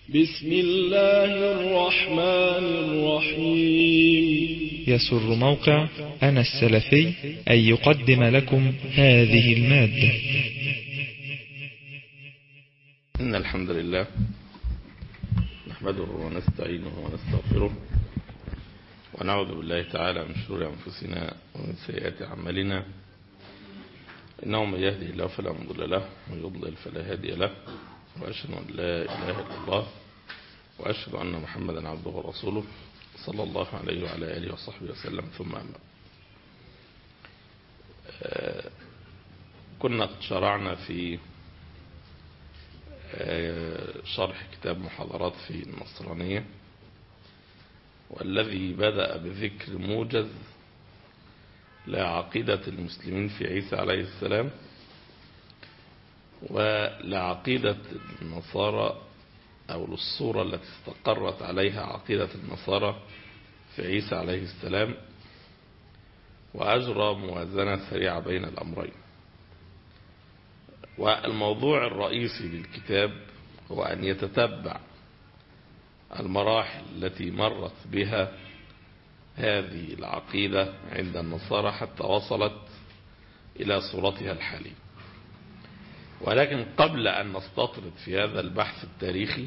بسم الله الرحمن الرحيم. يسر موقع أنا السلفي أن يقدم لكم هذه المادة. إن الحمد لله نحمده ونستعينه ونستغفره ونعوذ بالله تعالى من شرور أنفسنا ومن سيئات أعمالنا، إنه من يهده الله فلا مضل له ومن يضلل فلا هادي له، وأشهد أن لا إله إلا الله وأشهد أن محمدا عبده ورسوله صلى الله عليه وعلى آله وصحبه وسلم. ثم أما كنا قد شرعنا في شرح كتاب محاضرات في النصرانية، والذي بدأ بذكر موجز لعقيدة المسلمين في عيسى عليه السلام ولعقيدة النصارى أو للصورة التي استقرت عليها عقيدة النصارى في عيسى عليه السلام، وأجرى موازنة سريعة بين الأمرين. والموضوع الرئيسي للكتاب هو أن يتتبع المراحل التي مرت بها هذه العقيدة عند النصارى حتى وصلت إلى صورتها الحالية. ولكن قبل أن نستطرد في هذا البحث التاريخي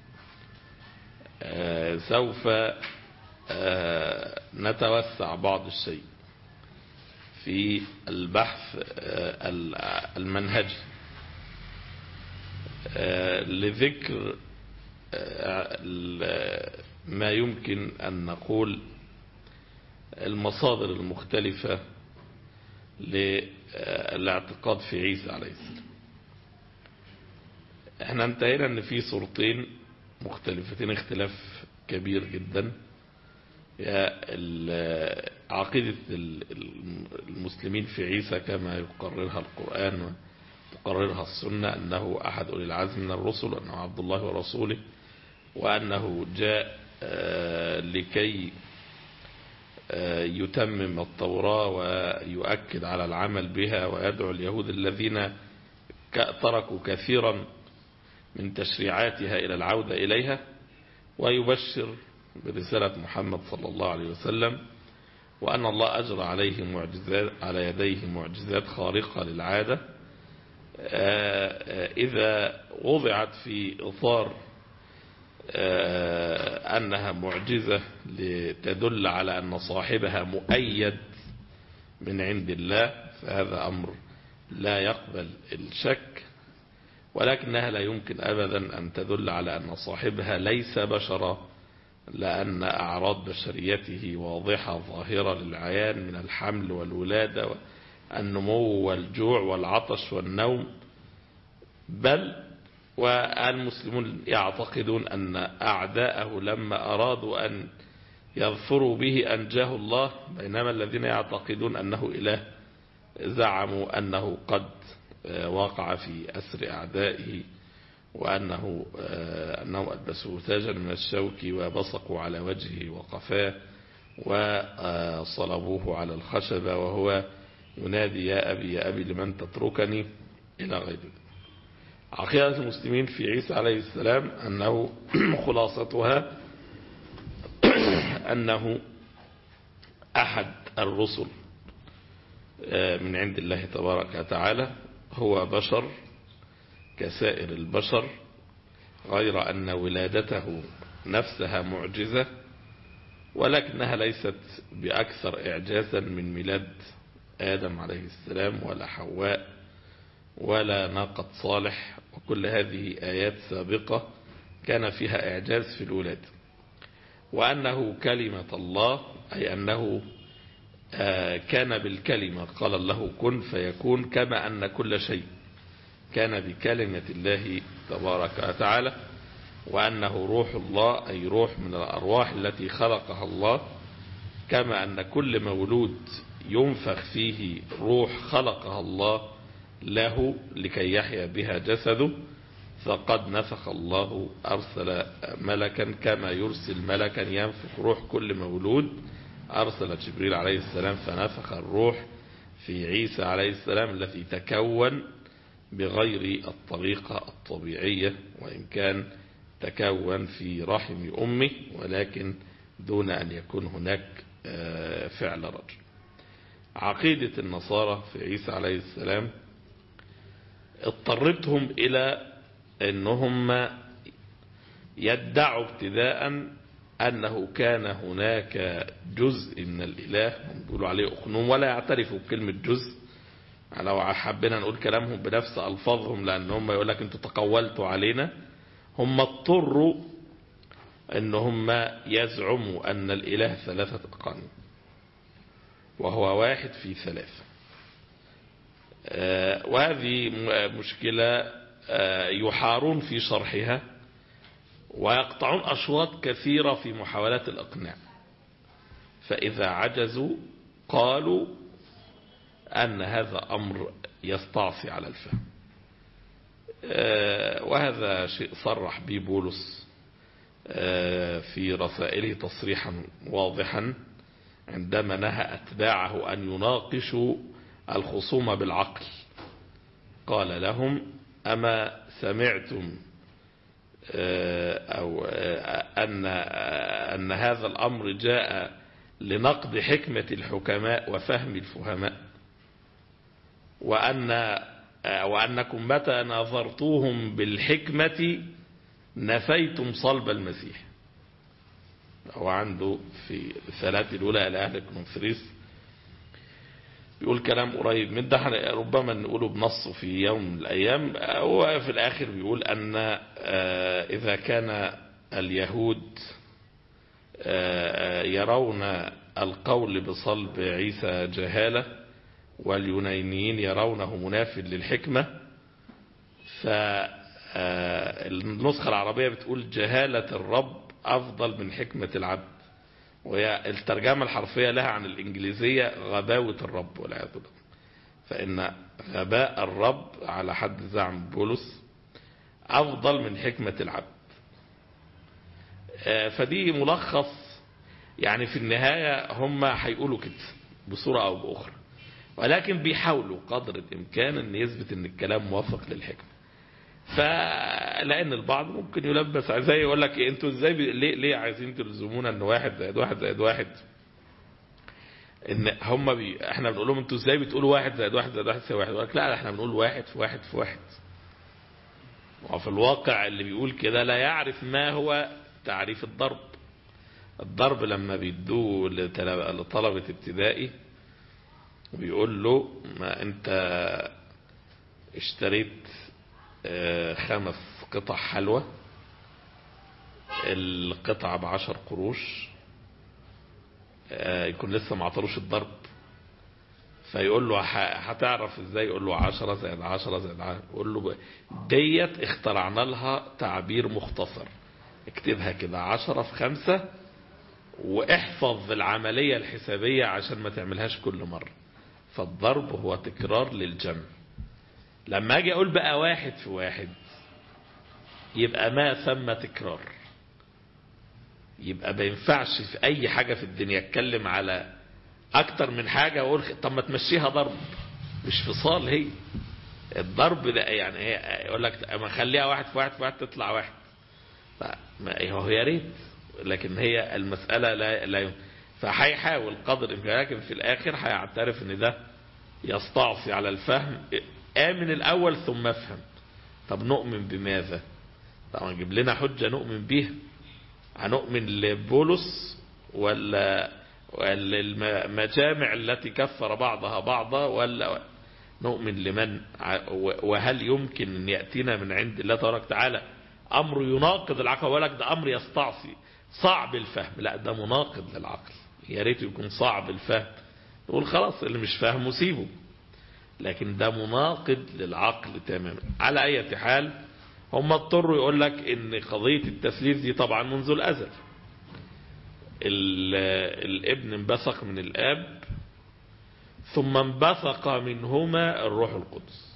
سوف نتوسع بعض الشيء في البحث المنهجي لذكر ما يمكن أن نقول المصادر المختلفة للاعتقاد في عيسى عليه السلام. احنا انتهينا ان في صورتين مختلفتين اختلاف كبير جدا، عقيدة المسلمين في عيسى كما يقررها القرآن وتقررها السنة، أنه أحد أولي العزم من الرسل، وأنه عبد الله ورسوله، وأنه جاء لكي يتمم التوراة ويؤكد على العمل بها، ويدعو اليهود الذين تركوا كثيرا من تشريعاتها إلى العودة إليها، ويبشر برسالة محمد صلى الله عليه وسلم، وأن الله أجرى على يديه معجزات خارقة للعادة إذا وضعت في إطار أنها معجزة لتدل على أن صاحبها مؤيد من عند الله، فهذا أمر لا يقبل الشك، ولكنها لا يمكن أبدا أن تدل على أن صاحبها ليس بشرا، لأن أعراض بشريته واضحة ظاهرة للعيان من الحمل والولادة والنمو والجوع والعطش والنوم. بل والمسلمون يعتقدون أن أعداءه لما أرادوا أن يظفروا به أنجاه الله، بينما الذين يعتقدون أنه إله زعموا أنه قد وقع في أسر أعدائه، وأنه ألبسوه تاجا من الشوك وبصقوا على وجهه وقفاه وصلبوه على الخشبة وهو ينادي يا أبي يا أبي لمن تتركني إلى غير ذلك. عقيدة المسلمين في عيسى عليه السلام أنه خلاصتها أنه أحد الرسل من عند الله تبارك وتعالى، هو بشر كسائر البشر، غير أن ولادته نفسها معجزة، ولكنها ليست بأكثر إعجازا من ميلاد آدم عليه السلام ولا حواء ولا ناقة صالح، وكل هذه آيات سابقة كان فيها إعجاز في الولادة. وأنه كلمة الله، أي أنه كان بالكلمة، قال له كن فيكون، كما أن كل شيء كان بكلمة الله تبارك وتعالى. وأنه روح الله، أي روح من الأرواح التي خلقها الله، كما أن كل مولود ينفخ فيه روح خلقها الله له لكي يحيا بها جسده، فقد نفخ الله أرسل ملكا كما يرسل ملكا ينفخ روح كل مولود، أرسل جبريل عليه السلام فنفخ الروح في عيسى عليه السلام الذي تكون بغير الطريقة الطبيعية، وإن كان تكون في رحم أمه، ولكن دون أن يكون هناك فعل رجل. عقيدة النصارى في عيسى عليه السلام اضطرتهم إلى أنهم يدعوا ابتداء أنه كان هناك جزء من الإله، هم بيقولوا عليه أخنوم، ولا يعترفوا بكلمة جزء. لو حبينا نقول كلامهم بنفس ألفاظهم، لأن هم يقول لك أنتوا تقولتوا علينا. هم اضطروا أنهم يزعموا أن الإله 3 أقانيم وهو واحد في 3. وهذه مشكلة يحارون في شرحها ويقطعون أشواط كثيرة في محاولات الإقناع، فإذا عجزوا قالوا أن هذا أمر يستعصي على الفهم. وهذا شيء صرح به بولس في رسائله تصريحا واضحا عندما نهى أتباعه أن يناقشوا الخصوم بالعقل. قال لهم: أما سمعتم أو أن هذا الأمر جاء لنقض حكمة الحكماء وفهم الفهماء، وأنكم متى ناظرتوهم بالحكمة نفيتم صلب المسيح. هو عنده في الرسالات الأولى إلى أهل كونفريس بيقول كلام قريب من ده، ربما نقوله بنصه في يوم من الأيام. هو في الآخر بيقول أن إذا كان اليهود يرون القول بصلب عيسى جهالة واليونانيين يرونه مناف للحكمة، فالنسخة العربية بتقول جهالة الرب أفضل من حكمة العبد، وهي الترجمة الحرفية لها عن الإنجليزية غباوة الرب والعياذ بالله. فإن غباء الرب على حد زعم بولس أفضل من حكمة العبد. فدي ملخص، يعني في النهاية هم هيقولوا كده بصورة أو بأخرى، ولكن بيحاولوا قدر الإمكان أن يثبت أن الكلام موافق للحكمة. فلأن البعض ممكن يلبس زي يقول لك انتوا ازاي ليه عايزين تلزمونا ان 1 زائد 1 زائد 1؟ ان هم احنا بنقول لهم انتوا ازاي بتقولوا 1 زائد 1 زائد 1 يساوي 1؟ يقول لك لا، احنا بنقول 1 في 1 في 1. وفي الواقع اللي بيقول كده لا يعرف ما هو تعريف الضرب. الضرب لما بيدوه لطلبة ابتدائي وبيقول له: ما انت اشتريت 5 قطع حلوى، القطعة ب10 قروش، يكون لسه ما عطروش الضرب، فيقول له: هتعرف ازاي؟ يقول له 10 زائد 10 زائد 10. يقول له: ديت اخترعنا لها تعبير مختصر، اكتبها كده 10 في 5 واحفظ العملية الحسابية عشان ما تعملهاش كل مرة. فالضرب هو تكرار للجمع. لما اجي اقول بقى 1 في 1 يبقى ما ثم تكرار، يبقى ما ينفعش في اي حاجة في الدنيا اتكلم على اكتر من حاجة واقول طب ما تمشيها ضرب، مش فصال. هي الضرب ده يعني هي يقول لك اما خليها 1 في 1 في 1 تطلع 1. هو يا ريت، لكن هي المسألة لا فهيحاول قدر الامكان، لكن في الاخر هيعترف ان ده يستعصي على الفهم. آمن الأول ثم افهم. طب نؤمن بماذا؟ طبعا نجيب لنا حجة نؤمن بيها. هنؤمن لبولس ولا المجامع التي كفر بعضها بعضا، ولا نؤمن لمن؟ وهل يمكن أن يأتينا من عند الله تبارك وتعالى أمر يناقض العقل؟ ولك ده أمر يستعصي صعب الفهم. لا، ده مناقض للعقل. يا ريت يكون صعب الفهم، نقول خلاص اللي مش فاهمه سيبه، لكن ده مناقض للعقل تماما. على أي حال هم اضطروا يقول لك ان قضية التثليث دي طبعا منذ الأزل. الابن انبثق من الآب ثم انبثق منهما الروح القدس.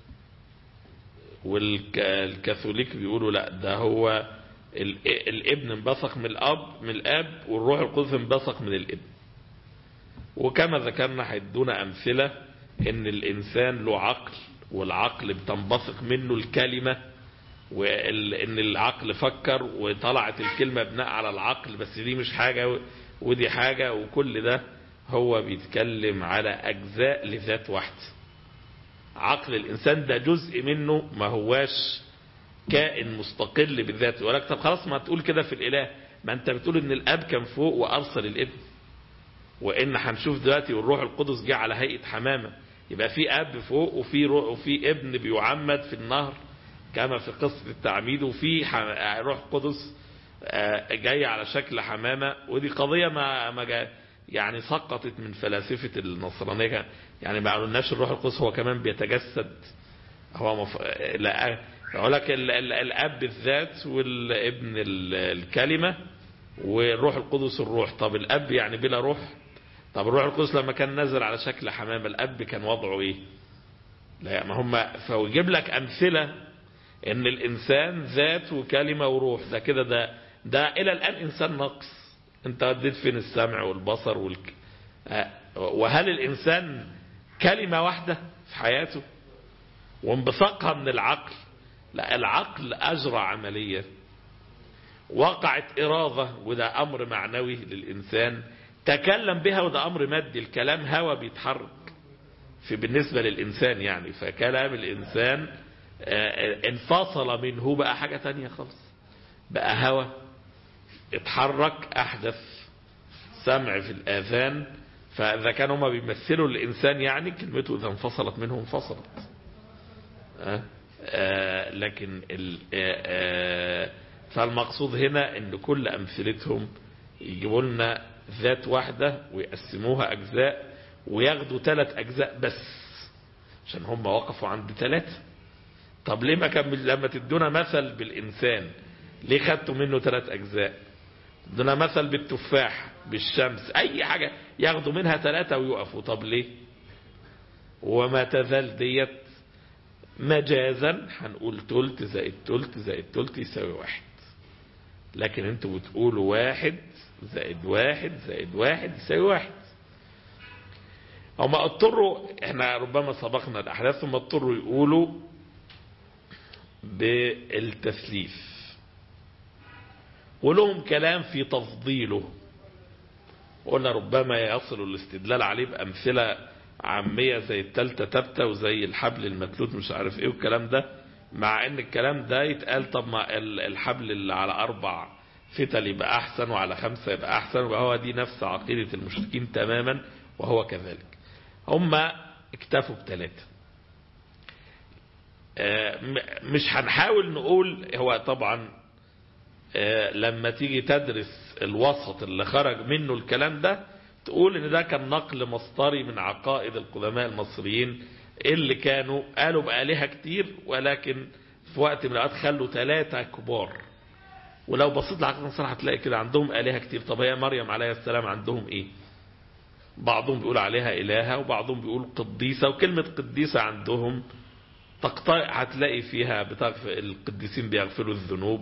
والكاثوليك بيقولوا لا، ده هو الابن انبثق من الآب والروح القدس انبثق من الابن. وكما ذكرنا هيدونا أمثلة ان الإنسان له عقل، والعقل بتنبثق منه الكلمة وان العقل فكر وطلعت الكلمة بناء على العقل، بس دي مش حاجة ودي حاجة، وكل ده هو بيتكلم على أجزاء لذات واحدة. عقل الإنسان ده جزء منه، ما هواش كائن مستقل بالذات. ولكن طب خلاص ما تقول كده في الإله، ما أنت بتقول إن الأب كان فوق وأرسل الابن، وإن هنشوف دلوقتي والروح القدس جه على هيئة حمامة، يبقى في أب فوق وفي ابن بيعمد في النهر كما في قصة التعميد، وفي روح قدس جاي على شكل حمامة. ودي قضية ما يعني سقطت من فلاسفة النصرانية، يعني ما قالولناش الروح القدس هو كمان بيتجسد، هو لا يقول لك الأب الذات والابن الكلمة والروح القدس الروح. طب الأب يعني بلا روح؟ طب الروح القدس لما كان نزل على شكل حمامة الأب كان وضعه ايه؟ لا ما هم فيجيب لك أمثلة ان الإنسان ذات وكلمة وروح. ده كده ده إلى الآن إنسان ناقص. انت وديت فين السمع والبصر وهل الإنسان كلمة واحدة في حياته وانبثاقها من العقل؟ لا، العقل أجرى عملية، وقعت إرادة وده أمر معنوي للإنسان، تكلم بها وده أمر مادي. الكلام هوا بيتحرك بالنسبة للإنسان يعني، فكلام الإنسان انفصل منه بقى حاجة تانية خالص، بقى هوا اتحرك، أحدث سمع في الآذان. فإذا كانوا هما بيمثلوا الإنسان يعني كلمته إذا انفصلت منه انفصلت. لكن فالمقصود هنا ان كل أمثلتهم يجيبوا لنا ذات واحدة ويقسموها أجزاء وياخدوا 3 أجزاء بس عشان هم وقفوا عند 3. طب ليه ما كان لما تدونا مثل بالإنسان ليه خدتوا منه 3 أجزاء؟ تدونا مثل بالتفاح، بالشمس، أي حاجة ياخدوا منها 3 ويقفوا. طب ليه؟ وما تزال ديت مجازا هنقول تلت زائد تلت زائد تلت يساوي 1، لكن انتوا بتقولوا 1 زائد 1 زائد 1 يساوي 1. هما اضطروا، احنا ربما سبقنا الأحداث، ثم اضطروا يقولوا بالتثليث، ولهم كلام في تفضيله، قلنا ربما يصل الاستدلال عليه بأمثلة عامية زي التالتة تبتة وزي الحبل المتلوت مش عارف ايه والكلام ده، مع ان الكلام ده يتقال طب ما الحبل اللي على 4 فتل يبقى احسن وعلى 5 يبقى احسن، وهو دي نفس عقيدة المشركين تماما وهو كذلك. هم اكتفوا ب3. مش هنحاول نقول هو طبعا لما تيجي تدرس الوسط اللي خرج منه الكلام ده تقول ان ده كان نقل مصدري من عقائد القدماء المصريين اللي كانوا قالوا بآلهة كتير، ولكن في وقت من الأوقات خلوا 3 كبار. ولو بصيت لعقيدة النصارى هتلاقي كده عندهم آلهة كتير. طب هي مريم عليه السلام عندهم ايه؟ بعضهم بيقول عليها إلهة وبعضهم بيقول قديسة، وكلمة قديسة عندهم هتلاقي فيها القديسين بيغفروا الذنوب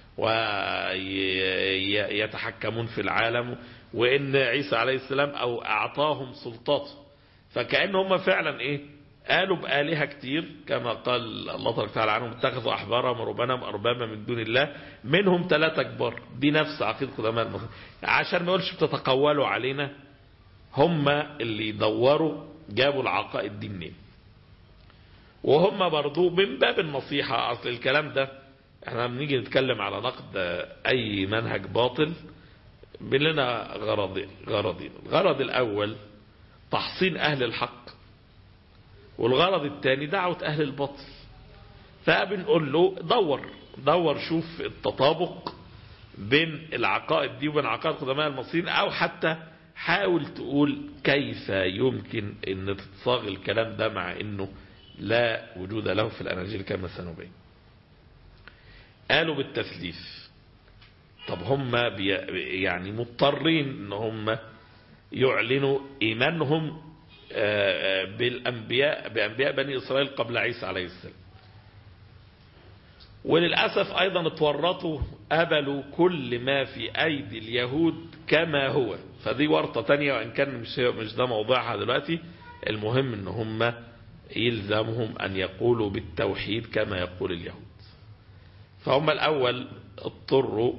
ويتحكمون في العالم، وإن عيسى عليه السلام أو أعطاهم سلطاته. فكأن هم فعلا إيه قالوا بآلهة كتير كما قال الله تبارك وتعالى عنهم اتخذوا أحبارهم ورهبانهم أربابا من دون الله منهم 3 كبار. دي نفس عقيدة قدماء المصريين، عشان ما يقولش بتتقولوا علينا. هم اللي يدوروا جابوا العقائد دي منين، وهم برضو من باب النصيحة. أصل الكلام ده احنا بنيجي نتكلم على نقد أي منهج باطل بلنا غرضين. الغرض الأول تحصين أهل الحق، والغرض الثاني دعوة أهل الباطل. فبنقول له دور شوف التطابق بين العقائد دي وبين عقائد قدماء المصريين، أو حتى حاول تقول كيف يمكن أن تتصاغ الكلام ده مع أنه لا وجود له في الأناجيل كما سنبين. قالوا بالتثليث. طب هم يعني مضطرين ان هم يعلنوا ايمانهم بأنبياء بني إسرائيل قبل عيسى عليه السلام، وللأسف أيضا اتورطوا قبلوا كل ما في أيدي اليهود كما هو. فدي ورطة تانية، وإن كان مش ده موضوعها دلوقتي. المهم ان هم يلزمهم أن يقولوا بالتوحيد كما يقول اليهود. فهم الأول اضطروا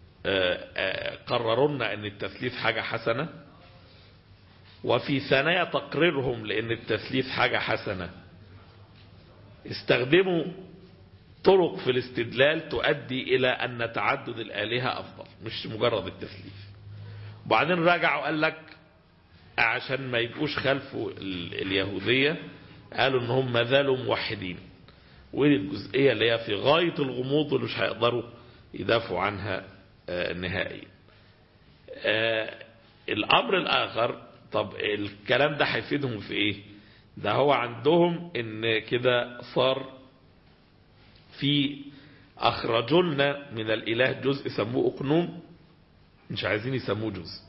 قرروا لنا أن التثليث حاجة حسنة، وفي ثنايا تقريرهم لأن التثليث حاجة حسنة استخدموا طرق في الاستدلال تؤدي إلى أن تعدد الآلهة أفضل مش مجرد التثليث. وبعدين رجعوا قال لك عشان ما يبقوش خلفوا اليهودية قالوا ان هم ما زالوا موحدين، ودي الجزئية اللي هي في غاية الغموض اللي مش هيقدروا يدافعوا عنها نهائيا. الأمر الآخر، طب الكلام ده هيفيدهم في ايه؟ ده هو عندهم ان كده صار في اخرجوا لنا من الاله جزء سموه اقنوم، مش عايزين يسموه جزء،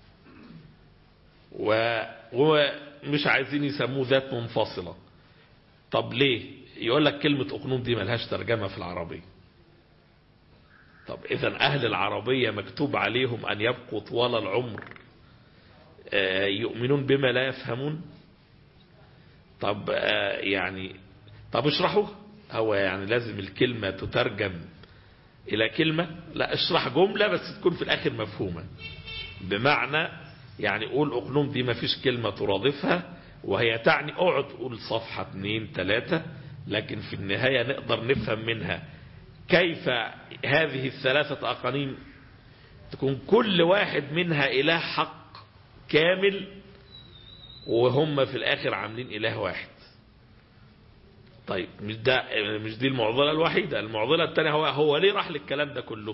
ومش عايزين يسموه ذات منفصلة. طب ليه؟ يقول لك كلمة اقنوم دي ملهاش ترجمة في العربية. طب اذا اهل العربية مكتوب عليهم ان يبقوا طوال العمر يؤمنون بما لا يفهمون؟ طب يعني طب اشرحوها. هو يعني لازم الكلمة تترجم إلى كلمة؟ لا، اشرح جملة بس تكون في الآخر مفهومة. بمعنى يعني قول أقنوم دي ما فيش كلمة ترادفها وهي تعني اقعد قول صفحة 2 3، لكن في النهاية نقدر نفهم منها كيف هذه الثلاثة أقانيم تكون كل واحد منها إله حق كامل وهم في الآخر عاملين إله واحد. طيب مش دي المعضلة الوحيدة. المعضلة الثانية هو ليه راح للكلام ده كله؟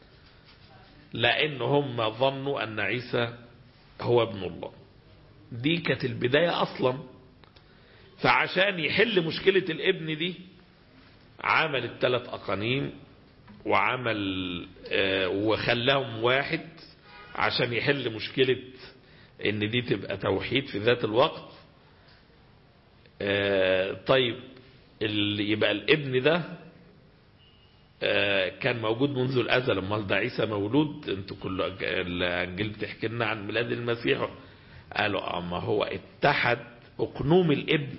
لأن هم ظنوا أن عيسى هو ابن الله. دي كانت البداية أصلا. فعشان يحل مشكلة الابن دي عمل الثلاث أقانيم وعمل وخلاهم واحد عشان يحل مشكلة ان دي تبقى توحيد في ذات الوقت. طيب يبقى الابن ده كان موجود منذ الازل، امال ده عيسى مولود؟ انتوا كل الانجيل بتحكي لنا عن ميلاد المسيح. قالوا اما هو اتحد اقنوم الابن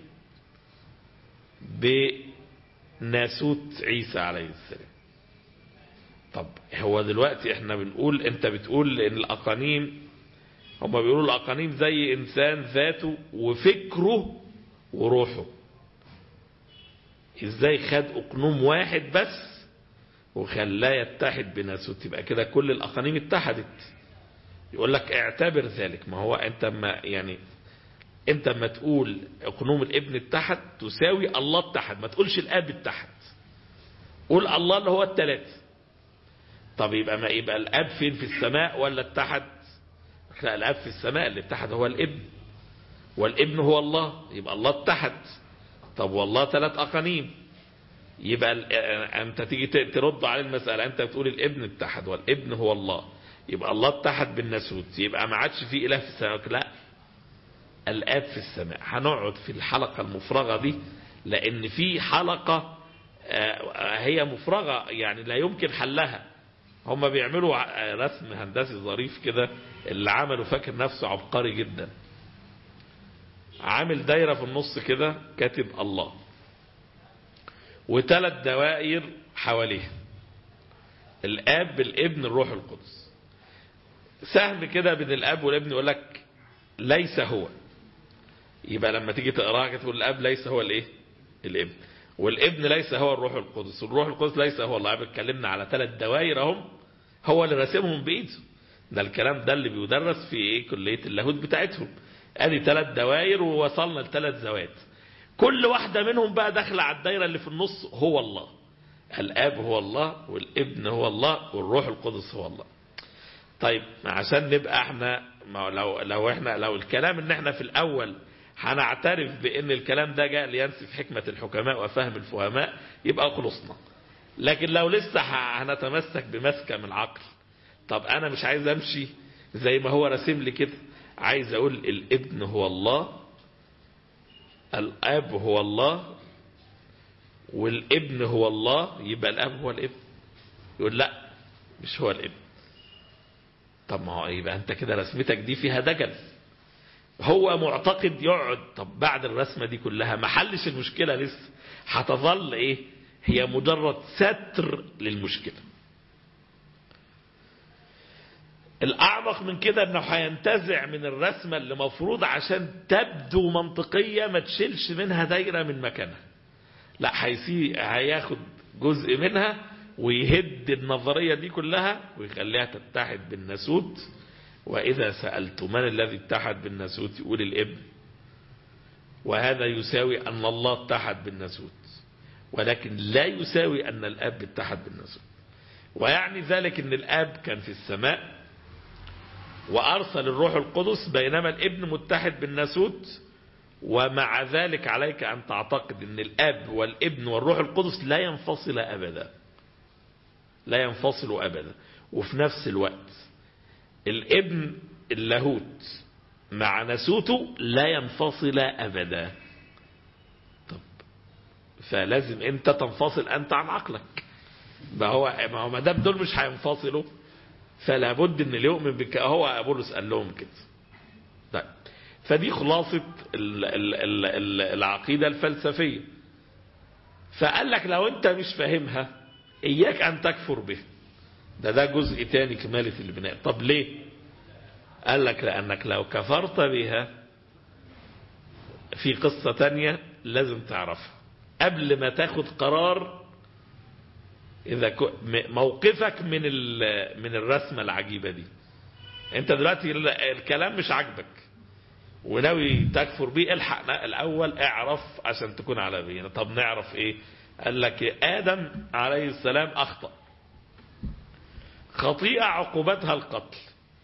بناسوت عيسى عليه السلام. طب هو دلوقتي احنا بنقول، انت بتقول ان الاقانيم، هم بيقولوا الأقانيم زي إنسان ذاته وفكره وروحه. إزاي خد أقنوم واحد بس وخلاه يتحد بناسوت؟ يبقى كده كل الأقانيم اتحدت. يقول لك اعتبر ذلك. ما هو أنت ما تقول أقنوم الابن اتحد تساوي الله اتحد، ما تقولش الآب اتحد. قول الله اللي هو الثلاثة. طب يبقى الآب فين؟ في السماء ولا اتحد؟ لا، الاب في السماء، اللي اتحد هو الابن، والابن هو الله، يبقى الله اتحد. طب والله ثلاث اقانيم، يبقى انت تيجي ترد على المسألة، انت بتقول الابن اتحد والابن هو الله، يبقى الله اتحد بالناسوت، يبقى ما عادش في اله في السماء. لا، الاب في السماء. هنقعد في الحلقة المفرغة دي لان في حلقة هي مفرغة يعني لا يمكن حلها. هم بيعملوا رسم هندسي ظريف كده، اللي عمله فاكر نفسه عبقري جدا. عامل دايرة في النص كده كاتب الله، وثلاث دوائر حواليها، الاب الابن الروح القدس. سهم كده بين الاب والابن يقول لك ليس هو. يبقى لما تيجي تقراها تقول الاب ليس هو الايه؟ الابن. والابن ليس هو الروح القدس، والروح القدس ليس هو الله. اتكلمنا على ثلاث دوائر هم، هو اللي راسمهم بايده. ده الكلام ده اللي بيدرس في كلية اللاهوت بتاعتهم. ادي ثلاث دوائر ووصلنا لثلاث ذوات، كل واحدة منهم بقى داخله على الدايرة اللي في النص هو الله. الاب هو الله، والابن هو الله، والروح القدس هو الله. طيب عشان نبقى احنا لو الكلام ان احنا في الاول هنعترف بان الكلام ده جاء لينسف حكمة الحكماء وفهم الفهماء يبقى خلصنا. لكن لو لسه هنتمسك بمسكة من العقل، طب انا مش عايز امشي زي ما هو رسم لي كده، عايز اقول الابن هو الله، الاب هو الله، والابن هو الله، يبقى الاب هو الابن. يقول لا مش هو الابن. طب ما هو يبقى انت كده رسمتك دي فيها دجل. هو معتقد يقعد، طب بعد الرسمة دي كلها ما حلش المشكلة لسه، هتظل ايه هي مجرد ستر للمشكلة. الأعمق من كده أنه هينتزع من الرسمة اللي مفروض عشان تبدو منطقية ما تشيلش منها دايرة من مكانها، لا هياخد جزء منها ويهد النظرية دي كلها ويخليها تتحد بالناسوت. وإذا سألت من الذي اتحد بالناسوت يقول الابن، وهذا يساوي أن الله اتحد بالناسوت، ولكن لا يساوي أن الأب اتحد بالناسوت. ويعني ذلك أن الأب كان في السماء وأرسل الروح القدس بينما الابن متحد بالناسوت، ومع ذلك عليك أن تعتقد أن الأب والابن والروح القدس لا ينفصل أبدا، لا ينفصل أبدا. وفي نفس الوقت الابن اللاهوت مع ناسوته لا ينفصل أبدا. طب فلازم أنت تنفصل أنت عن عقلك، ما هو ما دام دول مش هينفصلوا فلا بد ان اللي يؤمن بك هو أبولس قال لهم كده. طيب فدي خلاصة العقيدة الفلسفية. فقال لك لو انت مش فاهمها اياك ان تكفر به، ده جزء تاني كمالة البناء. طب ليه؟ قال لك لانك لو كفرت بها في قصة تانية لازم تعرفها قبل ما تاخد قرار إذا موقفك من الرسمة العجيبة دي. انت دلوقتي الكلام مش عاجبك وناوي تكفر بيه، الحق الأول اعرف عشان تكون على بينة. طب نعرف ايه؟ قال لك آدم عليه السلام أخطأ، خطيئة عقوبتها القتل.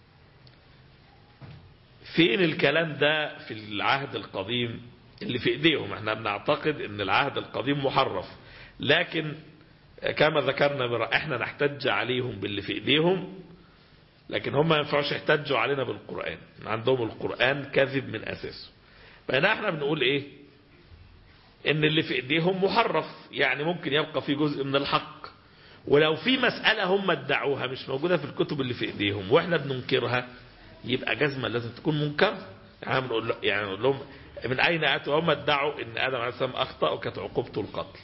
فين الكلام ده في العهد القديم اللي في ايديهم؟ احنا بنعتقد ان العهد القديم محرف، لكن كما ذكرنا احنا نحتج عليهم باللي في ايديهم، لكن هم ما ينفعش يحتجوا علينا بالقرآن، عندهم القرآن كذب من اساسه. فهنا احنا بنقول ايه؟ ان اللي في ايديهم محرف، يعني ممكن يبقى في جزء من الحق، ولو في مسألة هم ادعوها مش موجودة في الكتب اللي في ايديهم واحنا بننكرها يبقى جزمة لازم تكون منكرة. يعني نقول لهم من اين اتوا؟ هم ادعوا ان آدم عليه السلام اخطأ وكانت عقوبته القتل،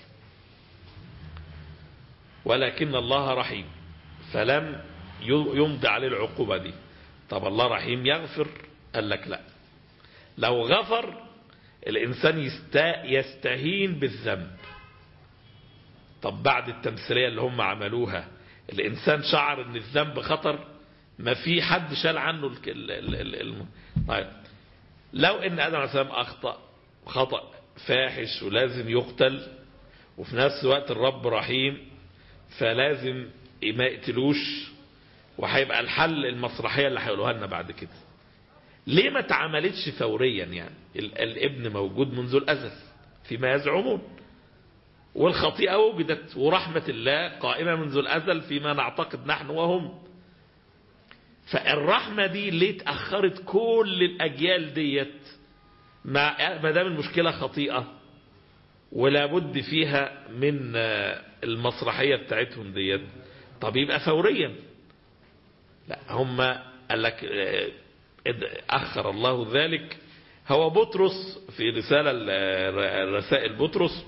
ولكن الله رحيم فلم يمضي عليه العقوبة دي. طب الله رحيم يغفر؟ قال لك لا، لو غفر الإنسان يستهين بالذنب. طب بعد التمثيلية اللي هم عملوها الإنسان شعر ان الذنب خطر؟ ما في حد شال عنه طيب لو ان آدم عليه السلام أخطأ خطأ فاحش ولازم يقتل، وفي نفس الوقت الرب رحيم فلازم ما يقتلوش، وهيبقى الحل المسرحية اللي هيقولوها لنا بعد كده. ليه ما اتعملتش فوريا؟ يعني الابن موجود منذ الأزل فيما يزعمون، والخطيئة وجدت، ورحمة الله قائمة منذ الأزل فيما نعتقد نحن وهم. فالرحمة دي ليه اتأخرت كل الأجيال ديت ما دام المشكلة خطيئة ولا بد فيها من المسرحية بتاعتهم ديت؟ طب يبقى فوريا. لا، هم قال لك أخر الله ذلك. هو بطرس في رسائل بطرس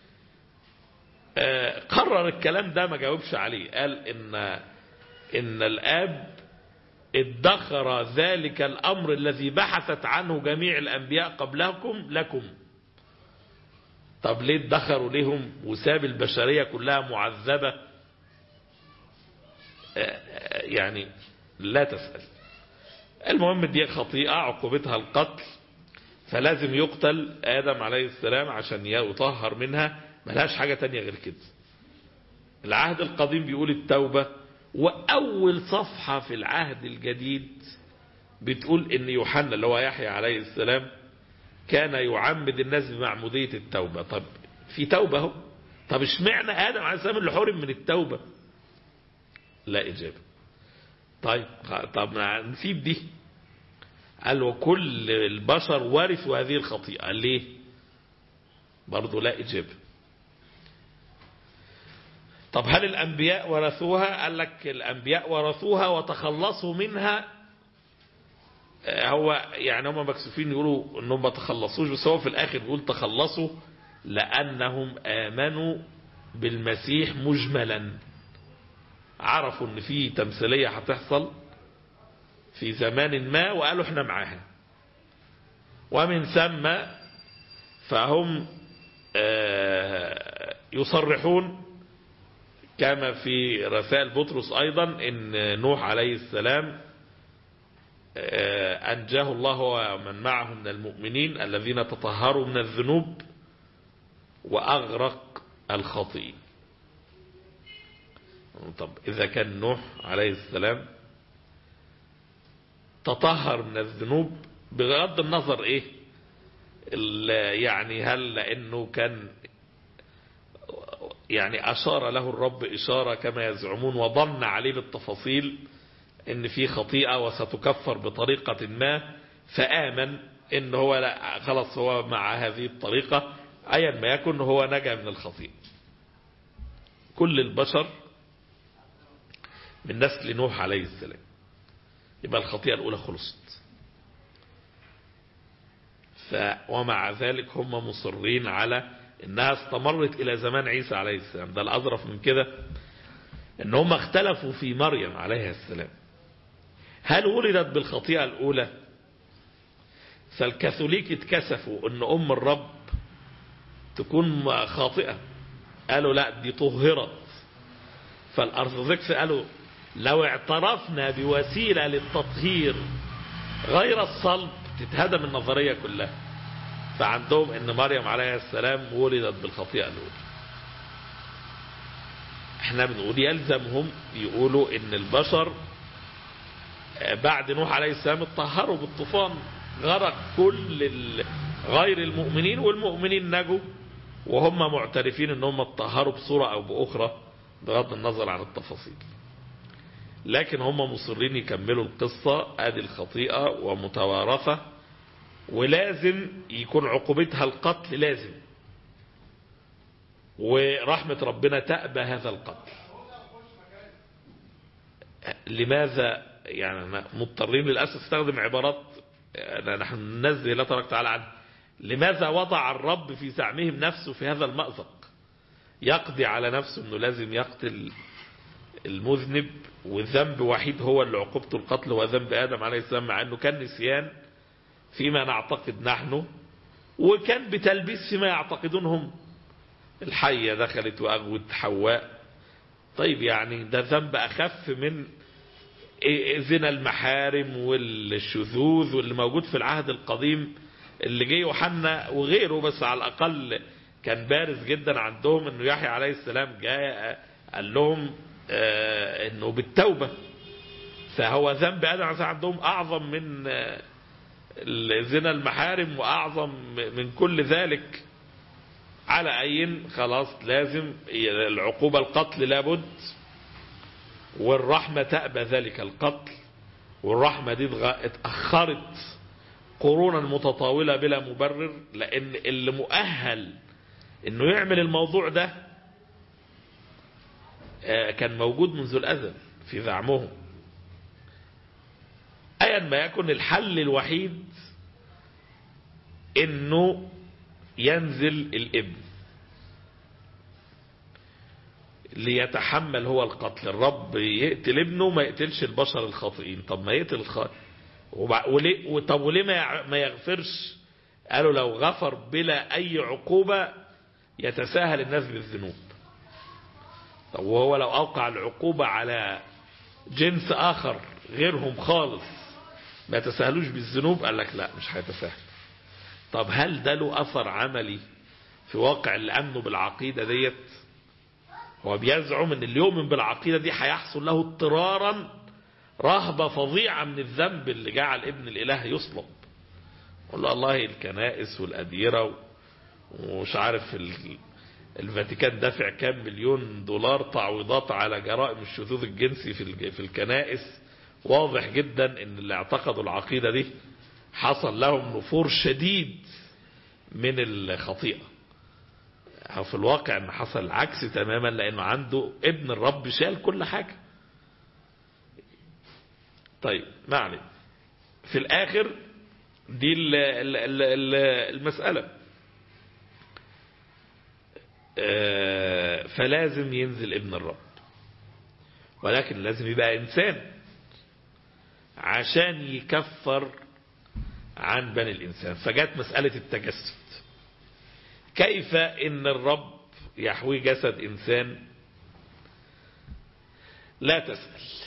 قرر الكلام ده، ما جاوبش عليه. قال إن الآب ادخر ذلك الأمر الذي بحثت عنه جميع الأنبياء قبلكم لكم. طب ليه ادخروا لهم وساب البشرية كلها معذبة؟ يعني لا تسأل. المهم دي خطيئة عقوبتها القتل، فلازم يقتل آدم عليه السلام عشان يطهر منها، ملهاش حاجة تانية غير كده. العهد القديم بيقول التوبة، وأول صفحة في العهد الجديد بتقول إن يوحنا اللي هو يحيى عليه السلام كان يعمد الناس بمعمودية التوبة. طب في توبة اهو، طب اشمعنى آدم عليه السلام اللي حرم من التوبة؟ لا إجابة. طب نسيب دي. قال وكل البشر ورثوا هذه الخطيئة، ليه؟ برضو لا إجابة. طب هل الأنبياء ورثوها؟ قال لك الأنبياء ورثوها وتخلصوا منها. هو يعني هم مكسوفين يقولوا انهم ما تخلصوش، بس هو في الآخر بيقول تخلصوا لأنهم آمنوا بالمسيح مجملا، عرفوا ان في تمثيلية هتحصل في زمان ما وقالوا احنا معاها، ومن ثم فهم يصرحون كما في رسائل بطرس أيضا إن نوح عليه السلام أنجاه الله ومن معه من المؤمنين الذين تطهروا من الذنوب وأغرق الخطيئين. طب إذا كان نوح عليه السلام تطهر من الذنوب بغض النظر إيه يعني، هل لأنه كان يعني أشار له الرب إشارة كما يزعمون وظن عليه بالتفاصيل إن في خطيئة وستكفر بطريقة ما، فآمن إن هو لا خلاص هو مع هذه الطريقة أيا ما يكن هو نجا من الخطيئة. كل البشر من نسل نوح عليه السلام، يبقى الخطيئة الأولى خلصت. ومع ذلك هم مصرين على انها استمرت الى زمان عيسى عليه السلام. ده الاظرف من كده ان هم اختلفوا في مريم عليها السلام، هل ولدت بالخطيئة الاولى؟ فالكاثوليك اتكسفوا ان ام الرب تكون خاطئة، قالوا لا دي طهرت. فالارثوذكس قالوا لو اعترفنا بوسيلة للتطهير غير الصلب تتهدم النظرية كلها. فعندهم ان مريم عليها السلام ولدت بالخطيئة الاولى. احنا بنقول يلزمهم يقولوا ان البشر بعد نوح عليه السلام اتطهروا بالطوفان، غرق كل غير المؤمنين والمؤمنين نجوا، وهم معترفين ان هم اتطهروا بصورة او باخرى بغض النظر عن التفاصيل. لكن هم مصرين يكملوا القصة، ادي الخطيئة ومتوارثة ولازم يكون عقوبتها القتل لازم، ورحمة ربنا تأبى هذا القتل. لماذا؟ يعني مضطرين للأسف استخدم عبارات نحن ننزه لا تبارك تعالى عنه. لماذا وضع الرب في زعمهم نفسه في هذا المأزق؟ يقضي على نفسه انه لازم يقتل المذنب، والذنب وحيد هو اللي عقوبته القتل، هو ذنب آدم عليه السلام، مع انه كان نسيان فيما نعتقد نحن، وكان بتلبيس فيما يعتقدون هم. الحية دخلت وأغوت حواء، طيب يعني ده ذنب أخف من زنا المحارم والشذوذ واللي موجود في العهد القديم اللي جه يوحنا وغيره، بس على الأقل كان بارز جدا عندهم انه يحيى عليه السلام جاء قال لهم انه بالتوبة. فهو ذنب آدم عندهم أعظم من زنا المحارم وأعظم من كل ذلك. على أي خلاص لازم العقوبة القتل لابد، والرحمة تأبى ذلك القتل، والرحمة دي اتأخرت قرونا متطاولة بلا مبرر، لأن اللي مؤهل انه يعمل الموضوع ده كان موجود منذ الأزل في زعمهم. أيا ما يكن الحل الوحيد انه ينزل الابن ليتحمل هو القتل. الرب يقتل ابنه ما يقتلش البشر الخاطئين. طب ما يقتل طب وليه ما يغفرش؟ قالوا لو غفر بلا اي عقوبة يتساهل الناس بالذنوب. طب وهو لو اوقع العقوبة على جنس اخر غيرهم خالص ما يتساهلوش بالذنوب؟ قال لك لا مش هيتساهل. طب هل ده له اثر عملي في واقع اللي امنوا بالعقيدة ديت؟ هو بيزعم ان اللي يؤمن بالعقيدة دي هيحصل له اضطرارا رهبة فظيعة من الذنب اللي جعل ابن الاله يصلب. قل الله الكنائس والأديرة ومش عارف الفاتيكان دافع كام مليون دولار تعويضات على جرائم الشذوذ الجنسي في الكنائس. واضح جدا ان اللي اعتقدوا العقيدة دي حصل لهم نفور شديد من الخطيئة. في الواقع ان حصل العكس تماما، لانه عنده ابن الرب شال كل حاجة. طيب معني في الاخر دي المسألة. فلازم ينزل ابن الرب، ولكن لازم يبقى إنسان عشان يكفر عن بني الإنسان. فجاءت مسألة التجسد، كيف إن الرب يحوي جسد إنسان؟ لا تسأل.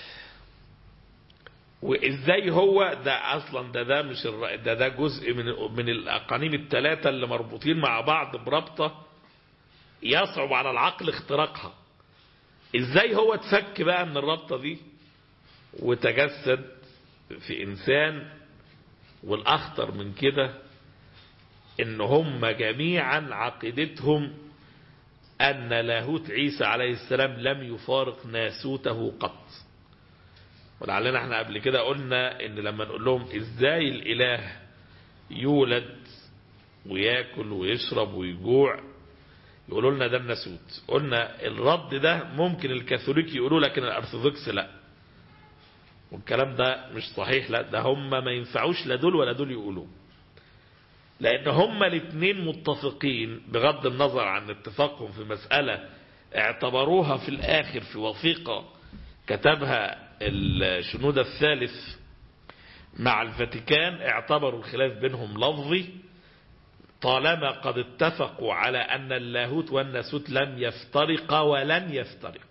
وإزاي هو ده أصلا ده مش ده جزء من الأقانيم الثلاثة اللي مربوطين مع بعض بربطة يصعب على العقل اختراقها. إزاي هو تفك بقى من الربطة دي وتجسد في إنسان؟ والأخطر من كده إن هم جميعا عقيدتهم أن لاهوت عيسى عليه السلام لم يفارق ناسوته قط. ولعلنا احنا قبل كده قلنا ان لما نقول لهم ازاي الاله يولد وياكل ويشرب ويجوع يقولوا لنا ده الناسوت. قلنا الرد ده ممكن الكاثوليك يقولوا لكن الارثوذكس لا، والكلام ده مش صحيح. لا، ده هم ما ينفعوش لا دول ولا دول يقولوا، لان هم الاثنين متفقين بغض النظر عن اتفاقهم في مسألة اعتبروها في الاخر في وثيقة كتبها الشنود الثالث مع الفاتيكان. اعتبروا الخلاف بينهم لفظي طالما قد اتفقوا على أن اللاهوت والناسوت لم يفترقا ولن يفترقا.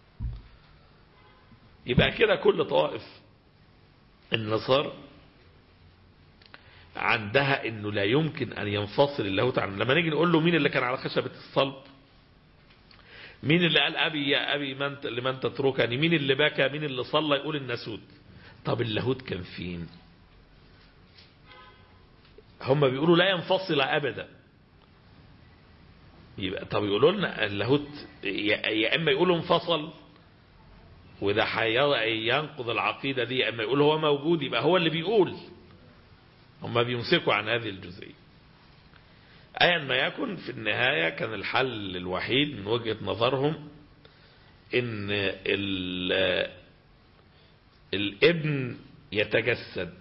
يبقى كده كل طوائف النصارى عندها انه لا يمكن ان ينفصل اللاهوت عنه. لما نيجي نقول له مين اللي كان على خشبة الصلب، مين اللي قال أبي يا أبي لمن تتركني، مين اللي بكى، مين اللي صلى، يقول الناسوت. طب اللاهوت كان فين؟ هم بيقولوا لا ينفصل أبدا. يبقى طب يقولوا لنا اللاهوت يا إما يقولوا انفصل وده ينقض العقيدة دي، يا إما يقول هو موجود يبقى هو اللي بيقول. هم بيمسكوا عن هذه الجزئية. أيا ما يكن، في النهاية كان الحل الوحيد من وجهة نظرهم إن الابن يتجسد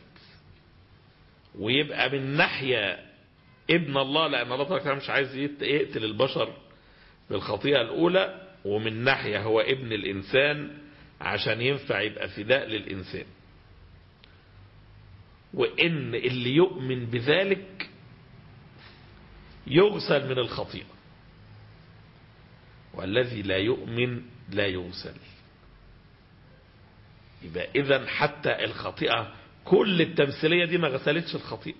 ويبقى من ناحية ابن الله، لأن الله تعالى مش عايز يقتل البشر بالخطيئة الأولى، ومن ناحية هو ابن الإنسان عشان ينفع يبقى فداء للإنسان. وإن اللي يؤمن بذلك يغسل من الخطيئة، والذي لا يؤمن لا يغسل. يبقى إذن حتى الخطيئة كل التمثيلية دي ما غسلتش الخطيئة،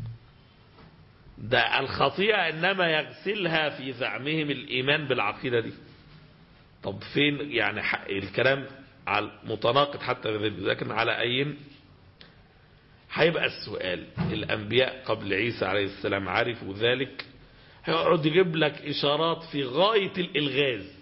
ده الخطيئة إنما يغسلها في زعمهم الإيمان بالعقيدة دي. طب فين يعني الكلام على متناقض حتى لكن على أي هيبقى السؤال. الأنبياء قبل عيسى عليه السلام عرفوا ذلك، هيقعد يجيب لك إشارات في غاية الإلغاز.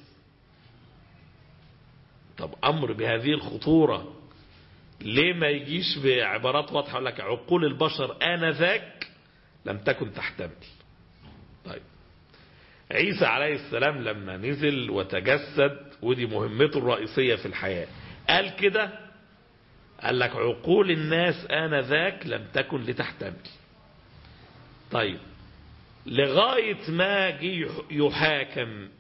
طب أمر بهذه الخطورة ليه ما يجيش بعبارات واضحة يقول لك عقول البشر آنذاك لم تكن تحتمل؟ طيب عيسى عليه السلام لما نزل وتجسد ودي مهمته الرئيسية في الحياة قال كده، قال لك عقول الناس آنذاك لم تكن لتحتمل. طيب لغاية ما جه يحاكم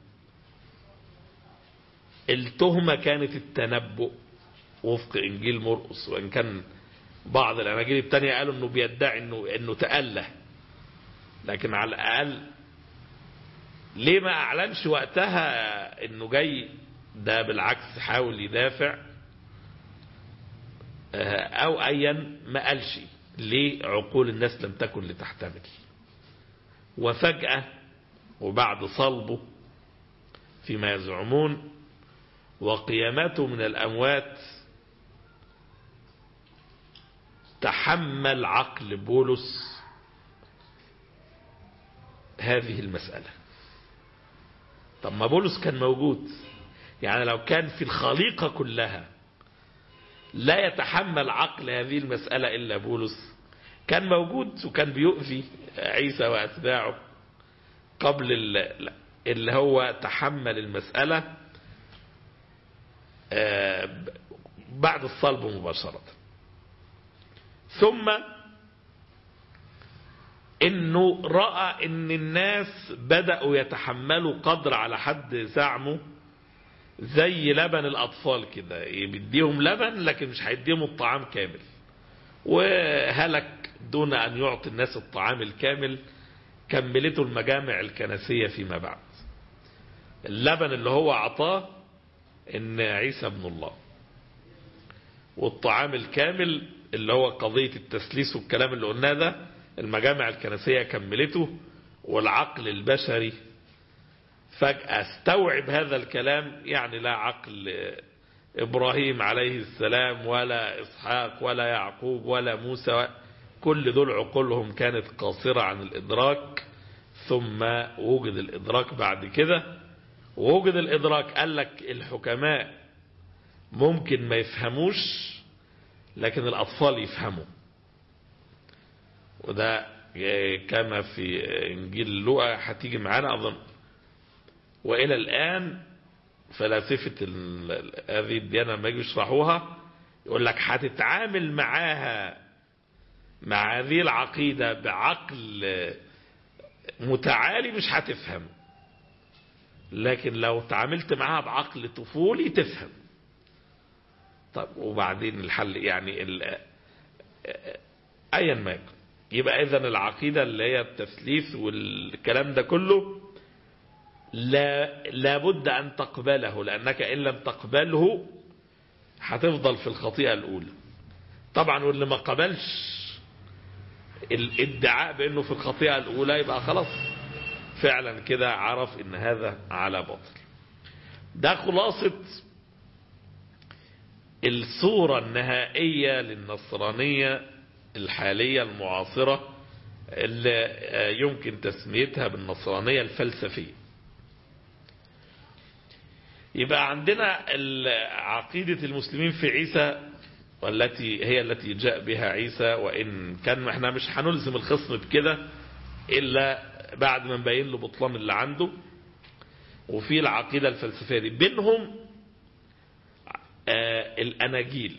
التهمة كانت التنبؤ وفق إنجيل مرقس، وإن كان بعض الأناجيل التانية قالوا إنه بيدعي إنه تأله، لكن على الأقل ليه ما أعلنش وقتها إنه جاي؟ ده بالعكس حاول يدافع، أو أيا ما قالش ليه عقول الناس لم تكن لتحتمل. وفجأة وبعد صلبه فيما يزعمون وقيامته من الأموات تحمل عقل بولس هذه المسألة. طب ما بولس كان موجود، يعني لو كان في الخليقة كلها لا يتحمل عقل هذه المسألة إلا بولس، كان موجود وكان بيؤذي عيسى وأتباعه قبل اللي هو تحمل المسألة بعد الصلب مباشرة. ثم انه رأى ان الناس بدأوا يتحملوا قدر على حد زعمه زي لبن الاطفال كده، بيديهم لبن لكن مش هيديهم الطعام كامل، وهلك دون ان يعطي الناس الطعام الكامل. كملته المجامع الكنسية فيما بعد. اللبن اللي هو عطاه ان عيسى ابن الله، والطعام الكامل اللي هو قضية التسليس والكلام اللي قلناه ده المجامع الكنسية كملته. والعقل البشري فجأة استوعب هذا الكلام، يعني لا عقل إبراهيم عليه السلام ولا إسحاق ولا يعقوب ولا موسى، كل دول عقولهم كانت قاصرة عن الإدراك. ثم وجد الإدراك بعد كده، ووجد الإدراك قال لك الحكماء ممكن ما يفهموش لكن الأطفال يفهموا. وده كما في إنجيل لوقا هتيجي معانا أظن. وإلى الآن فلاسفة هذه الديانة لما يجوا يشرحوها يقول لك هتتعامل معاها مع هذه العقيدة بعقل متعالي مش هتفهم، لكن لو تعاملت معاها بعقل طفولي تفهم. طب وبعدين الحل يعني ايا ما يكون. يبقى اذن العقيدة اللي هي التثليث والكلام ده كله لا بد ان تقبله، لانك ان لم تقبله هتفضل في الخطيئة الاولى. طبعا واللي ما قبلش الادعاء بانه في الخطيئة الاولى يبقى خلاص فعلا كده عرف ان هذا على باطل. ده خلاصة الصورة النهائية للنصرانية الحالية المعاصرة اللي يمكن تسميتها بالنصرانية الفلسفية. يبقى عندنا عقيدة المسلمين في عيسى، والتي هي التي جاء بها عيسى، وإن كان احنا مش هنلزم الخصم بكده إلا بعد ما نبين له بطلان اللي عنده. وفي العقيدة الفلسفية دي بينهم الأناجيل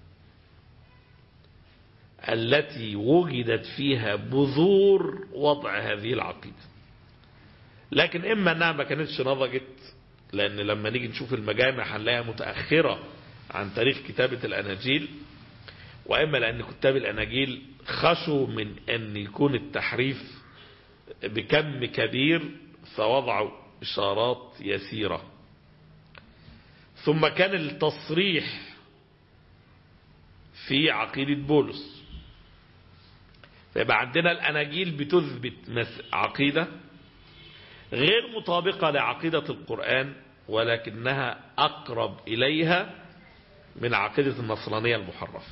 التي وجدت فيها بذور وضع هذه العقيدة، لكن إما أنها ما كانتش نضجت، لأن لما نيجي نشوف المجامع هنلاقيها متأخرة عن تاريخ كتابة الأناجيل، وإما لأن كتاب الأناجيل خشوا من أن يكون التحريف بكم كبير فوضعوا إشارات يسيرة. ثم كان التصريح في عقيدة بولس، فيبقى عندنا الأناجيل بتثبت عقيدة غير مطابقة لعقيدة القرآن، ولكنها أقرب إليها من عقيدة النصرانية المحرفة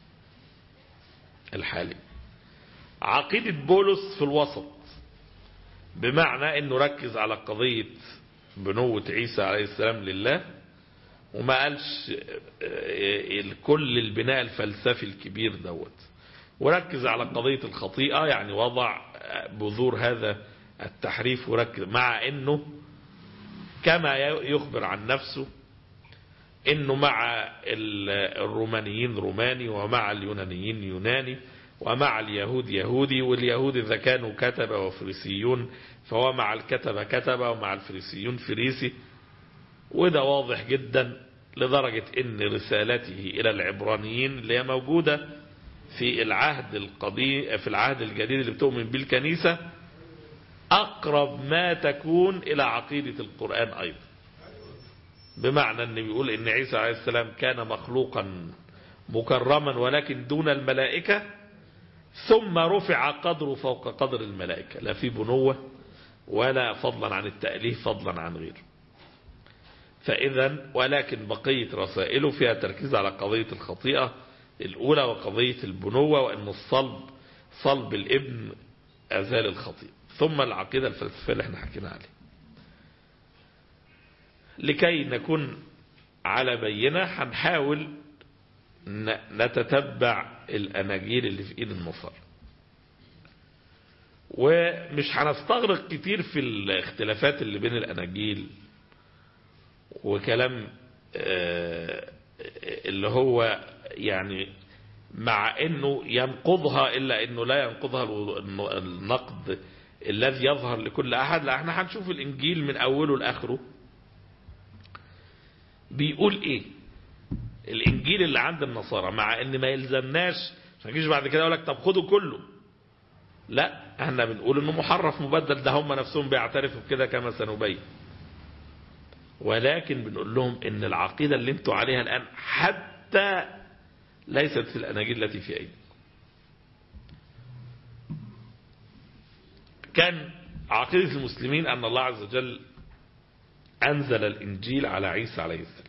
الحالي. عقيدة بولس في الوسط، بمعنى أنه ركز على قضية بنوة عيسى عليه السلام لله، وما قالش كل البناء الفلسفي الكبير دوت، وركز على قضية الخطيئة، يعني وضع بذور هذا التحريف وركز، مع أنه كما يخبر عن نفسه أنه مع الرومانيين روماني، ومع اليونانيين يوناني، ومع اليهود يهودي، واليهود إذا كانوا كتبة وفريسيون فهو مع الكتبة كتبة ومع الفريسيون فريسي. وده واضح جدا لدرجة ان رسالته الى العبرانيين اللي هي موجودة في العهد القديم في العهد الجديد اللي بتؤمن به الكنيسة اقرب ما تكون الى عقيدة القرآن ايضا، بمعنى ان بيقول ان عيسى عليه السلام كان مخلوقا مكرما ولكن دون الملائكة، ثم رفع قدره فوق قدر الملائكة، لا في بنوة ولا فضلا عن التأليف فضلا عن غيره. فإذا ولكن بقية رسائله فيها تركيز على قضية الخطيئة الأولى وقضية البنوة، وأن صلب الابن أزال الخطيئة. ثم العقيدة الفلسفية اللي احنا حكينا عليها. لكي نكون على بينة هنحاول نتتبع الأناجيل اللي في إيد النصارى، ومش هنستغرق كتير في الاختلافات اللي بين الأناجيل وكلام اللي هو يعني مع انه ينقضها، الا انه لا ينقضها النقد الذي يظهر لكل احد. لا، احنا هنشوف الانجيل من اوله لاخره بيقول ايه الانجيل اللي عند النصارى، مع ان ما يلزمناش عشان كيش بعد كده يقول لك طب خدوا كله. لا، احنا بنقول انه محرف مبدل، ده هم نفسهم بيعترفوا بكده كما سنبين. ولكن بنقول لهم ان العقيدة اللي انتوا عليها الان حتى ليست في الاناجيل التي في ايديكم. كان عقيدة المسلمين ان الله عز وجل انزل الانجيل على عيسى عليه السلام.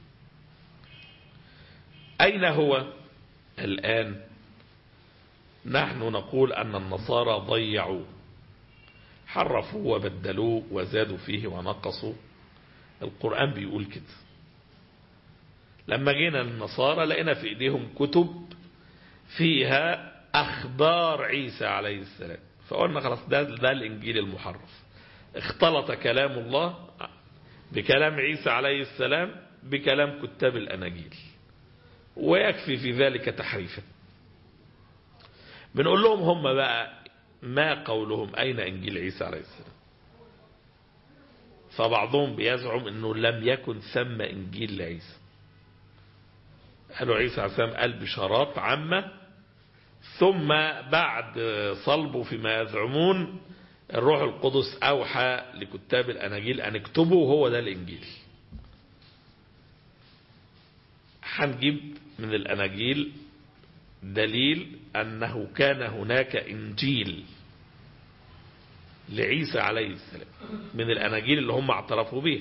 اين هو الان؟ نحن نقول ان النصارى ضيعوا، حرفوا وبدلوا وزادوا فيه ونقصوا. القرآن بيقول كده. لما جينا للنصارى لقينا في ايديهم كتب فيها اخبار عيسى عليه السلام، فقلنا خلاص ده الانجيل المحرف. اختلط كلام الله بكلام عيسى عليه السلام بكلام كتاب الاناجيل، ويكفي في ذلك تحريفا. بنقول لهم هم بقى ما قولهم أين إنجيل عيسى عليه السلام؟ فبعضهم بيزعم أنه لم يكن ثم إنجيل لعيسى. قالوا عيسى عليه السلام قال بشارات عامة، ثم بعد صلبه فيما يزعمون الروح القدس أوحى لكتاب الأناجيل أن اكتبوا هو ده الإنجيل. هنجيب من الأناجيل دليل أنه كان هناك إنجيل لعيسى عليه السلام من الأناجيل اللي هم اعترفوا به،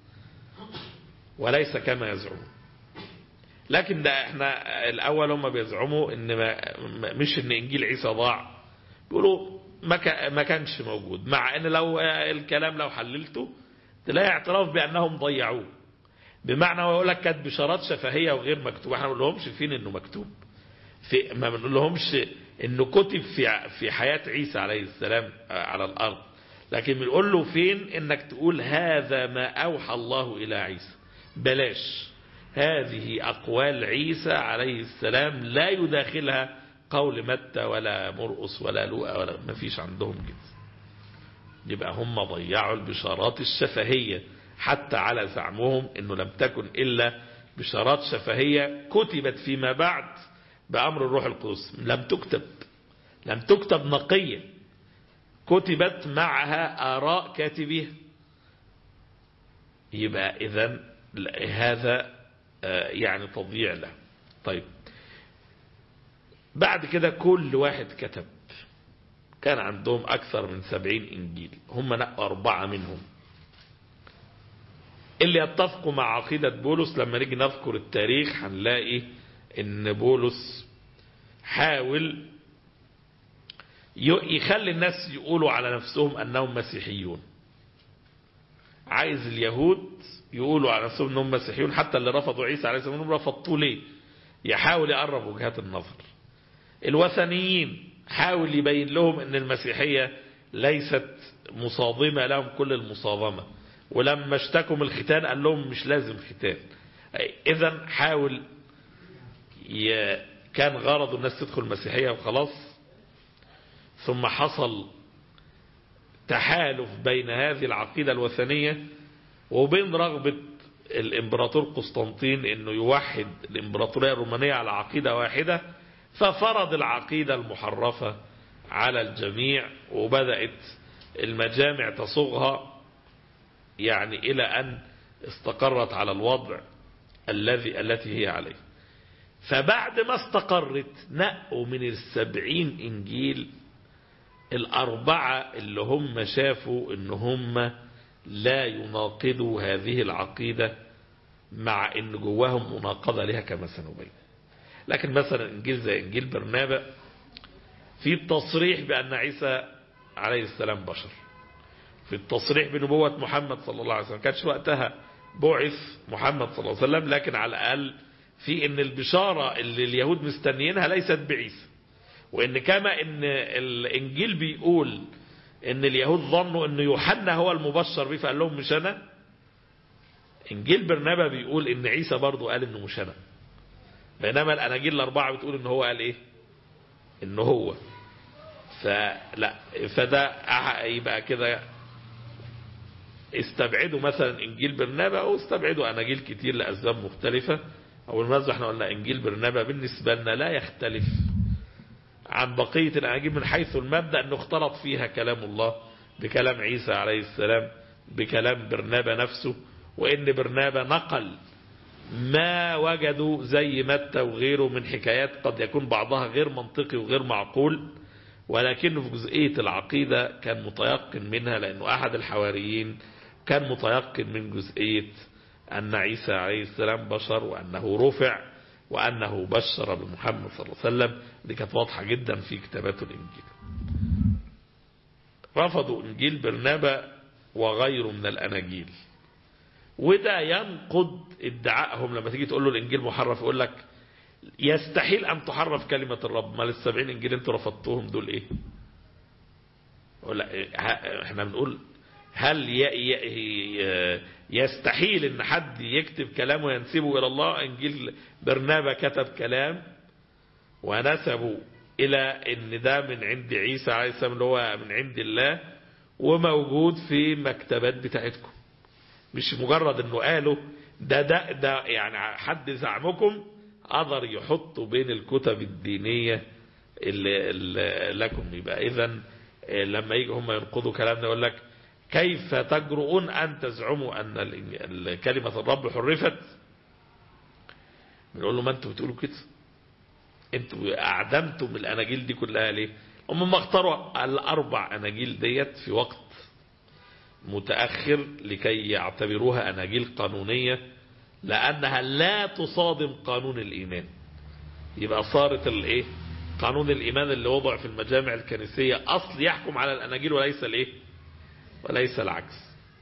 وليس كما يزعمون. لكن ده احنا الأول هم بيزعموا إن مش إن إنجيل عيسى ضاع، بيقولوا ما كانش موجود، مع إن لو الكلام لو حللته تلاقي اعتراف بأنهم ضيعوه. بمعنى هو يقول لك كانت بشارات شفهية وغير مكتوبة، احنا ما بنقولهمش فين إنه مكتوب، ما بنقولهمش إنه كتب في حياة عيسى عليه السلام على الأرض، لكن بنقول له فين إنك تقول هذا ما أوحى الله إلى عيسى. بلاش هذه أقوال عيسى عليه السلام لا يداخلها قول متى ولا مرقس ولا لوقا ولا ما فيش عندهم كده. يبقى هم ضيعوا البشارات الشفهية حتى على زعمهم إنه لم تكن إلا بشارات شفهية كتبت فيما بعد بأمر الروح القدس. لم تكتب نقية، كتبت معها آراء كاتبيها. يبقى إذن هذا يعني تضييع له. طيب بعد كده كل واحد كتب، كان عندهم أكثر من 70 إنجيل، هم نقوا 4 منهم اللي يتفقوا مع عقيدة بولس. لما نيجي نذكر التاريخ هنلاقي ان بولس حاول يخلي الناس يقولوا على نفسهم انهم مسيحيون، عايز اليهود يقولوا على نفسهم انهم مسيحيون، حتى اللي رفضوا عيسى عليه السلام رفضوه ليه؟ يحاول يقرب وجهات النظر. الوثنيين حاول يبين لهم ان المسيحية ليست مصادمة لهم كل المصادمة، ولما اشتكوا من الختان قال لهم مش لازم ختان. اذا حاول كان غرض الناس تدخل المسيحية وخلاص. ثم حصل تحالف بين هذه العقيدة الوثنية وبين رغبة الامبراطور قسطنطين انه يوحد الامبراطورية الرومانية على عقيدة واحدة، ففرض العقيدة المحرفة على الجميع، وبدأت المجامع تصوغها يعني إلى أن استقرت على الوضع التي هي عليه. فبعد ما استقرت نقوا من 70 إنجيل 4 اللي هم شافوا إن هم لا يناقضوا هذه العقيدة، مع إن جواهم مناقضة لها كما سنبين. لكن مثلا إنجيل زي إنجيل برنابا في التصريح بأن عيسى عليه السلام بشر، في التصريح بنبوة محمد صلى الله عليه وسلم. كانش وقتها بعث محمد صلى الله عليه وسلم، لكن على الأقل في ان البشارة اللي اليهود مستنيينها ليست بعيسى، وان كما ان الانجيل بيقول ان اليهود ظنوا ان يوحنا هو المبشر به فقال لهم مش انا، انجيل برنابا بيقول ان عيسى برضو قال انه مش انا. بينما الأناجيل الأربعة بتقول إن هو قال إيه؟ إن هو. فلا، فده يبقى كده استبعدوا مثلا إنجيل برنابا أو استبعدوا أناجيل كتير لأسباب مختلفة. أو المناسبة احنا قلنا إنجيل برنابا بالنسبة لنا لا يختلف عن بقية الأناجيل من حيث المبدأ أنه اختلط فيها كلام الله بكلام عيسى عليه السلام بكلام برنابا نفسه، وإن برنابا نقل ما وجدوا زي متى وغيره من حكايات قد يكون بعضها غير منطقي وغير معقول، ولكنه في جزئية العقيدة كان متيقن منها، لأنه أحد الحواريين كان متيقن من جزئية أن عيسى عليه السلام بشر وأنه رفع وأنه بشر بمحمد صلى الله عليه وسلم. دي كانت واضحة جدا في كتابات الإنجيل. رفضوا إنجيل برنابا وغيره من الأناجيل، وده ينقض ادعائهم. لما تيجي تقول له الإنجيل محرف يقول لك يستحيل أن تحرف كلمة الرب. ما ال70 إنجيل انتوا رفضتوهم دول إيه؟ احنا بنقول هل يستحيل ان حد يكتب كلام وينسبه الى الله؟ انجيل برنابا كتب كلام ونسبوا الى ان ده من عند عيسى عليه السلام اللي هو من عند الله، وموجود في مكتبات بتاعتكم. مش مجرد انه قالوا ده يعني حد زعمكم قدر يحطوا بين الكتب الدينية اللي لكم. يبقى اذا لما يجي هم ينقضوا كلامنا يقول لك كيف تجرؤون أن تزعموا أن كلمة الرب حرفت؟ بنقول له ما أنتوا بتقولوا كده، أنتوا أعدمتم الأناجيل دي كلها ليه؟ هم ما اختاروا الأربع أناجيل ديت في وقت متأخر لكي يعتبروها أناجيل قانونية، لأنها لا تصادم قانون الإيمان. يبقى صارت الإيه؟ قانون الإيمان اللي وضع في المجامع الكنسية أصل يحكم على الأناجيل وليس الإيه؟ وليس العكس.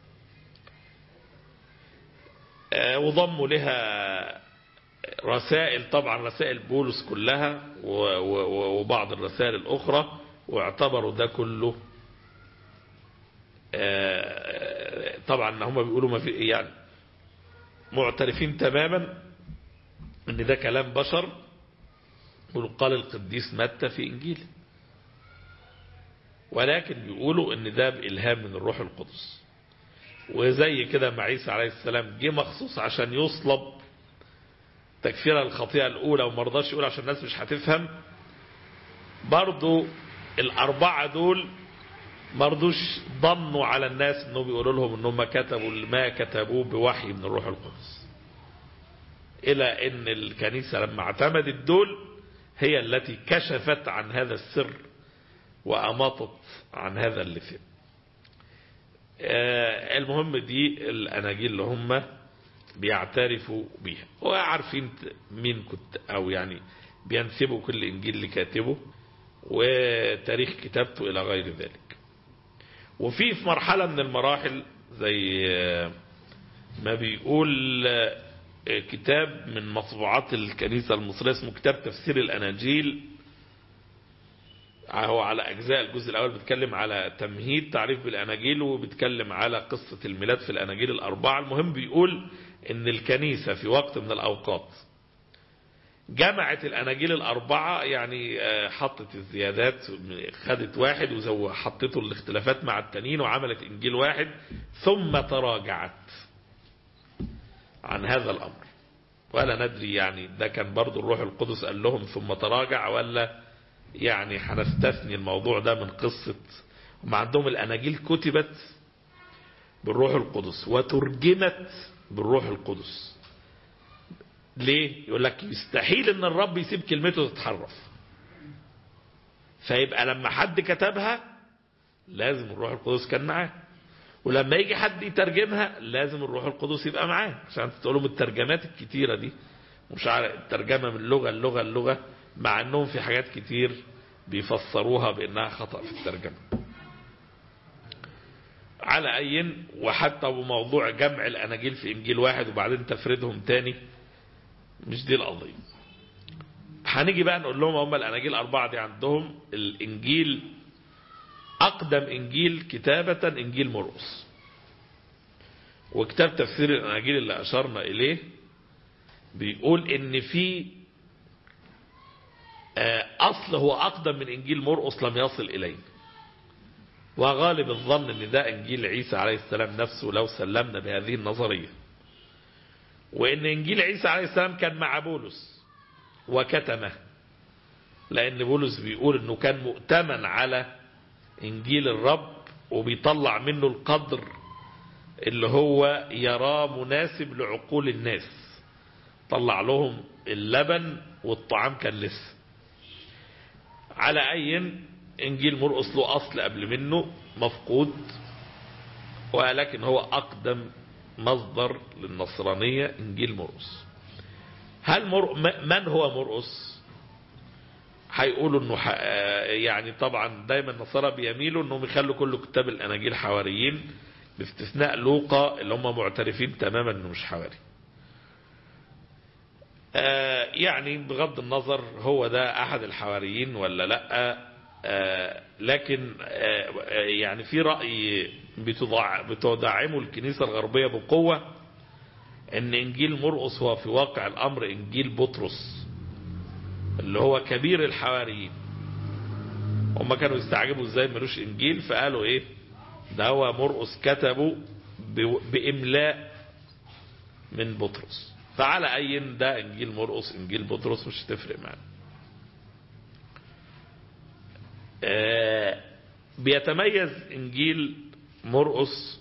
وضموا لها رسائل، طبعا رسائل بولس كلها وبعض الرسائل الأخرى، واعتبروا ده كله طبعا هم بيقولوا ما في يعني معترفين تماما ان ده كلام بشر، قال القديس متى في إنجيله، ولكن بيقولوا ان ده بإلهام من الروح القدس. وزي كده مع عيسى عليه السلام جه مخصوص عشان يصلب تكفير الخطيئة الأولى، ومرضاش يقول عشان الناس مش هتفهم. برضو الأربعة دول مرضوش ضمنوا على الناس انه بيقولوا لهم انهم كتبوا ما كتبوه بوحي من الروح القدس، إلى ان الكنيسة لما اعتمدت دول هي التي كشفت عن هذا السر وأماطت عن هذا اللثام. المهم دي الأناجيل اللي هم بيعترفوا بيها، وعارفين مين كنت أو يعني بينسبوا كل إنجيل لكاتبه وتاريخ كتابته إلى غير ذلك. وفي مرحلة من المراحل زي ما بيقول كتاب من مطبوعات الكنيسة المصرية اسمه كتاب تفسير الأناجيل، هو على أجزاء. الجزء الأول بيتكلم على تمهيد تعريف بالأناجيل، وبيتكلم على قصة الميلاد في الأناجيل الأربعة. المهم بيقول إن الكنيسة في وقت من الأوقات جمعت الأناجيل الأربعة، يعني حطت الزيادات، خدت واحد وحطته الاختلافات مع التانيين وعملت إنجيل واحد، ثم تراجعت عن هذا الأمر. ولا ندري يعني ده كان برضو الروح القدس قال لهم ثم تراجع، ولا يعني هنستثني الموضوع ده من قصة. هم عندهم الأناجيل كتبت بالروح القدس وترجمت بالروح القدس. ليه؟ يقول لك يستحيل ان الرب يسيب كلمته تتحرف، فيبقى لما حد كتبها لازم الروح القدس كان معاه، ولما يجي حد يترجمها لازم الروح القدس يبقى معاه. عشان تقولوا الترجمات الكتيرة دي مش عارف الترجمة من اللغة مع انهم في حاجات كتير بيفسروها بانها خطأ في الترجمة. على اي، وحتى بموضوع جمع الاناجيل في انجيل واحد وبعدين تفردهم تاني، مش دي القضية. هنيجي بقى نقول لهم هم الاناجيل الاربعة دي عندهم الانجيل اقدم انجيل كتابة انجيل مرقس، وكتاب تفسير الاناجيل اللي اشرنا اليه بيقول ان في أصل هو أقدم من إنجيل مرقس لم يصل إلينا، وغالب الظن أن ده إنجيل عيسى عليه السلام نفسه لو سلمنا بهذه النظرية، وأن إنجيل عيسى عليه السلام كان مع بولس وكتمه، لأن بولس بيقول أنه كان مؤتمن على إنجيل الرب وبيطلع منه القدر اللي هو يراه مناسب لعقول الناس، طلع لهم اللبن والطعام كان لسه. على أي إنجيل مرقس له أصل قبل منه مفقود، ولكن هو أقدم مصدر للنصرانية إنجيل مرقس. من هو مرقس؟ هيقولوا انه يعني طبعا دايما النصارى بيميلوا انهم يخلوا كل كتاب الاناجيل حواريين باستثناء لوقا اللي هم معترفين تماما انه مش حواري. يعني بغض النظر هو ده احد الحواريين ولا لا، لكن يعني في رأي بتدعمه الكنيسة الغربية بقوة ان انجيل مرقس هو في واقع الامر انجيل بطرس اللي هو كبير الحواريين. هم كانوا يستعجبوا ازاي ملوش انجيل، فقالوا ايه ده هو مرقس كتبه باملاء من بطرس. فعلى اي ده انجيل مرقس انجيل بطرس مش تفرق معنا. بيتميز انجيل مرقس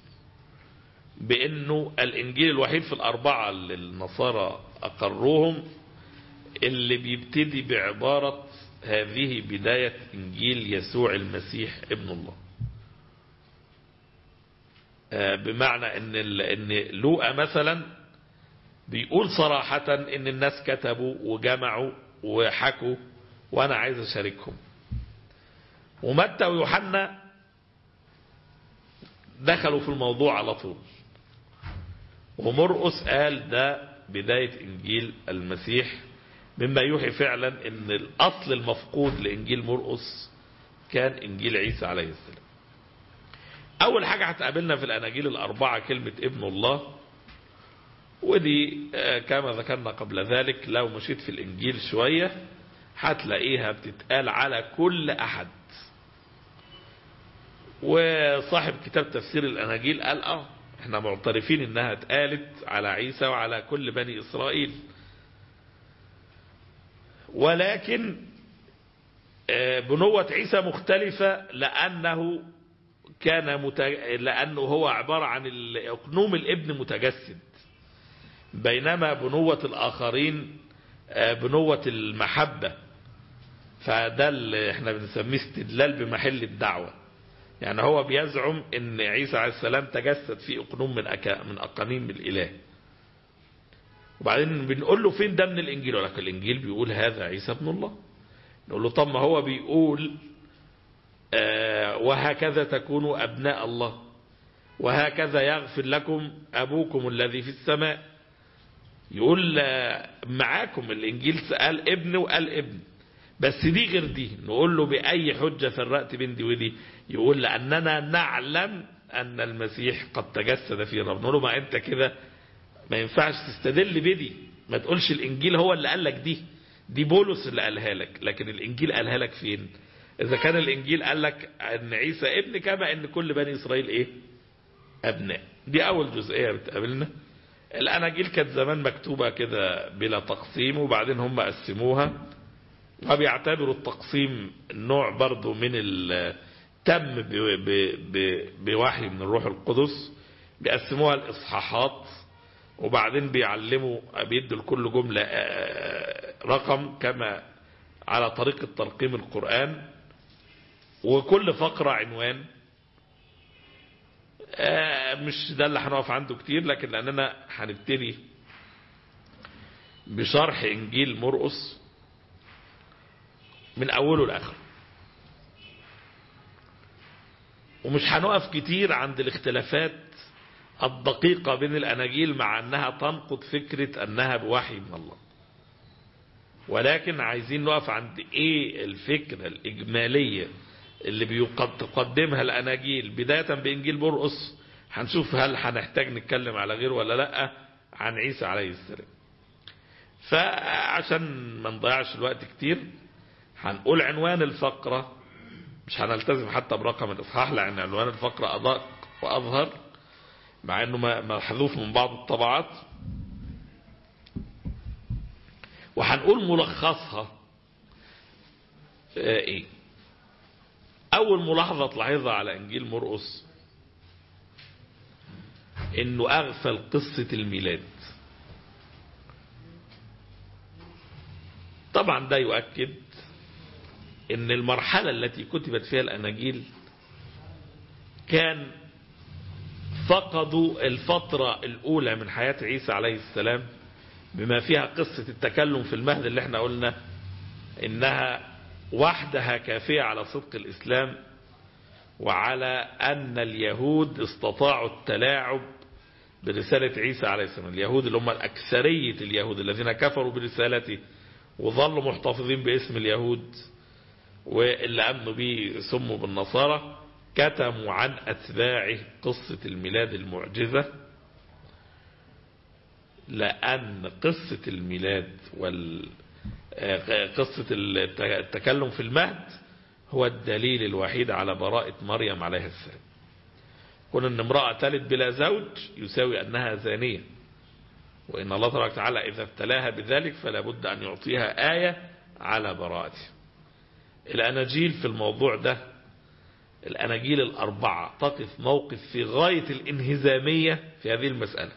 بانه الانجيل الوحيد في الاربعة اللي النصارى اقروهم اللي بيبتدي بعبارة هذه بداية انجيل يسوع المسيح ابن الله، بمعنى ان لوقا مثلا بيقول صراحة ان الناس كتبوا وجمعوا وحكوا وانا عايز اشاركهم، ومتى ويوحنا دخلوا في الموضوع على طول، ومرقس قال ده بداية انجيل المسيح، مما يوحي فعلا ان الاصل المفقود لانجيل مرقس كان انجيل عيسى عليه السلام. اول حاجة هتقابلنا في الاناجيل الاربعة كلمة ابن الله، ودي كما ذكرنا قبل ذلك لو مشيت في الانجيل شوية هتلاقيها بتتقال على كل احد. وصاحب كتاب تفسير الاناجيل قال احنا معترفين انها اتقالت على عيسى وعلى كل بني اسرائيل، ولكن بنوة عيسى مختلفة لأنه لأنه هو عبارة عن أقنوم الابن متجسد، بينما بنوة الآخرين بنوة المحبة. فده اللي احنا بنسميه استدلال بمحل الدعوة، يعني هو بيزعم ان عيسى عليه السلام تجسد في أقنوم من أقانيم الإله، وبعدين بنقول له فين ده من الانجيل؟ ولكن الانجيل بيقول هذا عيسى ابن الله. نقول له طب ما هو بيقول وهكذا تكونوا ابناء الله وهكذا يغفر لكم ابوكم الذي في السماء. يقول معاكم الانجيل قال ابن وقال ابن، بس دي غير دي. نقول له باي حجة فرقت بين دي ودي؟ يقول لاننا نعلم ان المسيح قد تجسد في الرب. نقول له ما انت كده ما ينفعش تستدل بدي، ما تقولش الانجيل هو اللي قال لك دي بولس اللي قالها لك، لكن الانجيل قالها لك فين؟ اذا كان الانجيل قال لك ان عيسى ابن كما ان كل بني اسرائيل ايه ابناء. دي اول جزئية بتقابلنا. الاناجيل كانت زمان مكتوبة كده بلا تقسيم، وبعدين هم قسموها، وبيعتبروا التقسيم نوع برضو من تم بوحي من الروح القدس. بيقسموها الاصحاحات، وبعدين بيدوا لكل جملة رقم كما على طريقة ترقيم القرآن، وكل فقرة عنوان. مش ده اللي هنقف عنده كتير، لكن لأننا هنبتدي بشرح إنجيل مرقس من أوله لآخره، ومش هنقف كتير عند الاختلافات الدقيقة بين الأناجيل مع أنها تنقض فكرة أنها بوحي من الله، ولكن عايزين نقف عند إيه الفكرة الإجمالية اللي بيقدمها الأناجيل بداية بإنجيل مرقس. هنشوف هل هنحتاج نتكلم على غيره ولا لأ عن عيسى عليه السلام. فعشان ما نضيعش الوقت كتير هنقول عنوان الفقرة، مش هنلتزم حتى برقم الإصحاح لأن عنوان الفقرة أدق وأظهر مع أنه محذوف من بعض الطبعات، وهنقول ملخصها إيه. أول ملاحظة تلاحظها على إنجيل مرقس إنه أغفل قصة الميلاد. طبعا ده يؤكد إن المرحلة التي كتبت فيها الأناجيل كان فقدوا الفترة الأولى من حياة عيسى عليه السلام بما فيها قصة التكلم في المهد اللي احنا قلنا إنها وحدها كافية على صدق الإسلام وعلى أن اليهود استطاعوا التلاعب برسالة عيسى عليه السلام. اليهود اللي هم الأكثرية اليهود الذين كفروا برسالته وظلوا محتفظين باسم اليهود واللي أمنوا به سموا بالنصارى كتموا عن أتباعه قصة الميلاد المعجزة، لأن قصة الميلاد قصة التكلم في المهد هو الدليل الوحيد على براءة مريم عليه السلام. كون أن امرأة تلد بلا زوج يساوي أنها زانية، وإن الله تبارك وتعالى إذا ابتلاها بذلك فلا بد أن يعطيها آية على براءته. الأناجيل في الموضوع ده الأناجيل الأربعة تقف موقف في غاية الانهزامية في هذه المسألة.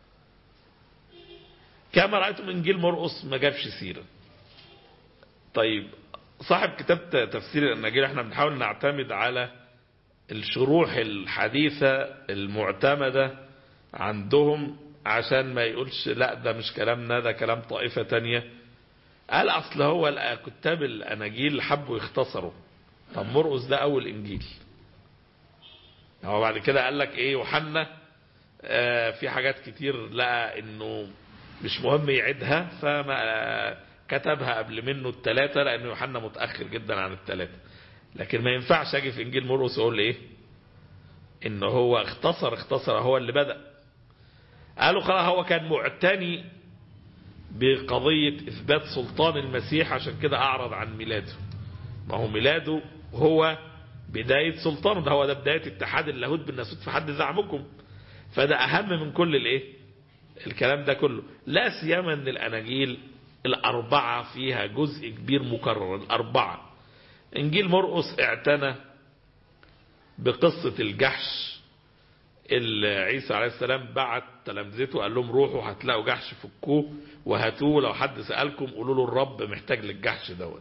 كما رأيتم إنجيل مرقس ما جابش سيرة. طيب صاحب كتاب تفسير الأناجيل احنا بنحاول نعتمد على الشروح الحديثة المعتمدة عندهم عشان ما يقولش لا ده مش كلامنا ده كلام طائفة تانية. قال أصل هو كتاب الأناجيل حبوا يختصروا. طب مرقس ده أول إنجيل، هو بعد كده قال لك إيه يوحنا في حاجات كتير لقى إنه مش مهم يعيدها فما كتبها قبل منه الثلاثة لأن يوحنا متأخر جدا عن الثلاثة. لكن ما ينفعش أجي في إنجيل مرقس أقول إيه إنه هو اختصر هو اللي بدأ. قالوا خلاص هو كان معتني بقضية إثبات سلطان المسيح عشان كده أعرض عن ميلاده. ما هو ميلاده هو بداية سلطانه، ده هو ده بداية اتحاد اللاهوت بالناسوت في حد زعمكم. فده أهم من كل الإيه الكلام ده كله، لا سيما أن الأناجيل الأربعة فيها جزء كبير مكرر. الأربعة إنجيل مرقس اعتنى بقصة الجحش اللي عيسى عليه السلام بعت تلامذته قال لهم روحوا هتلاقوا جحش فكوه وهاتوه لو حد سألكم قولوا له الرب محتاج للجحش دوت.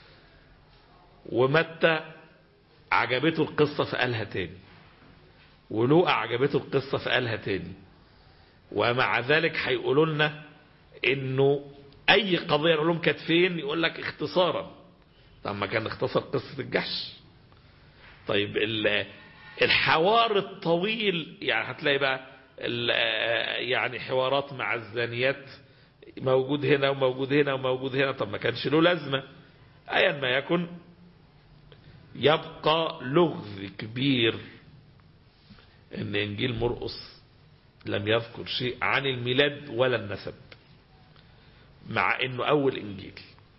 ومتى عجبته القصة فقالها تاني، ولوقا عجبته القصة فقالها تاني. ومع ذلك هيقولوا لنا انه اي قضية نقول لهم كانت فين يقول لك اختصارا. طب ما كان اختصر قصة الجحش. طيب الحوار الطويل يعني هتلاقي بقى يعني حوارات مع الزانيات موجود هنا وموجود هنا وموجود هنا. طب ما كانش له لازمة. ايا ما يكن يبقى لغز كبير ان انجيل مرقس لم يذكر شيء عن الميلاد ولا النسب مع انه اول انجيل،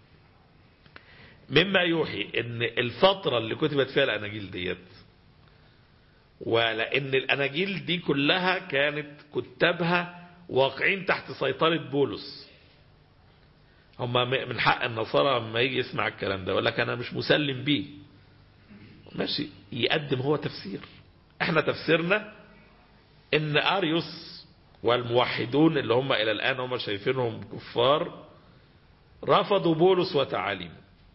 مما يوحي ان الفترة اللي كتبت فيها الاناجيل ديت، ولان الاناجيل دي كلها كانت كتابها واقعين تحت سيطرة بولس. هم من حق النصارى لما يجي يسمع الكلام ده يقول لك انا مش مسلم بيه، ماشي يقدم هو تفسير. احنا تفسيرنا ان اريوس والموحدون اللي هم الى الان هم شايفينهم كفار رفضوا بولس وتعاليمه،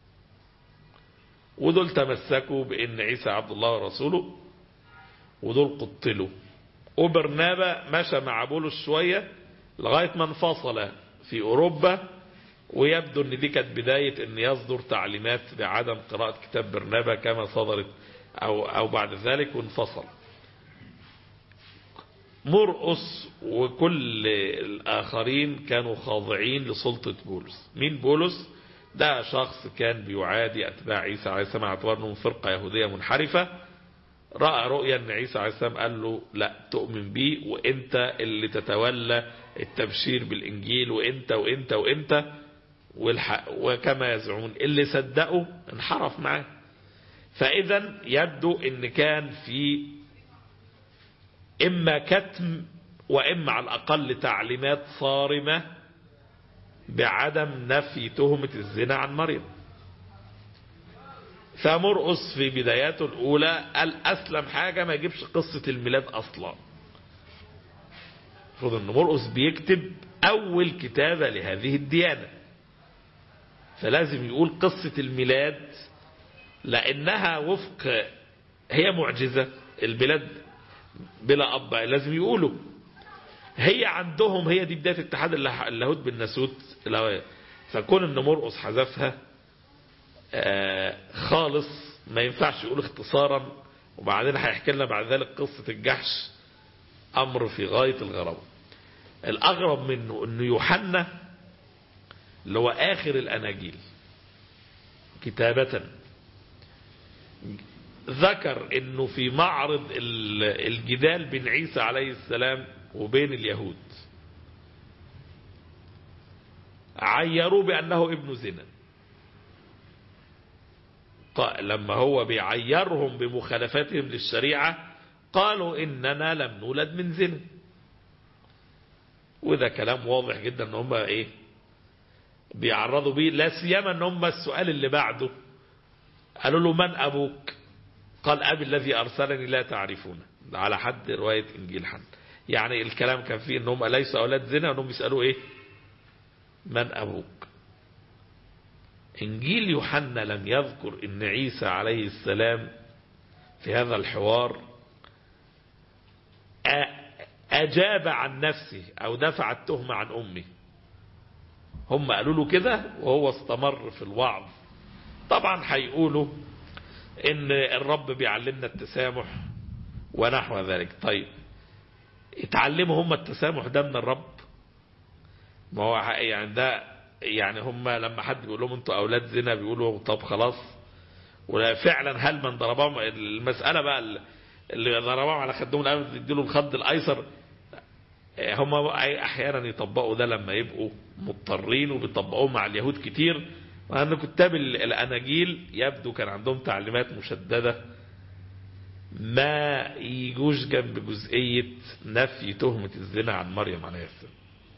ودول تمسكوا بان عيسى عبد الله ورسوله، ودول قتلوا. وبرنابا مشى مع بولس شوية لغاية ما انفصل في اوروبا، ويبدو ان دي كانت بداية ان يصدر تعليمات بعدم قراءة كتاب برنابا كما صدرت او بعد ذلك وانفصل. مرقس وكل الآخرين كانوا خاضعين لسلطة بولس. مين بولس؟ ده شخص كان بيعادي أتباع عيسى عليه السلام على اعتبار أنهم فرقة يهودية منحرفة، رأى رؤيا ان عيسى عليه السلام قال له لا تؤمن بي وانت اللي تتولى التبشير بالانجيل وانت وانت وانت وكما يزعمون، اللي صدقوا انحرف معاه. فاذا يبدو ان كان في اما كتم واما على الاقل تعليمات صارمة بعدم نفي تهمة الزنا عن مريم. فمرقس في بداياته الأولى قال أسلم حاجة ما يجيبش قصة الميلاد أصلا. المفروض أن مرقس بيكتب أول كتابة لهذه الديانة، فلازم يقول قصة الميلاد لأنها وفق، هي معجزة البلاد بلا أب، لازم يقولوا هي عندهم هي دي بداية اتحاد اللاهوت بالناسوت. فكون أن مرقس حذفها خالص ما ينفعش يقول اختصارا، وبعدين هيحكي لنا بعد ذلك قصة الجحش، أمر في غاية الغرابة. الأغرب منه أنه يوحنا اللي هو آخر الأناجيل كتابة ذكر أنه في معرض الجدال بين عيسى عليه السلام وبين اليهود عيروه بأنه ابن زنا. لما هو بيعيرهم بمخالفتهم للشريعة قالوا إننا لم نولد من زنا. وده كلام واضح جدا ان هم ايه بيعرضوا بيه، لا سيما ان هم السؤال اللي بعده قالوا له من ابوك؟ قال ابي الذي ارسلني لا تعرفونه، على حد رواية انجيل حنا. يعني الكلام كان فيه ان هم ليسوا اولاد زنا، وانهم بيسألوا ايه من ابوك. انجيل يوحنا لم يذكر ان عيسى عليه السلام في هذا الحوار اجاب عن نفسه او دفع التهمة عن امه. هم قالوا له كده وهو استمر في الوعظ. طبعا هيقولوا ان الرب بيعلمنا التسامح ونحو ذلك. طيب اتعلموا هم التسامح ده من الرب؟ ما هو يعني ده يعني هم لما حد بيقول لهم انتوا اولاد زنا بيقولوا طب خلاص. ولا فعلا هل من ضربهم المسألة بقى اللي ضربهم على خدهم الأمن يديله الخد الايسر؟ هم احيانا يطبقوا ده لما يبقوا مضطرين، وبيطبقوه مع اليهود كتير. وأن كتاب الأناجيل يبدو كان عندهم تعليمات مشددة ما يجوش جنب جزئية نفي تهمة الزنا عن مريم عليه السلام.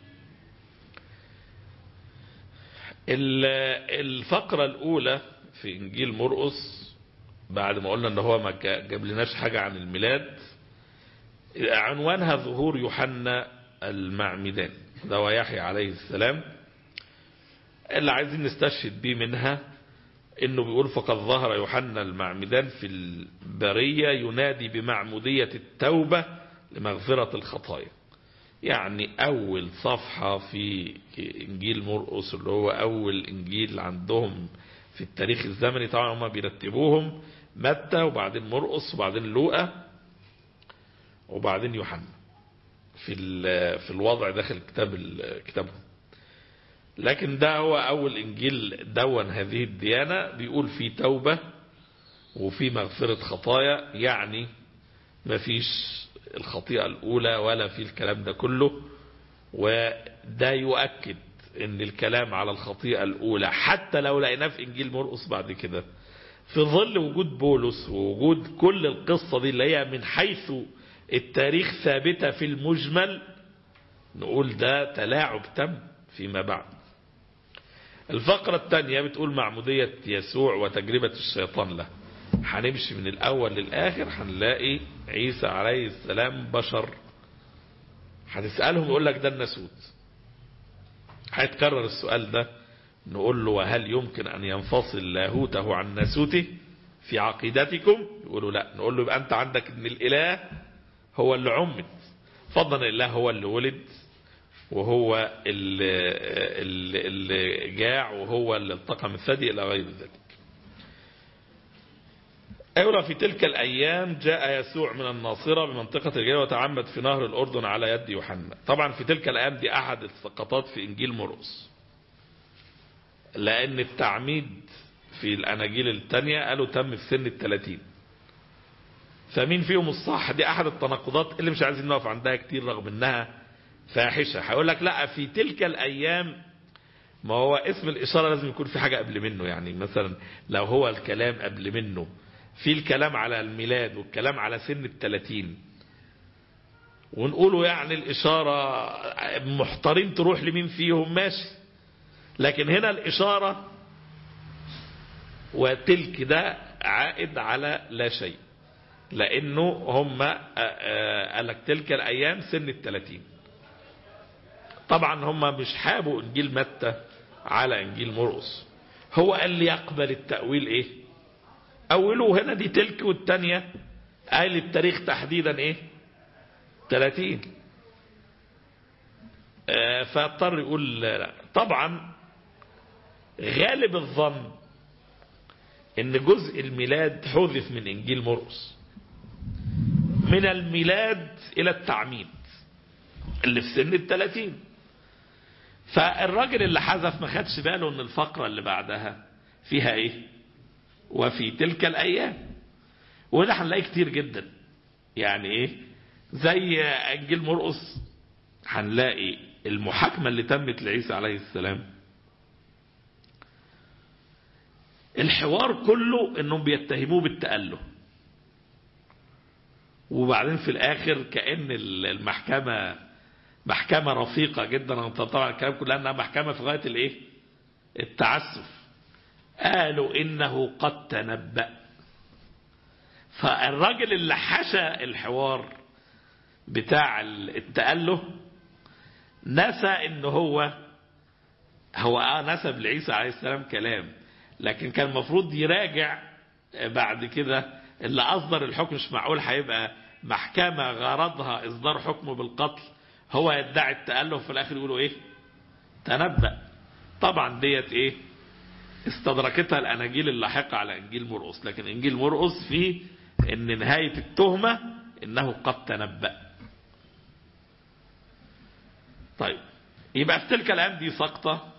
الفقرة الأولى في إنجيل مرقس بعد ما قلنا أنه هو ما جاب لناش حاجة عن الميلاد، عنوانها ظهور يوحنا المعمدان ده ويحيى عليه السلام. اللي عايزين نستشهد بيه منها انه بيقول فقد ظهر يوحنا المعمدان في البرية ينادي بمعمودية التوبة لمغفرة الخطايا. يعني اول صفحة في انجيل مرقس اللي هو اول انجيل عندهم في التاريخ الزمني، طبعا هم بيرتبوهم متى وبعدين مرقس وبعدين لوقا وبعدين يوحنا في الوضع داخل كتابهم. لكن ده هو أول إنجيل دون هذه الديانة، بيقول فيه توبة وفي مغفرة خطايا، يعني ما فيش الخطيئة الأولى ولا في الكلام ده كله. وده يؤكد ان الكلام على الخطيئة الأولى حتى لو لقيناه في إنجيل مرقس بعد كده في ظل وجود بولس ووجود كل القصة دي اللي هي من حيث التاريخ ثابتة في المجمل، نقول ده تلاعب تم فيما بعد. الفقرة الثانية بتقول معمودية يسوع وتجربة الشيطان له. هنمشي من الأول للآخر هنلاقي عيسى عليه السلام بشر. هتسألهم يقول لك ده الناسوت. هيتكرر السؤال ده، نقول له وهل يمكن أن ينفصل لاهوته عن ناسوته في عقيدتكم؟ يقولوا لا. نقول له يبقى أنت عندك أن الإله هو اللي عمد، فضلا الإله هو اللي ولد وهو اللي جاع وهو اللي التقى من الثدي إلى غير ذلك. أولا في تلك الأيام جاء يسوع من الناصرة بمنطقة الجليل وتعمد في نهر الأردن على يد يوحنا. طبعا في تلك الأيام دي أحد السقطات في إنجيل مرقس، لأن التعميد في الأناجيل الثانية قالوا تم في سن 30، فمين فيهم الصح؟ دي احد التناقضات اللي مش عايزين نقف عندها كتير رغم انها فاحشة. هيقول لك لا، في تلك الايام، ما هو اسم الاشارة لازم يكون في حاجة قبل منه. يعني مثلا لو هو الكلام قبل منه في الكلام على الميلاد والكلام على سن 30، ونقوله يعني الاشارة محتارين تروح لمين فيهم، ماشي. لكن هنا الاشارة وتلك ده عائد على لا شيء، لانه هم قالك تلك الايام سن 30. طبعا هم مش حابوا انجيل متى على انجيل مرقس. هو قال لي يقبل التأويل ايه؟ اوله هنا دي تلك، والتانية قال التاريخ تحديدا ايه؟ 30. فاضطر يقول لا. طبعا غالب الظن ان جزء الميلاد حذف من انجيل مرقس، من الميلاد الى التعميد اللي في سن 30. فالراجل اللي حذف ما خدش باله ان الفقرة اللي بعدها فيها ايه؟ وفي تلك الايام. وده هنلاقي كتير جدا. يعني ايه؟ زي انجيل مرقس هنلاقي المحاكمة اللي تمت لعيسى عليه السلام، الحوار كله انهم بيتهموه بالتأله، وبعدين في الاخر كأن المحكمة محكمة رفيقة جدا. طبعا الكلام كله انها محكمة في غاية الايه؟ التعسف. قالوا انه قد تنبأ. فالراجل اللي حشى الحوار بتاع التأله نسى ان هو نسب لعيسى عليه السلام كلام، لكن كان المفروض يراجع بعد كده. اللي اصدر الحكم مش معقول هيبقى محكمة غرضها اصدار حكم بالقتل هو يدعي التأله في الاخر يقولوا ايه؟ تنبأ. طبعا ديت ايه؟ استدركتها الاناجيل اللاحقة على انجيل مرقس. لكن انجيل مرقس فيه ان نهاية التهمة انه قد تنبأ. طيب، يبقى في تلك الايام دي سقطة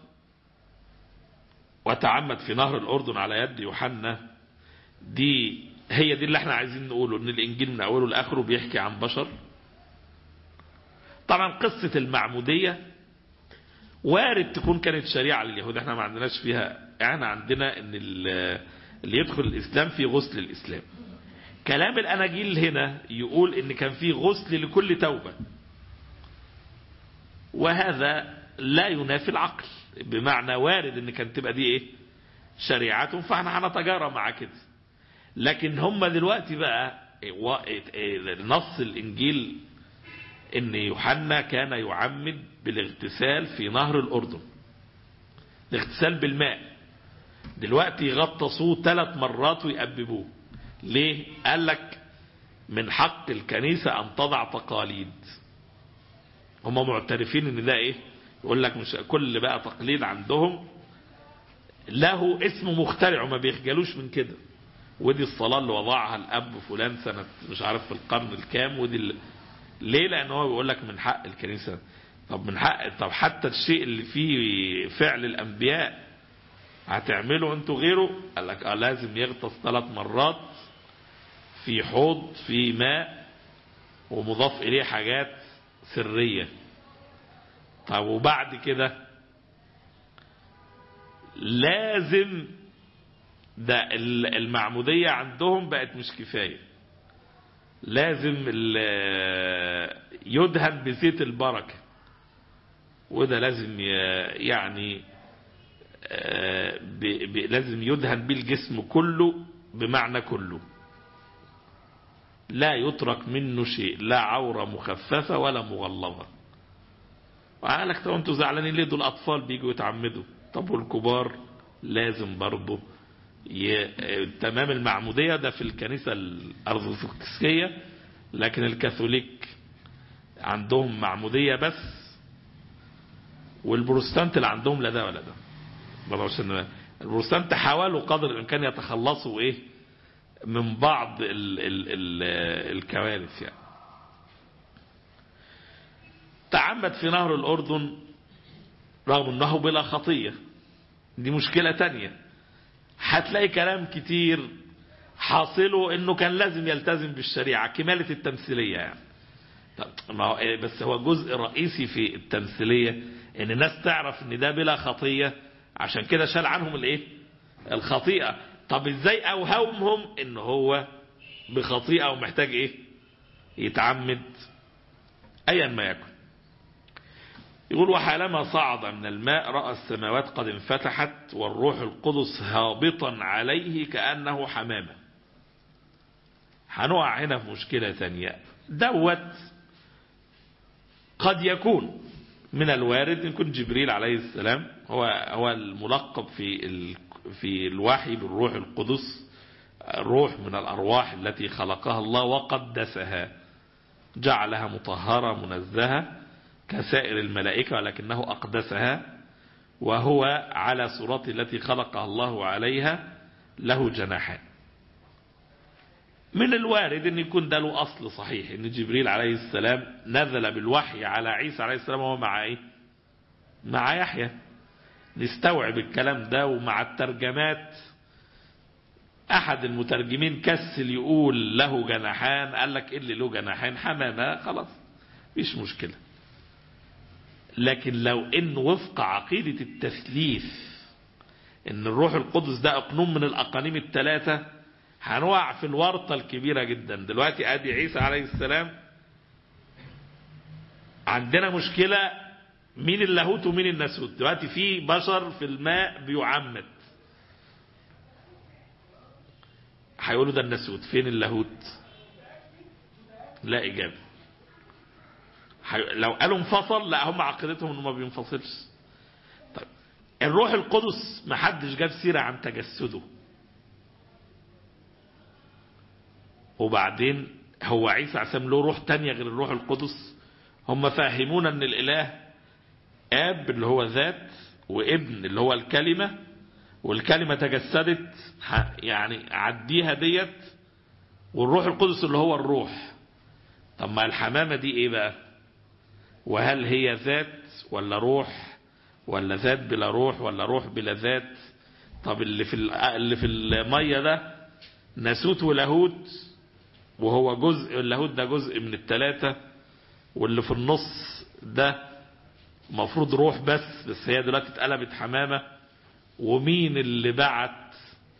وتعمد في نهر الاردن على يد يوحنا. هي دي اللي احنا عايزين نقوله، ان الانجيل من اوله لاخره بيحكي عن بشر. طبعا قصة المعمودية وارد تكون كانت شريعة لليهود، احنا ما عندناش فيها. احنا عندنا ان اللي يدخل الاسلام في غسل الاسلام. كلام الاناجيل هنا يقول ان كان في غسل لكل توبة، وهذا لا ينافي العقل، بمعنى وارد ان كانت تبقى دي ايه؟ شريعتهم، فاحنا هنتجارى مع كده. لكن هم دلوقتي بقى نص الانجيل ان يوحنا كان يعمد بالاغتسال في نهر الاردن، الاغتسال بالماء. دلوقتي يغطسوه 3 مرات ويأببوه. ليه؟ قال لك من حق الكنيسة ان تضع تقاليد. هم معترفين ان ده ايه؟ يقول لك مش كل بقى تقليد عندهم له اسم مخترع وما بيخجلوش من كده. ودي الصلاة اللي وضعها الاب فلان سنة مش عارف في القرن الكام، ودي ليه؟ لان هو بيقول لك من حق الكنيسة. طب حتى الشيء اللي فيه فعل الانبياء هتعملوا انتوا غيره؟ قال لك لازم يغطس 3 مرات في حوض في ماء ومضاف اليه حاجات سرية. طب وبعد كده لازم ده المعمودية عندهم بقت مش كفاية، لازم يدهن بزيت البركة، وده لازم يعني لازم يدهن بالجسم كله، بمعنى كله لا يترك منه شيء، لا عورة مخففة ولا مغلظة. وقالك طب انتوا زعلانين ليه؟ دول الاطفال بيجوا يتعمدوا. طب والكبار لازم برضه تمام المعمودية. ده في الكنيسة الأرثوذكسية، لكن الكاثوليك عندهم معمودية بس، والبروتستانت اللي عندهم لا ده ولا ده. البروتستانت حاولوا قدر الامكان يتخلصوا ايه من بعض الكوارث. يعني تعمد في نهر الأردن رغم انه بلا خطية، دي مشكلة تانية. هتلاقي كلام كتير حاصله انه كان لازم يلتزم بالشريعة كمالة التمثيلية يعني. بس هو جزء رئيسي في التمثيلية ان الناس تعرف ان ده بلا خطية، عشان كده شال عنهم الايه الخطيئة. طب ازاي اوهمهم ان هو بخطيئة ومحتاج ايه يتعمد ايا ما يكن. يقول وحالما صعد من الماء رأى السماوات قد انفتحت والروح القدس هابطا عليه كأنه حمامة. هنقع هنا في مشكلة ثانية. دوت قد يكون من الوارد ان يكون جبريل عليه السلام هو الملقب في الوحي بالروح القدس، روح من الأرواح التي خلقها الله وقدسها، جعلها مطهرة منزهة كسائر الملائكة ولكنه أقدسها، وهو على صورته التي خلقها الله عليها له جناحان. من الوارد أن يكون ده له أصل صحيح، أن جبريل عليه السلام نزل بالوحي على عيسى عليه السلام وهو مع إيه؟ مع يحيى. نستوعب الكلام ده ومع الترجمات. أحد المترجمين كسل يقول له جناحان، قال لك إيه اللي له جناحين؟ حمامة، خلاص مفيش مشكلة. لكن لو إن وفق عقيدة التثليث إن الروح القدس ده أقنوم من الأقانيم الثلاثة، هنوقع في الورطة الكبيرة جدا. دلوقتي أدي عيسى عليه السلام عندنا مشكلة مين اللاهوت ومين الناسوت. دلوقتي في بشر في الماء بيعمد، هيقولوا ده الناسوت، فين اللاهوت؟ لا إجابة. لو قالوا انفصل، لا هم عقيدتهم انه ما بينفصلش. طيب الروح القدس ما حدش جاب سيرة عن تجسده، وبعدين هو عيسى عليه السلام له روح تانية غير الروح القدس. هم فاهمون ان الاله اب اللي هو ذات، وابن اللي هو الكلمة، والكلمة تجسدت يعني عديها ديت، والروح القدس اللي هو الروح. طب ما الحمامة دي ايه بقى؟ وهل هي ذات ولا روح، ولا ذات بلا روح، ولا روح بلا ذات؟ طب اللي في المية ده ناسوت ولاهوت، وهو جزء، اللاهوت ده جزء من الثلاثة، واللي في النص ده مفروض روح بس هي دلوقتي اتقلبت حمامة. ومين اللي بعت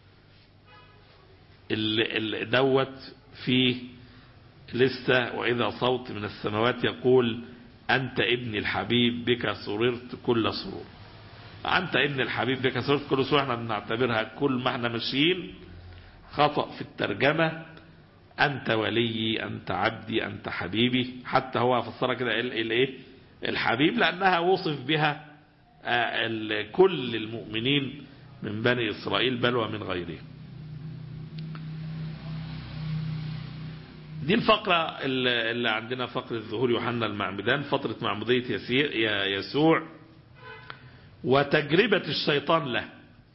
اللي دوت فيه لسه وإذا صوت من السماوات يقول أنت ابن الحبيب بك سررت كل سرور. أنت ابن الحبيب بك سررت كل سرور، احنا بنعتبرها كل ما احنا ماشيين خطأ في الترجمة. أنت وليي، أنت عبدي، أنت حبيبي. حتى هو فسرها كده الايه الحبيب لأنها وصف بها كل المؤمنين من بني إسرائيل بل ومن غيرهم. دي الفقرة اللي عندنا، فقرة ظهور يوحنا المعمدان، فترة معمودية يسوع وتجربة الشيطان له.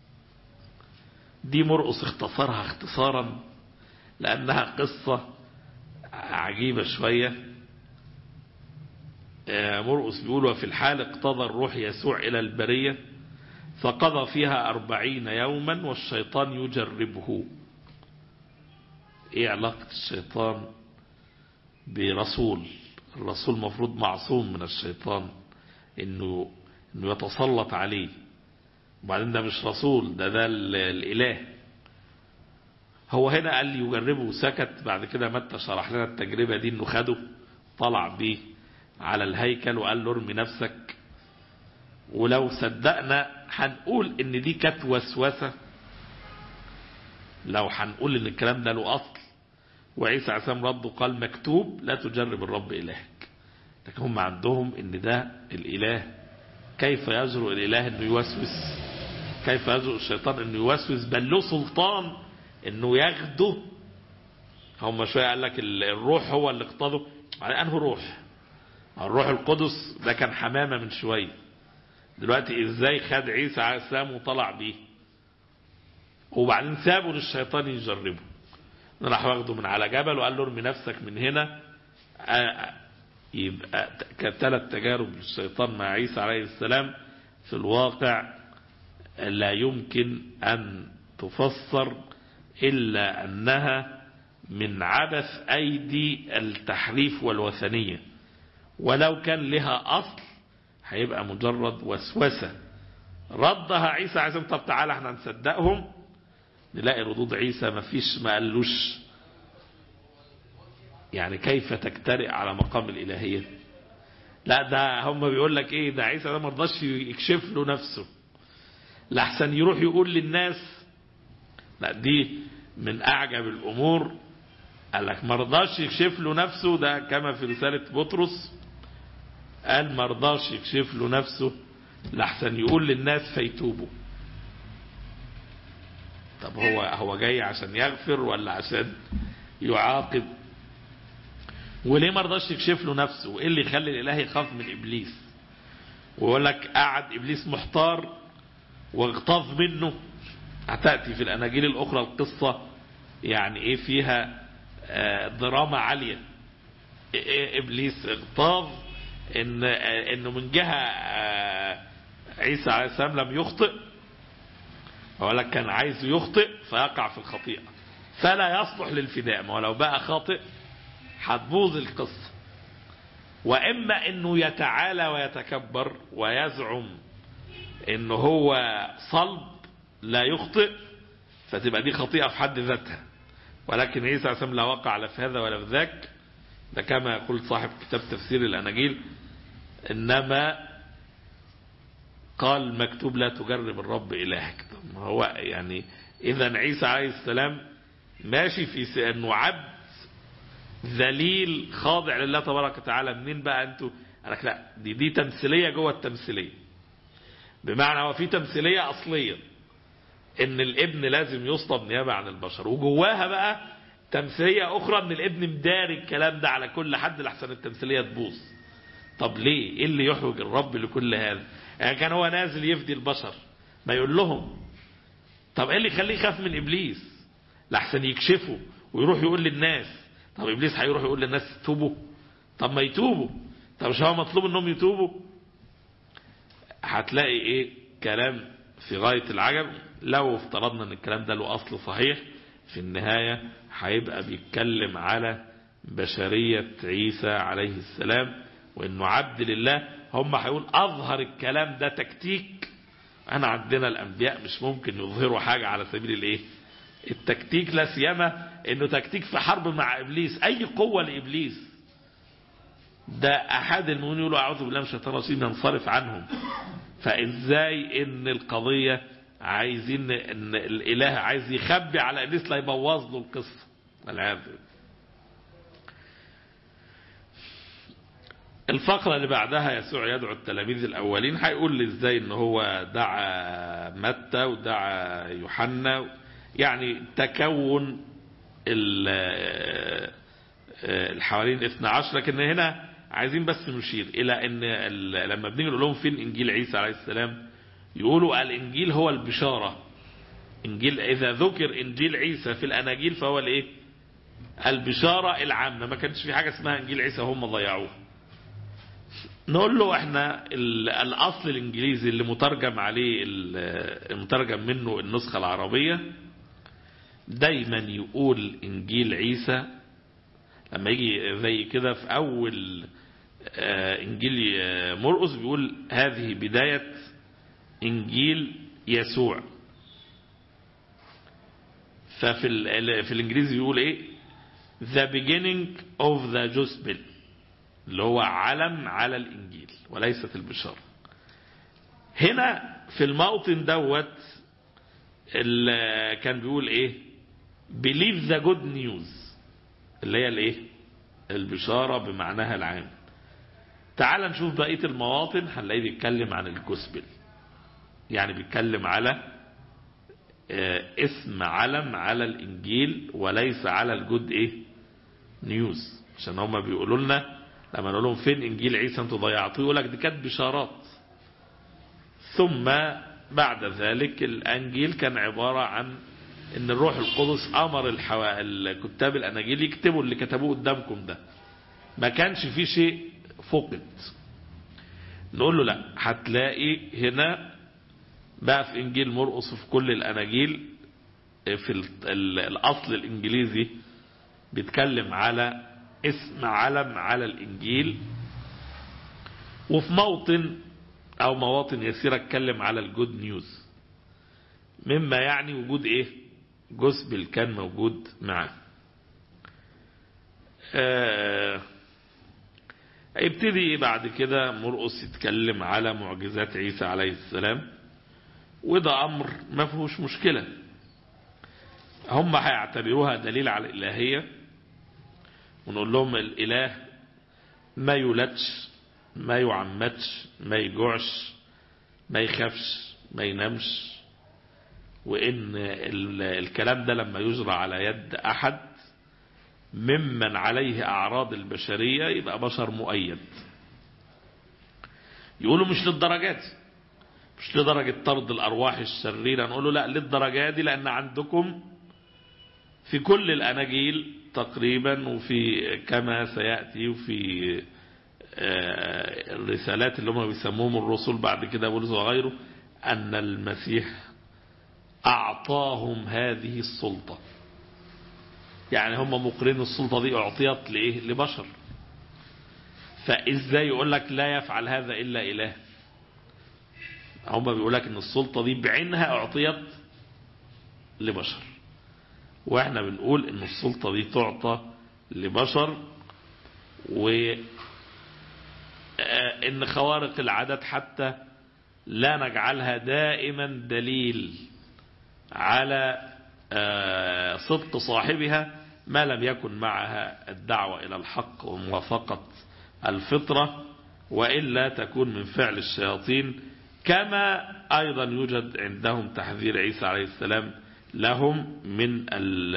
دي مرقس اختصرها اختصارا لأنها قصة عجيبة شوية. مرقس بيقول وفي الحال اقتضى الروح يسوع إلى البرية فقضى فيها 40 يوما والشيطان يجربه. ايه علاقة الشيطان برسول؟ الرسول مفروض معصوم من الشيطان انه يتسلط عليه، وبعدين ده مش رسول، ده الاله. هو هنا قال لي يجربه وسكت. بعد كده متى شرح لنا التجربة دي، انه خده طلع بيه على الهيكل وقال له ارمي نفسك. ولو صدقنا هنقول ان دي كانت وسوسة، لو هنقول ان الكلام ده له اصل. وعيسى عليه السلام رده قال مكتوب لا تجرب الرب الهك. لكن هم عندهم ان ده الاله، كيف يجرؤ الاله انه يوسوس؟ كيف يجرؤ الشيطان انه يوسوس؟ بل له سلطان انه ياخده. هم شوية قال لك الروح هو اللي اقتضوا على انه روح. الروح القدس ده كان حمامة من شوية، دلوقتي ازاي خد عيسى عليه السلام وطلع بيه وبعدين سابه للشيطان يجربه؟ راح واخده من على جبل وقال له ارمي نفسك من هنا. يبقى كثلاث تجارب للشيطان مع عيسى عليه السلام في الواقع لا يمكن أن تفسر إلا أنها من عبث أيدي التحريف والوثنية، ولو كان لها أصل هيبقى مجرد وسوسة ردها عيسى عليه السلام. طب تعالى احنا نصدقهم، نلاقي ردود عيسى ما قالوش يعني كيف تجترئ على مقام الإلهية. لا ده هم بيقول لك ايه، ده عيسى ده ما رضاش يكشف له نفسه لحسن يروح يقول للناس. لا دي من أعجب الأمور. قال لك ما رضاش يكشف له نفسه، ده كما في رسالة بطرس قال ما رضاش يكشف له نفسه لحسن يقول للناس فيتوبوا. طب هو جاي عشان يغفر ولا عشان يعاقب؟ وليه ما رضاش يكشف له نفسه؟ وايه اللي يخلي الاله يخاف من ابليس؟ ويقول لك قعد ابليس محتار واغتاظ منه. هتاتي في الاناجيل الاخرى القصه يعني ايه فيها دراما عاليه. ابليس اغتاظ انه من جهه عيسى عليه السلام لم يخطئ، ولا كان عايز يخطئ فيقع في الخطيئه فلا يصلح للفداء. ما هو لو بقى خاطئ هتبوظ القصه. واما انه يتعالى ويتكبر ويزعم انه هو صلب لا يخطئ، فتبقى دي خطيئه في حد ذاتها. ولكن عيسى عليه السلام لا وقع لا في هذا ولا في ذاك. ده كما يقول صاحب كتاب تفسير الأناجيل، إنما قال مكتوب لا تجرب الرب إلهك. ما هو يعني إذا عيسى عليه السلام ماشي في أنه عبد ذليل خاضع لله تبارك وتعالى. منين بقى أنتوا؟ قالك لا دي تمثيلية جوه التمثيلية. بمعنى هو في تمثيلية أصلية إن الابن لازم يصلب نيابة عن البشر، وجواها بقى تمثيلية أخرى إن الابن مداري الكلام ده على كل حد لحسن التمثيلية تبوظ. طب ليه؟ إيه اللي يحوج الرب لكل هذا؟ يعني كان هو نازل يفدي البشر ما يقول لهم. طب إيه اللي يخليه يخاف من إبليس لحسن يكشفه ويروح يقول للناس؟ طب إبليس هيروح يقول للناس توبوا؟ طب ما يتوبوا. طب مش هو مطلوب إنهم يتوبوا؟ هتلاقي إيه كلام في غاية العجب. لو افترضنا ان الكلام ده له اصل صحيح، في النهاية هيبقى بيتكلم على بشرية عيسى عليه السلام وانه عبد لله. هم هيقول اظهر الكلام ده تكتيك. انا عندنا الانبياء مش ممكن يظهروا حاجة على سبيل الايه التكتيك، لا سيما انه تكتيك في حرب مع ابليس. اي قوة لابليس ده احد المؤمنين يقولوا اعوذ بالله من الشيطان الرجيم ينصرف عنهم. فازاي ان القضية عايزين ان الاله عايز يخبي على ابليس لا يبوظ له القصه. الفقره اللي بعدها يسوع يدعو التلاميذ الاولين. هيقول لي ازاي ان هو دعا متى ودعا يوحنا، يعني تكون الحوالين 12. لكن هنا عايزين بس نشير الى ان لما بنيجي نقول لهم فين انجيل عيسى عليه السلام، يقولوا الانجيل هو البشارة. انجيل اذا ذكر انجيل عيسى في الاناجيل فهو الايه البشارة العامة. ما كانش في حاجة اسمها انجيل عيسى هم ضيعوه. نقول له احنا الاصل الانجليزي اللي مترجم عليه المترجم منه النسخة العربية دايما يقول انجيل عيسى لما يجي زي كده في اول انجيل مرقس بيقول هذه بداية انجيل يسوع. ففي الانجليزي بيقول ايه the beginning of the gospel، اللي هو علم على الانجيل وليست البشارة. هنا في الموطن دوت اللي كان بيقول ايه believe the good news اللي هي الايه البشارة بمعناها العام. تعال نشوف بقية المواطن هنلاقيه بيتكلم عن الجوسبل، يعني بيتكلم على اسم علم على الانجيل وليس على الجود ايه نيوز. عشان هما بيقولوا لنا لما نقول لهم فين انجيل عيسى انتوا ضيعتوه، يقول لك دي كانت بشارات. ثم بعد ذلك الانجيل كان عبارة عن ان الروح القدس امر الكتاب الاناجيل يكتبوا اللي كتبوه قدامكم ده، ما كانش فيه شيء فقد. نقول له لا، هتلاقي هنا بقى في انجيل مرقس في كل الاناجيل في الأصل الإنجليزي بيتكلم على اسم علم على الإنجيل، وفي موطن أو مواطن يسيرة اتكلم على الجود نيوز، مما يعني وجود إيه؟ جوسبل كان موجود معه. يبتدي بعد كده مرقس يتكلم على معجزات عيسى عليه السلام، وده أمر ما فيهوش مشكلة. هم هيعتبروها دليل على الإلهية، ونقول لهم الإله ما يولدش، ما يعمدش، ما يجوعش، ما يخافش، ما ينامش، وإن الكلام ده لما يجرى على يد أحد ممن عليه أعراض البشرية يبقى بشر مؤيد. يقولوا مش للدرجات، مش لدرجة طرد الأرواح الشريرة. نقول له لا، للدرجة دي، لأن عندكم في كل الأناجيل تقريبا، وفي كما سيأتي، وفي الرسالات اللي هم بيسموهم الرسل بعد كده بولس وغيره، أن المسيح أعطاهم هذه السلطة. يعني هم مقرين السلطة دي أعطيت لإيه؟ لبشر. فإزاي يقول لك لا يفعل هذا إلا إله؟ هم بيقول لك إن السلطة دي بعينها أعطيت لبشر، وإحنا بنقول إن السلطة دي تعطى لبشر، وإن خوارق العادات حتى لا نجعلها دائما دليل على صدق صاحبها ما لم يكن معها الدعوة إلى الحق وموافقة الفطرة، وإلا تكون من فعل الشياطين. كما أيضا يوجد عندهم تحذير عيسى عليه السلام لهم من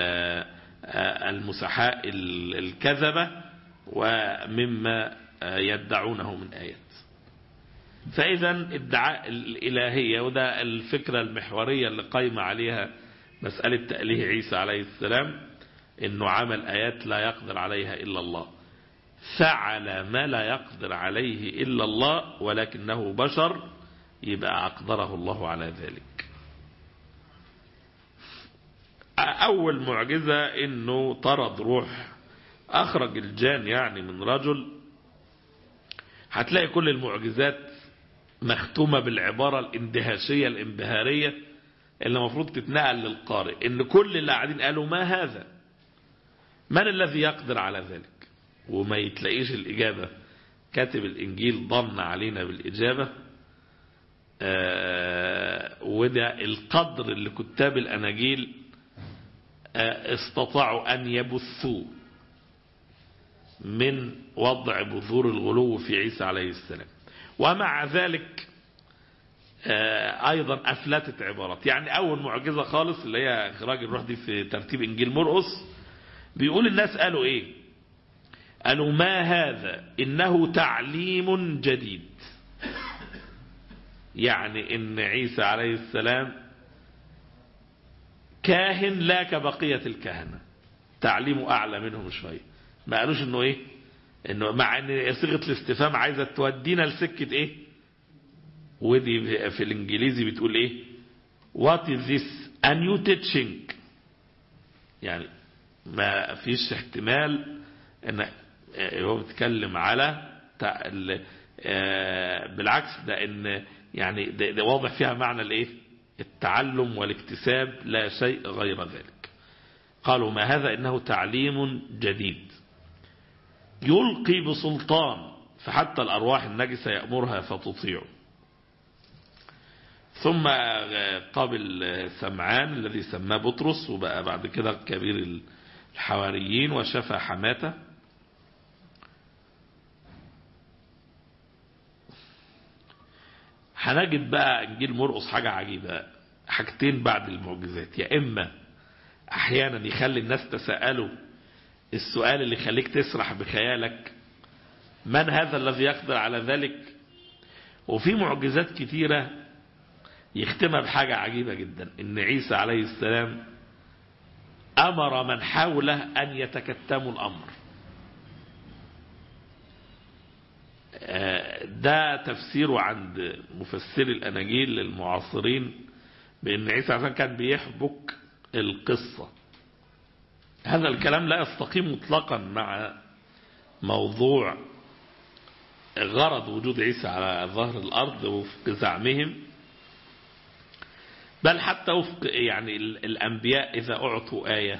المسحاء الكذبة ومما يدعونه من آيات. فإذا ادعاء الإلهية، وده الفكرة المحورية اللي قايمة عليها مسألة تأليه عيسى عليه السلام، إنه عمل آيات لا يقدر عليها إلا الله، فعل ما لا يقدر عليه إلا الله ولكنه بشر، يبقى أقدره الله على ذلك. أول معجزة إنه طرد روح، أخرج الجان يعني من رجل. هتلاقي كل المعجزات مختومة بالعبارة الاندهاشية الانبهارية اللي المفروض تتنقل للقارئ، إن كل اللي قاعدين قالوا ما هذا، من الذي يقدر على ذلك؟ وما يتلاقيش الإجابة. كاتب الإنجيل ضن علينا بالإجابة. وده القدر اللي كتاب الأناجيل استطاعوا أن يبثوا من وضع بذور الغلو في عيسى عليه السلام. ومع ذلك أيضا أفلتت عبارات. يعني أول معجزة خالص اللي هي إخراج الروح دي في ترتيب إنجيل مرقس، بيقول الناس قالوا إيه؟ قالوا ما هذا إنه تعليم جديد. يعني إن عيسى عليه السلام كاهن لا كبقية الكهنة، تعليمه أعلى منهم شوية. ما قالوش إنه إيه؟ إنه مع إن صيغة الاستفهام عايزة تودينا لسكة إيه؟ ودي في الإنجليزي بتقول إيه؟ What is this? A new teaching. يعني ما فيش احتمال إن هو بيتكلم على بالعكس، ده إن يعني ده واضح فيها معنى الإيه؟ التعلم والاكتساب، لا شيء غير ذلك. قالوا ما هذا إنه تعليم جديد يلقي بسلطان، فحتى الأرواح النجسة يأمرها فتطيعه. ثم قابل سمعان الذي سماه بطرس، وبقى بعد كده كبير الحواريين، وشفى حماته. هنجد بقى إنجيل مرقس حاجة عجيبة، حاجتين بعد المعجزات. يا إما أحيانا يخلي الناس تسألوا السؤال اللي يخليك تسرح بخيالك، من هذا الذي يقدر على ذلك؟ وفي معجزات كتيرة يختمها بحاجة عجيبة جدا، إن عيسى عليه السلام أمر من حوله أن يتكتموا الأمر. ده تفسيره عند مفسري الأناجيل المعاصرين بأن عيسى عليه السلام كان بيحبك القصة. هذا الكلام لا يستقيم مطلقا مع موضوع غرض وجود عيسى على ظهر الأرض وفق زعمهم، بل حتى وفق يعني الأنبياء إذا أعطوا آية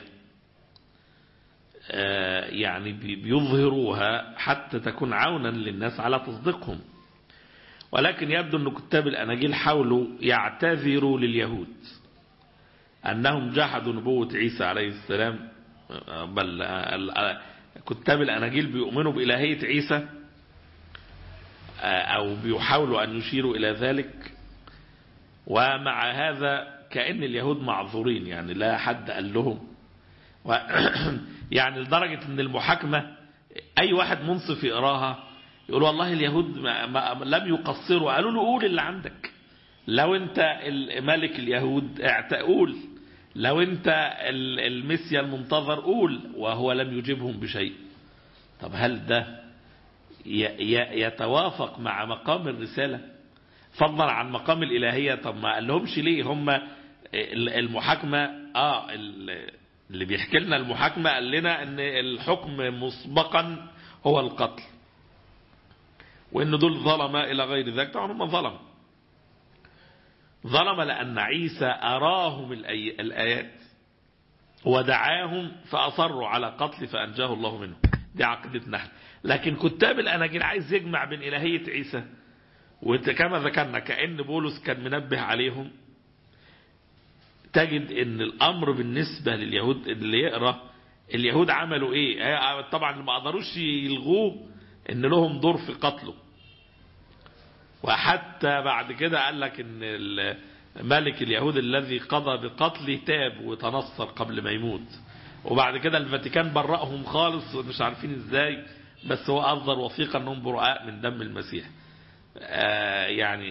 يعني بيظهروها حتى تكون عونا للناس على تصديقهم. ولكن يبدو أن كتاب الأناجيل حاولوا يعتذروا لليهود أنهم جحدوا نبوة عيسى عليه السلام، بل كتاب الأناجيل بيؤمنوا بإلهية عيسى أو بيحاولوا أن يشيروا إلى ذلك. ومع هذا كأن اليهود معذورين، يعني لا حد قال لهم يعني لدرجة أن المحاكمة أي واحد منصف يقراها يقول والله اليهود لم يقصروا، قالوا له قول اللي عندك، لو أنت ملك اليهود قول، لو أنت المسيا المنتظر قول، وهو لم يجيبهم بشيء. طب هل ده يتوافق مع مقام الرسالة فضلا عن مقام الإلهية؟ طب ما قال لهمش ليه؟ هم المحاكمة اللي بيحكي لنا المحاكمة قال لنا ان الحكم مسبقا هو القتل، وان دول ظلمة الى غير ذلك. طبعا هم ظلم لأن عيسى أراهم الآيات ودعاهم فأصروا على قتل فأنجاه الله منه. دي عقيدتنا نحن. لكن كتاب الأناجيل عايز يجمع بين إلهية عيسى، وكما ذكرنا كأن بولس كان منبه عليهم. تجد ان الامر بالنسبة لليهود اللي يقرأ اليهود عملوا ايه؟ طبعا ما قدروش يلغوه ان لهم دور في قتله، وحتى بعد كده قال لك ان ملك اليهود الذي قضى بقتله تاب وتنصر قبل ما يموت، وبعد كده الفاتيكان برأهم خالص مش عارفين ازاي، بس هو أصدر وثيقة انهم براء من دم المسيح. يعني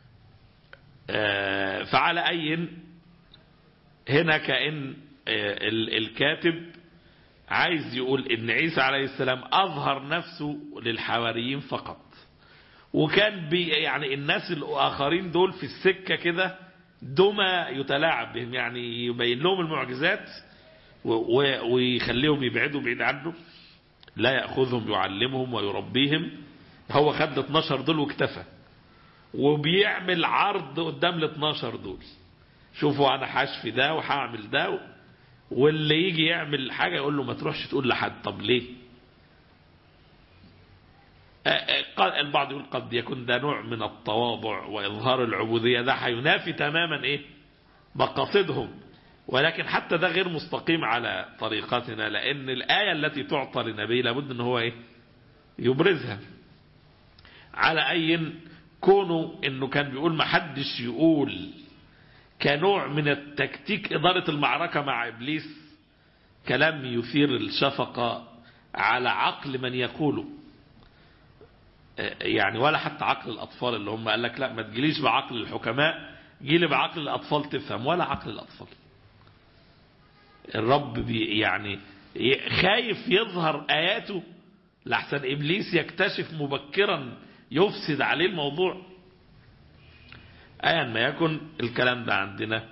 فعلى أي هنا كأن الكاتب عايز يقول ان عيسى عليه السلام أظهر نفسه للحواريين فقط، وكان يعني الناس الآخرين دول في السكة كده دوما يتلاعب بهم، يعني يبين لهم المعجزات ويخليهم يبعدوا بعيد عنه، لا يأخذهم يعلمهم ويربيهم. هو خد 12 دول واكتفى، وبيعمل عرض قدام 12 دول، شوفوا انا حاشفي ده وهعمل ده، واللي يجي يعمل حاجة يقول له ما تروحش تقول لحد. طب ليه؟ البعض يقول قد يكون ده نوع من التواضع وإظهار العبودية، ده هينافي تماما مقاصدهم، ولكن حتى ده غير مستقيم على طريقتنا، لأن الآية التي تعطى لنبي لابد ان هو يبرزها. على أي كونه انه كان بيقول ما حدش يقول كنوع من التكتيك إدارة المعركة مع إبليس، كلام يثير الشفقة على عقل من يقوله، يعني ولا حتى عقل الأطفال اللي هم قال لك لا ما تجيليش بعقل الحكماء، جيلي بعقل الأطفال تفهم، ولا عقل الأطفال. الرب يعني خايف يظهر آياته لحسن إبليس يكتشف مبكرا يفسد عليه الموضوع. أيا ما يكن الكلام ده عندنا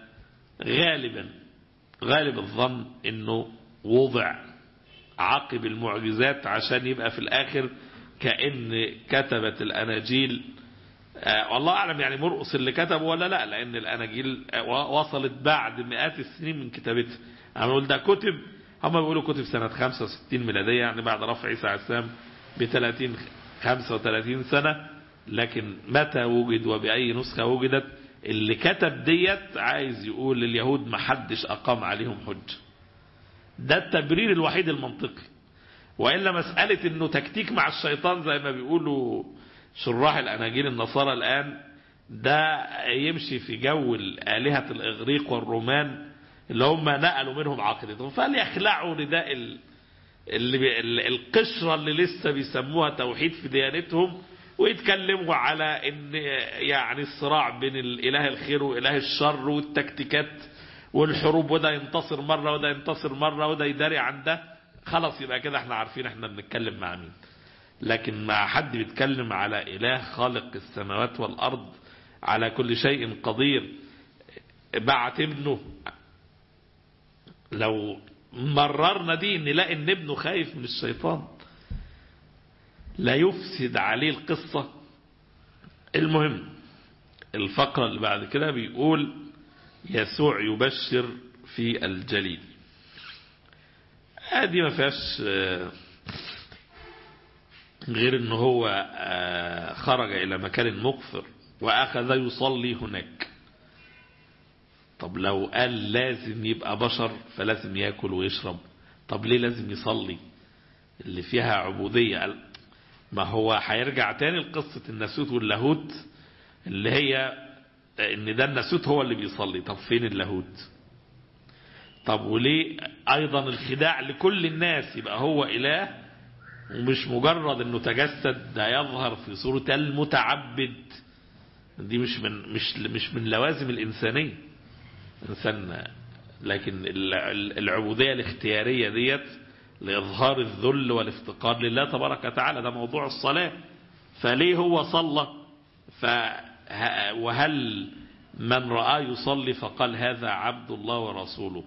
غالب الظن انه وضع عقب المعجزات عشان يبقى في الآخر كأن كتبت الأناجيل، والله أعلم يعني مرقس اللي كتبه ولا لا، لأن الأناجيل وصلت بعد مئات السنين من كتابتها. أنا بقول ده كتب، هم بيقولوا كتب سنة 65 ميلادية، يعني بعد رفع عيسى عليه السلام ب 35 سنة، لكن متى وجد وبأي نسخة وجدت؟ اللي كتب ديت عايز يقول اليهود ما حدش أقام عليهم حجة. ده التبرير الوحيد المنطقي، وإلا مسألة انه تكتيك مع الشيطان زي ما بيقولوا شراح الأناجيل النصارى الآن، ده يمشي في جو الآلهة الإغريق والرومان اللي هم نقلوا منهم عقيدتهم، فليخلعوا رداء القشرة اللي لسه بيسموها توحيد في ديانتهم، ويتكلموا على ان يعني الصراع بين الإله الخير وإله الشر والتكتيكات والحروب، وده ينتصر مرة وده ينتصر مرة وده يداري عن ده. خلاص يبقى كده احنا عارفين احنا بنتكلم مع مين. لكن مع حد بيتكلم على إله خالق السماوات والأرض على كل شيء قدير، بعت ابنه لو مررنا دي نلاقي ان ابنه خايف من الشيطان لا يفسد عليه القصة. المهم الفقرة اللي بعد كده بيقول يسوع يبشر في الجليل. هذه ما فيهاش غير ان هو خرج الى مكان مقفر واخذ يصلي هناك. طب لو قال لازم يبقى بشر فلازم يأكل ويشرب، طب ليه لازم يصلي اللي فيها عبودية؟ ما هو هيرجع تاني لقصة الناسوت واللاهوت اللي هي ان ده الناسوت هو اللي بيصلي. طب فين اللاهوت؟ طب وليه ايضا الخداع لكل الناس يبقى هو اله ومش مجرد انه تجسد، ده يظهر في صورة المتعبد. دي مش من لوازم الانسانية إنسان، لكن العبودية الاختيارية ديت لإظهار الذل والافتقار لله تبارك وتعالى، ده موضوع الصلاة. فليه هو صلى؟ وهل من رآه يصلي فقال هذا عبد الله ورسوله،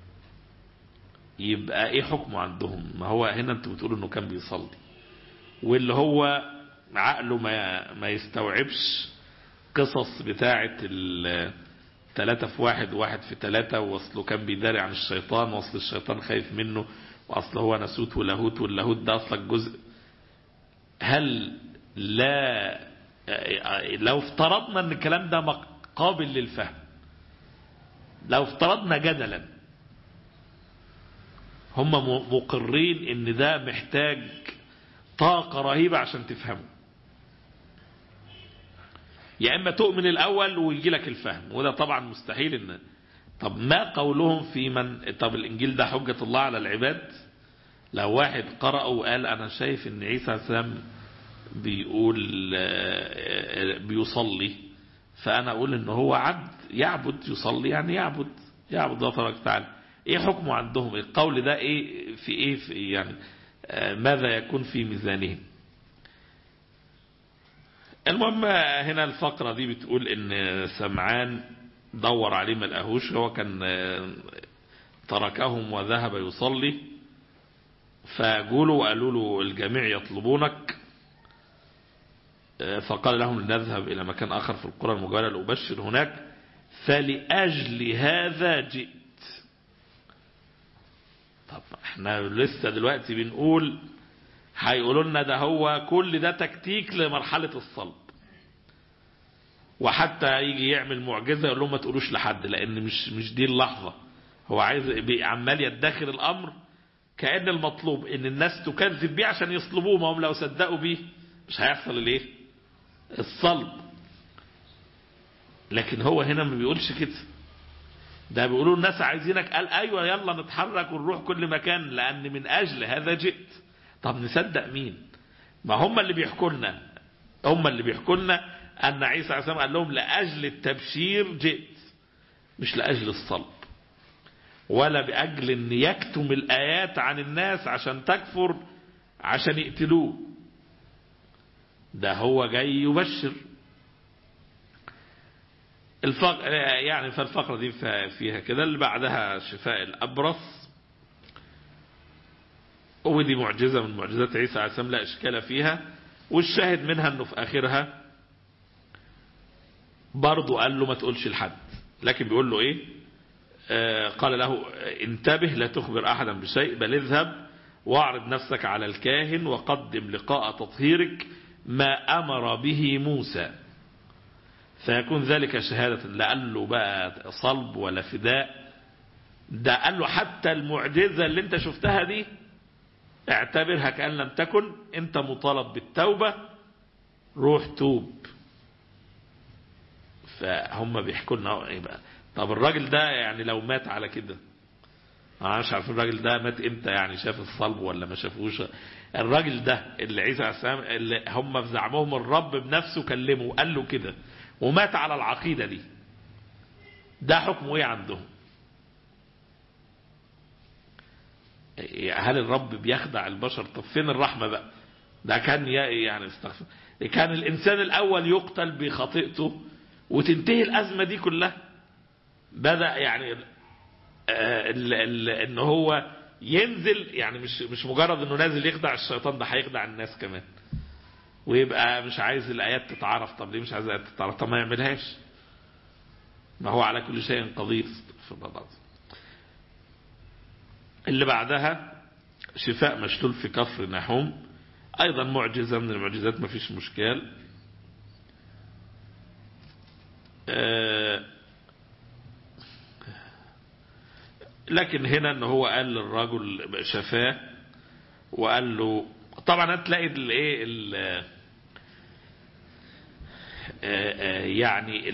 يبقى ايه حكمه عندهم؟ ما هو هنا انتوا بتقولوا انه كان بيصلي، واللي هو عقله ما يستوعبش قصص بتاعة 3 في 1 و1 في 3، واصله كان بيداري عن الشيطان، واصل الشيطان خايف منه، واصل هو ناسوت ولاهوت، واللاهوت ده اصلك جزء. هل لو افترضنا ان الكلام ده قابل للفهم، لو افترضنا جدلا هم مقرين ان ده محتاج طاقة رهيبة عشان تفهمه، يا اما تؤمن الاول ويجي لك الفهم، وده طبعا مستحيل. ان طب ما قولهم في من طب الانجيل ده حجة الله على العباد؟ لو واحد قرأ وقال انا شايف ان عيسى سام بيقول بيصلي، فانا اقول ان هو عبد يعبد، يصلي يعني يعبد الله تبارك وتعالى، ايه حكمه عندهم؟ القول ده ايه في يعني ماذا يكون في ميزانهم؟ المهم هنا الفقرة دي بتقول ان سمعان دور عليه ما لقاهوش، هو كان تركهم وذهب يصلي، فقالوا وقالوا له الجميع يطلبونك، فقال لهم لنذهب إلى مكان آخر في القرى المجاورة لأبشر هناك، فلأجل هذا جئت. طب احنا لسه دلوقتي بنقول هيقولوا لنا ده هو كل ده تكتيك لمرحلة الصلب، وحتى يجي يعمل معجزة يقول لهم ما تقولوش لحد، لأن مش دي اللحظة. هو عايز عمال يدخر الأمر كأن المطلوب ان الناس تكذب بيه عشان يصلبوه، ما هم لو صدقوا بيه مش هيحصل الايه؟ الصلب. لكن هو هنا ما بيقولش كده، ده بيقولوا الناس عايزينك، قال ايوه يلا نتحرك ونروح كل مكان لان من اجل هذا جئت. طب نصدق مين؟ ما هم اللي بيحكوا لنا ان عيسى عليه السلام قال لهم لاجل التبشير جئت، مش لاجل الصلب، ولا بأجل ان يكتم الآيات عن الناس عشان تكفر عشان يقتلوه. ده هو جاي يبشر. يعني فالفقرة دي فيها كده. اللي بعدها شفاء الأبرص، ودي معجزة من معجزات عيسى عليه السلام لا إشكال فيها، والشاهد منها أنه في آخرها برضو قال له ما تقولش لحد، لكن بيقول له إيه؟ قال له انتبه لا تخبر أحدا بشيء، بل اذهب واعرض نفسك على الكاهن وقدم لقاء تطهيرك ما أمر به موسى، فيكون ذلك شهادة. لا قال له بقى صلب ولا فداء، ده قال له حتى المعجزة اللي انت شفتها دي اعتبرها كأن لم تكن، انت مطالب بالتوبة، روح توب. فهم بيحكوا لنا ايه بقى؟ طب الراجل ده يعني لو مات على كده، انا مش عارف الراجل ده مات امتى، يعني شاف الصلب ولا ما شافوش؟ الراجل ده اللي عيسى عليه السلام اللي هم في زعمهم الرب بنفسه كلمه وقال له كده ومات على العقيدة دي، ده حكمه ايه عندهم؟ هل الرب بيخدع البشر؟ طب فين الرحمة بقى؟ ده كان يعني استغفر، كان الانسان الاول يقتل بخطيئته وتنتهي الازمة دي كلها. بدأ يعني ان هو ينزل، يعني مش مجرد انه نازل يخدع الشيطان، ده هيخدع الناس كمان، ويبقى مش عايز الايات تتعرف. طب ليه مش عايز الايات تتعرف؟ طب ما يعملهاش، ما هو على كل شيء قدير. اللي بعدها شفاء مشلول في كفر نحوم، ايضا معجزة من المعجزات، ما فيش مشكل. لكن هنا ان هو قال للرجل شفاه وقال له، طبعا هتلاقي يعني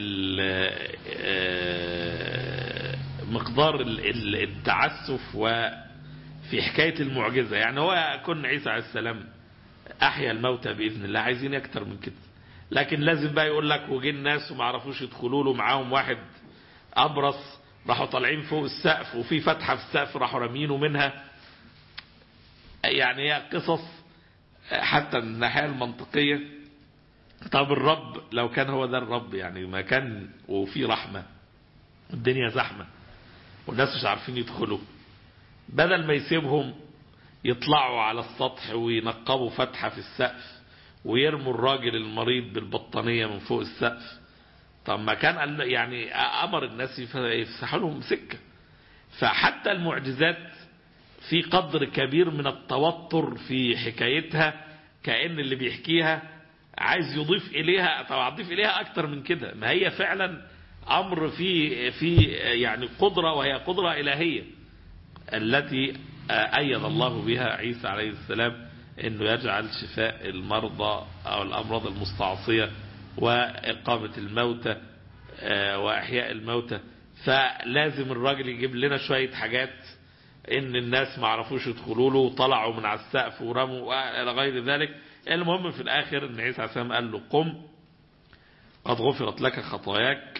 مقدار التعسف وفي حكاية المعجزة. يعني هو كن عيسى عليه السلام أحيا الموتى بإذن الله، عايزين أكتر من كده، لكن لازم بقى يقول لك وجي الناس وما عرفوش يدخلوا له، معاهم واحد أبرص راحوا طالعين فوق السقف وفي فتحة في السقف راحوا رامينه منها. يعني هي قصص حتى من الناحية المنطقية. طب الرب لو كان هو ده الرب، يعني ما كان وفي رحمة، الدنيا زحمة والناس مش عارفين يدخلوا، بدل ما يسيبهم يطلعوا على السطح وينقبوا فتحة في السقف ويرموا الراجل المريض بالبطانية من فوق السقف، طب ما كان يعني أمر الناس يفسحوا لهم سكة. فحتى المعجزات في قدر كبير من التوتر في حكايتها، كأن اللي بيحكيها عايز يضيف إليها، طبعا يضيف إليها أكتر من كده، ما هي فعلا أمر في يعني قدرة، وهي قدرة إلهية التي أيد الله بها عيسى عليه السلام، أنه يجعل شفاء المرضى أو الأمراض المستعصية وإقامة الموتى وإحياء الموتى. فلازم الراجل يجيب لنا شوية حاجات ان الناس ما عرفوش يدخلوا له وطلعوا من على السقف ورموا الى غير ذلك. المهم في الاخر ان عيسى عليه السلام قال له قم قد غفرت لك خطاياك.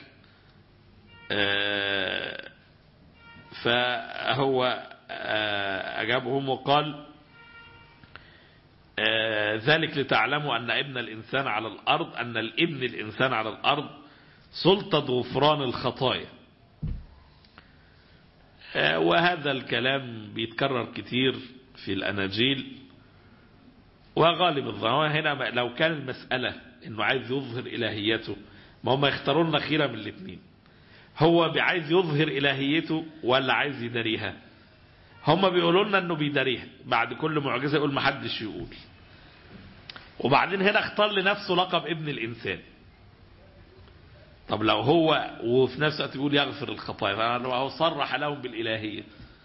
فهو اجابهم وقال ذلك لتعلموا ان ابن الانسان على الارض، ان الابن الانسان على الارض سلطة غفران الخطايا. وهذا الكلام بيتكرر كتير في الأناجيل وغالب الظن. هنا لو كان المسألة انه عايز يظهر إلهيته، ما هم يختارون لنا خيرة من الاثنين، هو عايز يظهر إلهيته ولا عايز يداريها؟ هم بيقولوا لنا انه بيداريها، بعد كل معجزة يقول ما حدش يقول، وبعدين هنا اختار لنفسه لقب ابن الإنسان. طب لو هو وفي نفس الوقت يقول يغفر الخطايا، فهو صرح لهم بالإلهية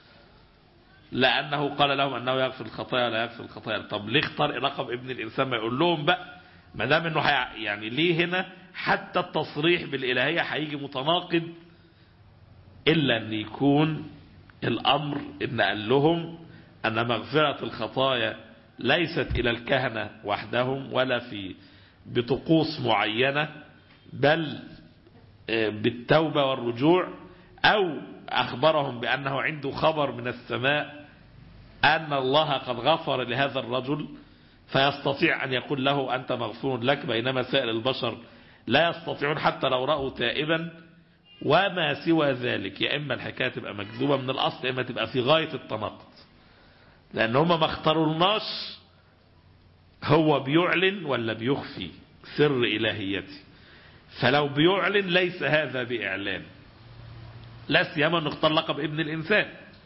لأنه قال لهم أنه يغفر الخطايا ولا يغفر الخطايا. طب ليه اختار لقب ابن الإنسان؟ ما يقول لهم بقى ما دام انه يعني ليه هنا حتى التصريح بالإلهية هيجي متناقض، إلا أن يكون الأمر إن قال لهم أن مغفرة الخطايا ليست إلى الكهنة وحدهم ولا بطقوس معينة، بل بالتوبة والرجوع، أو أخبرهم بأنه عنده خبر من السماء أن الله قد غفر لهذا الرجل فيستطيع أن يقول له أنت مغفور لك، بينما سائر البشر لا يستطيعون حتى لو رأوا تائبا. وما سوى ذلك يا إما الحكاية تبقى مكذوبة من الأصل، يا إما تبقى في غاية التناقض، لأن هم ما اختارولناش هو بيعلن ولا بيخفي سر إلهيته. فلو بيعلن ليس هذا بإعلان، لا سيما أن اختار لقب ابن الإنسان.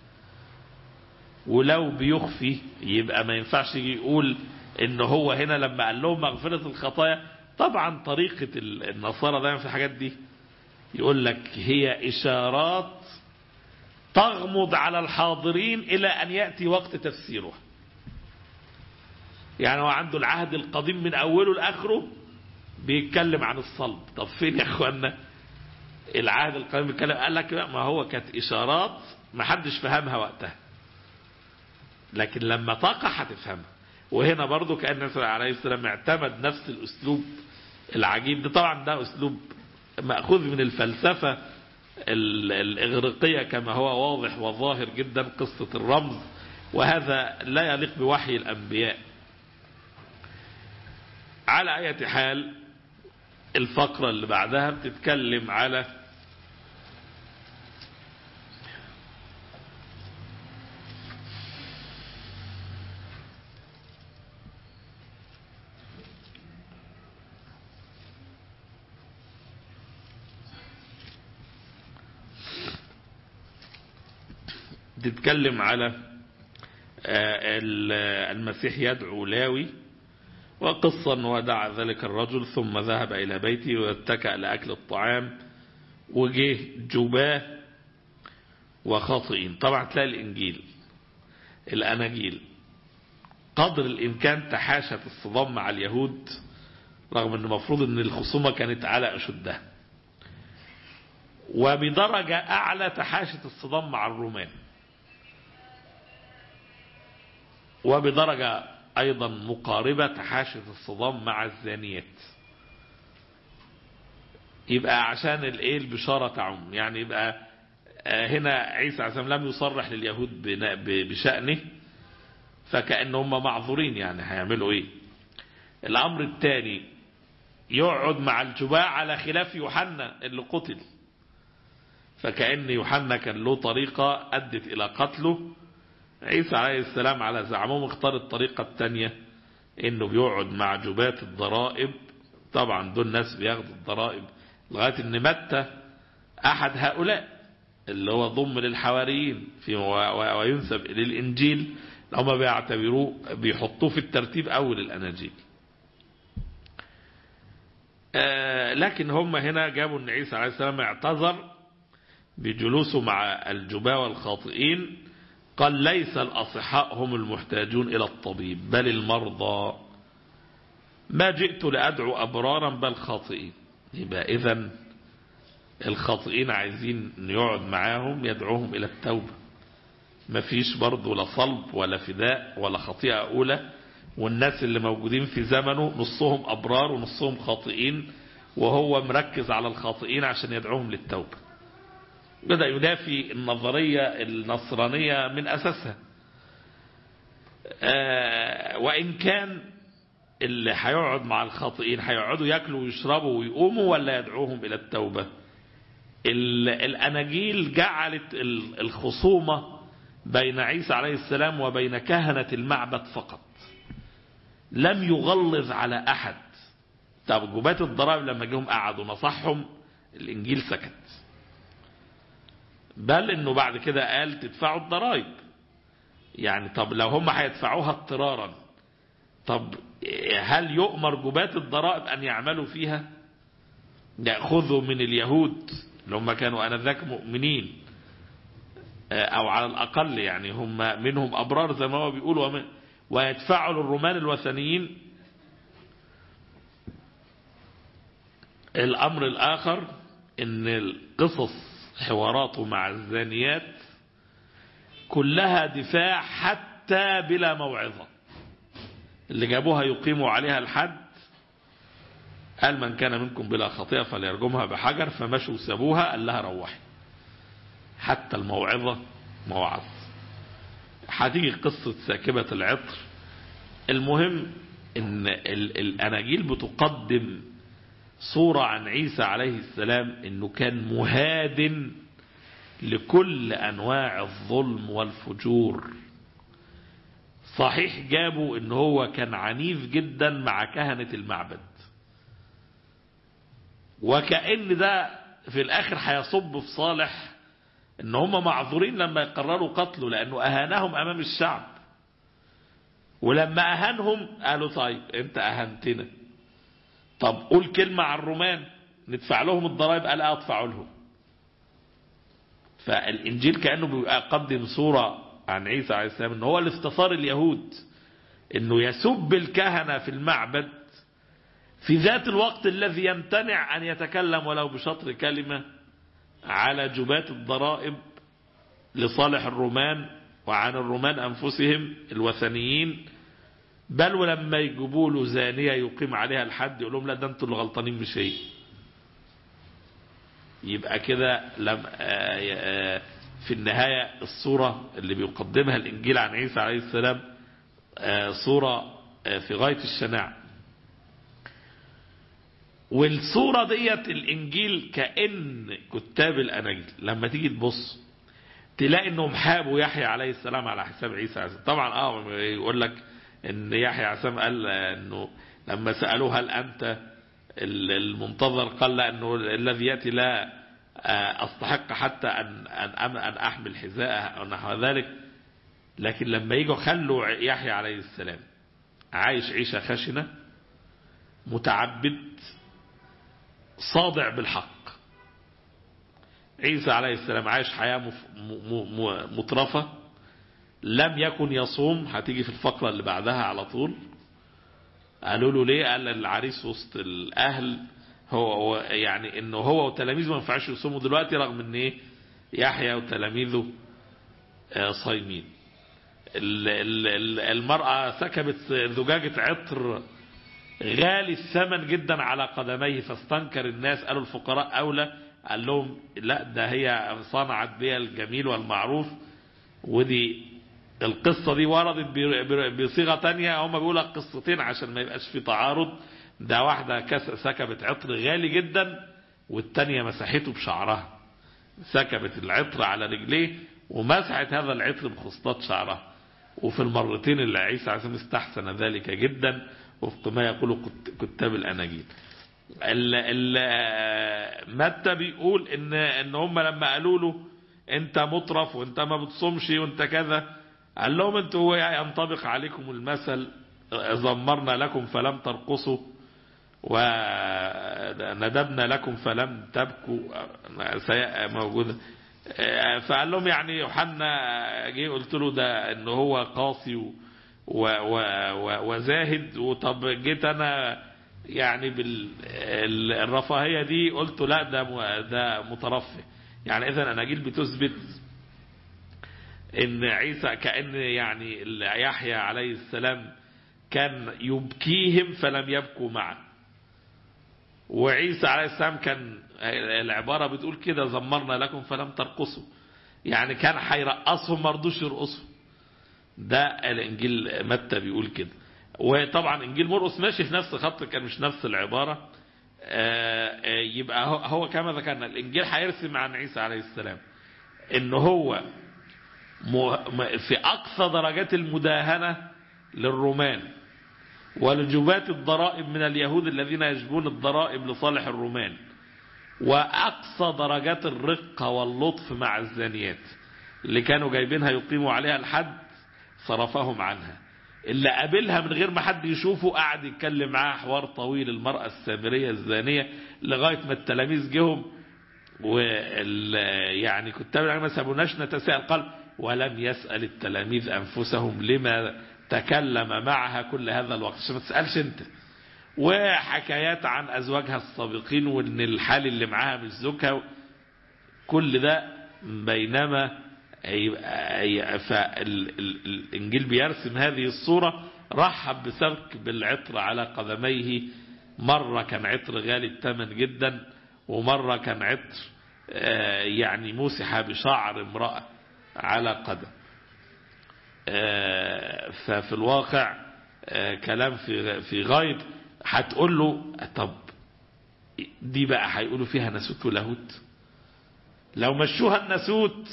ولو بيخفي يبقى ما ينفعش يقول إن هو هنا لما قال لهم مغفرة الخطايا. طبعا طريقة النصارى دائما في الحاجات دي يقول لك هي إشارات تغمض على الحاضرين إلى أن يأتي وقت تفسيرها. يعني هو عنده العهد القديم من أوله لآخره بيتكلم عن الصلب. طب فين يا أخوانا العهد القديم بيتكلم؟ قال لك ما هو كانت إشارات ما حدش فهمها وقتها، لكن لما تقع هتفهمها. وهنا برضو كأن النبي عليه السلام اعتمد نفس الأسلوب العجيب ده. طبعا ده أسلوب مأخوذ من الفلسفة الإغريقية كما هو واضح وظاهر جدا، قصة الرمز، وهذا لا يليق بوحي الأنبياء. على أي حال الفقرة اللي بعدها بتتكلم على بتتكلم على المسيح يدعو لاوي، وقصة ودعا ذلك الرجل ثم ذهب إلى بيته واتكأ لأكل الطعام، وجه جباه وخاطئين. طبعا تلاقي الإنجيل الأناجيل قدر الإمكان تحاشت الصدام مع اليهود، رغم أن المفروض أن الخصومة كانت على أشدها، وبدرجة أعلى تحاشت الصدام مع الرومان، وبدرجة أيضا مقاربة تحاشت الصدام مع الزانيات. يبقى عشان البشارة تعم، يعني يبقى هنا عيسى عليه السلام لم يصرح لليهود بشأنه، فكأنهم معذورين، يعني هيعملوا ايه. الأمر الثاني يقعد مع الجباة على خلاف يوحنا اللي قتل، فكأن يوحنا كان له طريقة أدت إلى قتله. عيسى عليه السلام على زعمهم اختار الطريقة الثانية، انه بيقعد مع جباة الضرائب. طبعا دول ناس بياخدوا الضرائب لغاية ان متى احد هؤلاء اللي هو ضم للحواريين وينسب للإنجيل، هم بيعتبروه بيحطوه في الترتيب أول الأناجيل. لكن هم هنا جابوا ان عيسى عليه السلام اعتذر بجلوسه مع الجباة والخاطئين، قال ليس الأصحاء هم المحتاجون إلى الطبيب بل المرضى، ما جئت لأدعو أبرارا بل خاطئين. يبقى إذن الخاطئين عايزين يقعد معاهم يدعوهم إلى التوبة. ما فيش برضو لا صلب ولا فداء ولا خطيئة أولى، والناس اللي موجودين في زمنه نصهم أبرار ونصهم خاطئين، وهو مركز على الخاطئين عشان يدعوهم للتوبة. بدأ ينافي النظرية النصرانية من أساسها. وإن كان اللي هيقعد مع الخاطئين هيقعدوا يأكلوا ويشربوا ويقوموا ولا يدعوهم إلى التوبة. الأناجيل جعلت الخصومة بين عيسى عليه السلام وبين كهنة المعبد فقط، لم يغلظ على أحد. طب جباة الضرائب لما جهم قعدوا نصحهم، الإنجيل سكت، بل انه بعد كده قال تدفعوا الضرائب. يعني طب لو هم هيدفعوها اضطرارا، طب هل يؤمر جباة الضرائب ان يعملوا فيها؟ يأخذوا من اليهود اللي هم كانوا انذاك مؤمنين، او على الاقل يعني هم منهم ابرار زي ما هو بيقول، ويدفعوا للرومان الوثنيين. الامر الاخر ان القصص حواراته مع الزانيات كلها دفاع حتى بلا موعظة. اللي جابوها يقيموا عليها الحد، قال من كان منكم بلا خطيئة فليرجمها بحجر، فمشوا سابوها، قال لها روحي. حتى الموعظة موعظ. هتيجي قصة ساكبة العطر. المهم ان الأناجيل بتقدم صورة عن عيسى عليه السلام انه كان مهاد لكل انواع الظلم والفجور. صحيح جابوا ان هو كان عنيف جدا مع كهنة المعبد، وكأن ده في الاخر هيصب في صالح ان هم معذورين لما يقرروا قتله، لانه اهانهم امام الشعب. ولما اهانهم قالوا طيب انت اهنتنا، طب قول كلمة عن الرومان ندفع لهم الضرائب، قال ادفعوا لهم. فالإنجيل كأنه بيقدم صورة عن عيسى عليه السلام انه هو اللي استثار اليهود انه يسب الكهنة في المعبد في ذات الوقت الذي يمتنع ان يتكلم ولو بشطر كلمة على جباة الضرائب لصالح الرومان وعن الرومان انفسهم الوثنيين. بل ولما يجيبوا له زانية يقيم عليها الحد يقول لهم لا ده انتوا اللي غلطانين مش هي. يبقى كده في النهاية الصورة اللي بيقدمها الإنجيل عن عيسى عليه السلام صورة في غاية الشناعة. والصورة ديت الإنجيل كأن كتاب الأناجيل لما تيجي تبص تلاقي انهم حابوا يحيى عليه السلام على حساب عيسى عليه السلام. طبعا يقول لك ان يحيى عليه السلام قال انه لما سألوه هل انت المنتظر قال لا، انه الذي يأتي لا أستحق حتى أن أحمل حذاءه أو نحو ذلك. لكن لما يجوا خلوا يحيى عليه السلام عايش عيشة خشنة، متعبد، صادع بالحق. عيسى عليه السلام عايش حياة مترفة، لم يكن يصوم. هتيجي في الفقرة اللي بعدها على طول. قالوا له ليه؟ قال العريس وسط الأهل، هو يعني انه هو وتلاميذه ما ينفعش يصوموا دلوقتي، رغم ان ايه يحيى وتلاميذه صايمين. المرأة سكبت زجاجة عطر غالي الثمن جدا على قدميه، فاستنكر الناس، قالوا الفقراء أولى. قال لهم لا، ده هي صنعت بها الجميل والمعروف. ودي القصة دي وردت بصيغة تانية، هم بيقولوا قصتين عشان ما يبقاش في تعارض. ده واحدة سكبت عطر غالي جدا، والتانية مسحته بشعرها، سكبت العطر على رجليه ومسحت هذا العطر بخصلات شعرها. وفي المرتين اللي عيسى عليه السلام استحسن ذلك جدا وفق ما يقول كتاب الأناجيل. متى بيقول ان هم لما قالوا له انت مطرف وانت ما بتصومش وانت كذا، قال لهم انتوا ينطبق عليكم المثل زمرنا لكم فلم ترقصوا وندبنا لكم فلم تبكوا، موجودة. فقال لهم يعني يوحنا جه قلت له ده انه هو قاسي وزاهد، وطب جيت انا يعني بالرفاهية دي قلت لا ده مترفه. يعني اذا الاناجيل بتثبت ان عيسى كأن يعني يحيى عليه السلام كان يبكيهم فلم يبكوا معه، وعيسى عليه السلام كان العبارة بتقول كده زمرنا لكم فلم ترقصوا، يعني كان هيرقصهم ما رضوش يرقصوا. ده الانجيل متى بيقول كده. وطبعا انجيل مرقس ماشي في نفس خط، كان مش نفس العبارة. يبقى هو كما ذكرنا الانجيل هيرسم عن عيسى عليه السلام ان هو في اقصى درجات المداهنة للرومان ولجبات الضرائب من اليهود الذين يجبون الضرائب لصالح الرومان، واقصى درجات الرقة واللطف مع الزانيات اللي كانوا جايبينها يقيموا عليها الحد، صرفهم عنها. اللي قابلها من غير ما حد يشوفه قاعد يتكلم معاها حوار طويل، المرأة السامرية الزانية، لغاية ما التلاميذ جهم يعني كتاب العلم ما سابوناش نتساءل. قال ولم يسأل التلاميذ أنفسهم لما تكلم معها كل هذا الوقت، عشان ما تسألش انت. وحكايات عن أزواجها السابقين وان الحال اللي معاها مش زوجها، كل ده بينما فالإنجيل بيرسم هذه الصورة. رحب بسبك بالعطر على قدميه، مرة كان عطر غالي الثمن جدا، ومرة كان عطر يعني موسح بشعر امرأة على قدم. ففي الواقع كلام في غاية. هتقول له طب دي بقى هيقولوا فيها ناسوت ولاهوت؟ لو مشوها الناسوت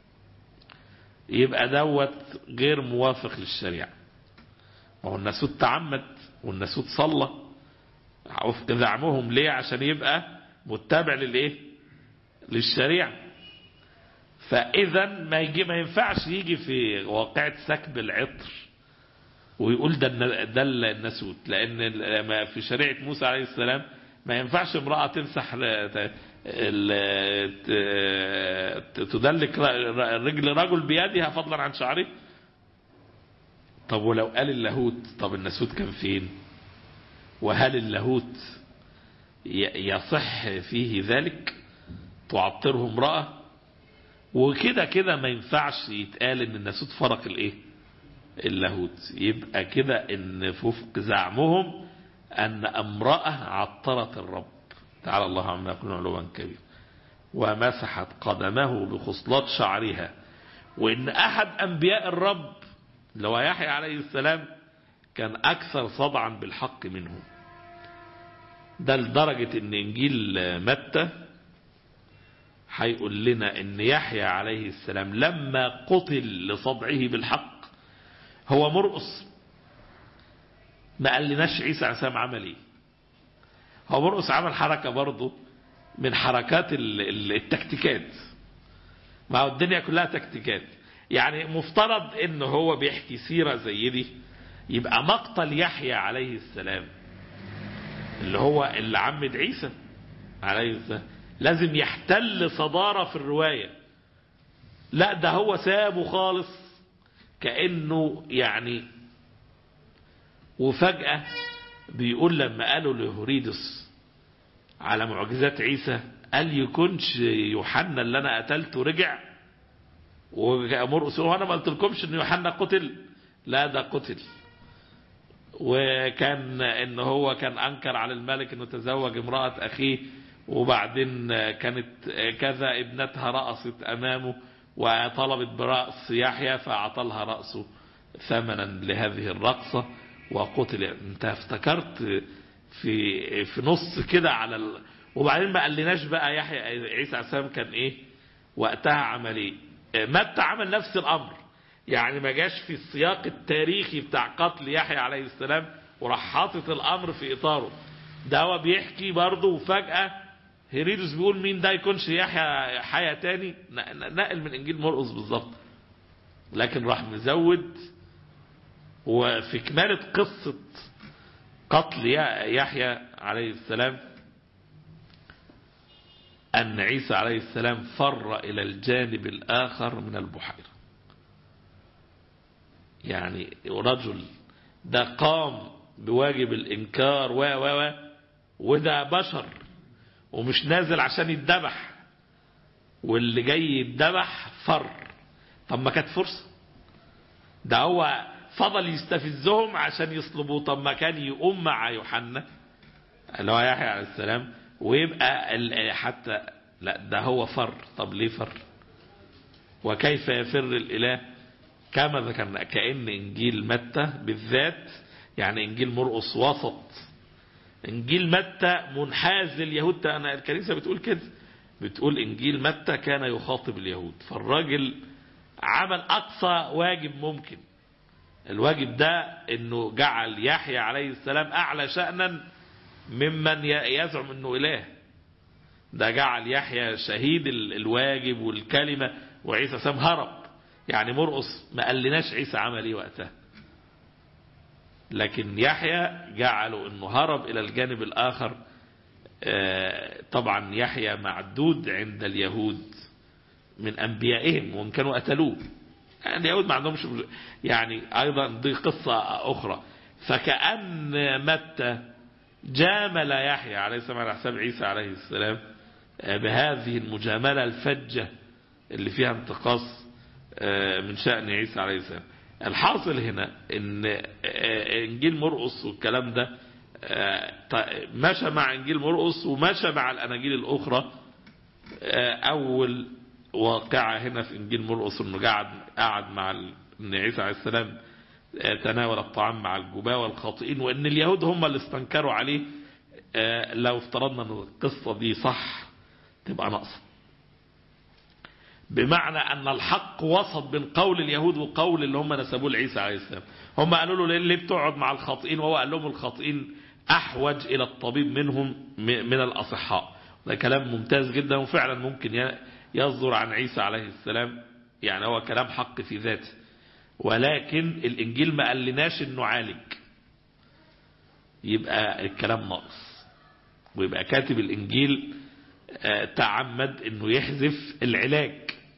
يبقى دوت غير موافق للشريعة. وهو الناسوت تعمد والناسوت صلى وفق زعمهم، ليه؟ عشان يبقى متبع للايه؟ للشريعة. فاذا ما ينفعش يجي في واقعة سكب العطر ويقول ده الناسوت، لان في شريعة موسى عليه السلام ما ينفعش امرأة تمسح تدلك رجل رجل بيدها فضلا عن شعره. طب ولو قال اللاهوت، طب الناسوت كان فين؟ وهل اللاهوت يصح فيه ذلك؟ تعطره امرأة؟ وكده كده ما ينفعش يتقال ان الناسوت فرق الايه؟ اللاهوت. يبقى كده ان في وفق زعمهم ان امرأة عطرت الرب تعالى الله عما يقولون علوا كبير ومسحت قدمه بخصلات شعرها، وان احد انبياء الرب اللي هو يحيى عليه السلام كان اكثر صدعا بالحق منه. ده لدرجة ان انجيل متى هيقول لنا ان يحيى عليه السلام لما قتل لصدعه بالحق، هو مرقس ما قال لناش عيسى عليه السلام عمل ايه. هو مرقس عمل حركة برضه من حركات التكتيكات. ما هو الدنيا كلها تكتيكات. يعني مفترض ان هو بيحكي سيرة زي دي، يبقى مقتل يحيى عليه السلام اللي هو اللي عمد عيسى عليه السلام لازم يحتل صدارة في الرواية. لا ده هو سابه خالص كأنه يعني. وفجأة بيقول لما قالوا لهوريدس على معجزات عيسى قال يكونش يوحنا اللي انا قتلته رجع. ومرقس وانا ما قلتلكمش ان يوحنا قتل؟ لا ده قتل. وكان ان هو كان انكر على الملك انه تزوج امرأة اخيه، وبعدين كانت كذا ابنتها رقصت امامه وطلبت برأس يحيى فاعطلها رأسه ثمنا لهذه الرقصة وقتل. انت افتكرت في نص كده على وبعدين ما قالناش بقى يحيى عيسى عليه السلام كان ايه وقتها عمل ايه. متى عمل نفس الامر، يعني ما جاش في السياق التاريخي بتاع قتل يحيى عليه السلام وراح حاطط الامر في اطاره. ده هو بيحكي برضه وفجأة هيرودس بيقول مين ده يكونش يحيى حياة تاني، نقل من انجيل مرقس بالظبط، لكن راح مزود. وفي كمالة قصة قتل يحيى عليه السلام أن عيسى عليه السلام فر إلى الجانب الآخر من البحيرة. يعني رجل ده قام بواجب الإنكار وده بشر ومش نازل عشان يتذبح، واللي جاي يتذبح فر. طب ما كانت فرصة، ده هو فضل يستفزهم عشان يصلبوه. طب ما كان يقوم مع يوحنا اللي هو يحيى عليه السلام ويبقى حتى لا ده هو فر. طب ليه فر؟ وكيف يفر الإله؟ كما ذكرنا كأن إنجيل متى بالذات، يعني إنجيل مرقس وسط، إنجيل متى منحاز لليهود. أنا الكنيسة بتقول كده، بتقول إنجيل متى كان يخاطب اليهود، فالراجل عمل أقصى واجب ممكن. الواجب ده إنه جعل يحيى عليه السلام أعلى شأنا ممن يزعم إنه إله. ده جعل يحيى شهيد الواجب والكلمة، وعيسى سام هرب. يعني مرقس ما قالناش عيسى عمل ايه وقتها، لكن يحيى جعله انه هرب الى الجانب الاخر. طبعا يحيى معدود عند اليهود من انبيائهم وان كانوا قتلوه. يعني اليهود ما عندهمش، يعني ايضا دي قصة اخرى. فكأن متى جامل يحيى عليه السلام على حساب عيسى عليه السلام بهذه المجاملة الفجة اللي فيها انتقاص من شأن عيسى عليه السلام. الحاصل هنا ان انجيل مرقس والكلام ده مشى مع انجيل مرقس ومشى مع الاناجيل الاخرى. اول واقعة هنا في انجيل مرقس انه قعد مع ان عيسى عليه السلام تناول الطعام مع الجباة والخاطئين، وان اليهود هم اللي استنكروا عليه. لو افترضنا ان القصة دي صح تبقى ناقصة، بمعنى أن الحق وسط بين قول اليهود وقول اللي هم نسبوه لعيسى عليه السلام. هم قالوا له ليه بتقعد مع الخاطئين، وهو قال لهم الخاطئين أحوج إلى الطبيب منهم من الأصحاء. ده كلام ممتاز جدا وفعلا ممكن يصدر عن عيسى عليه السلام، يعني هو كلام حق في ذاته. ولكن الإنجيل ما قال لناش إنه عالج، يبقى الكلام ناقص، ويبقى كاتب الإنجيل تعمد إنه يحذف العلاج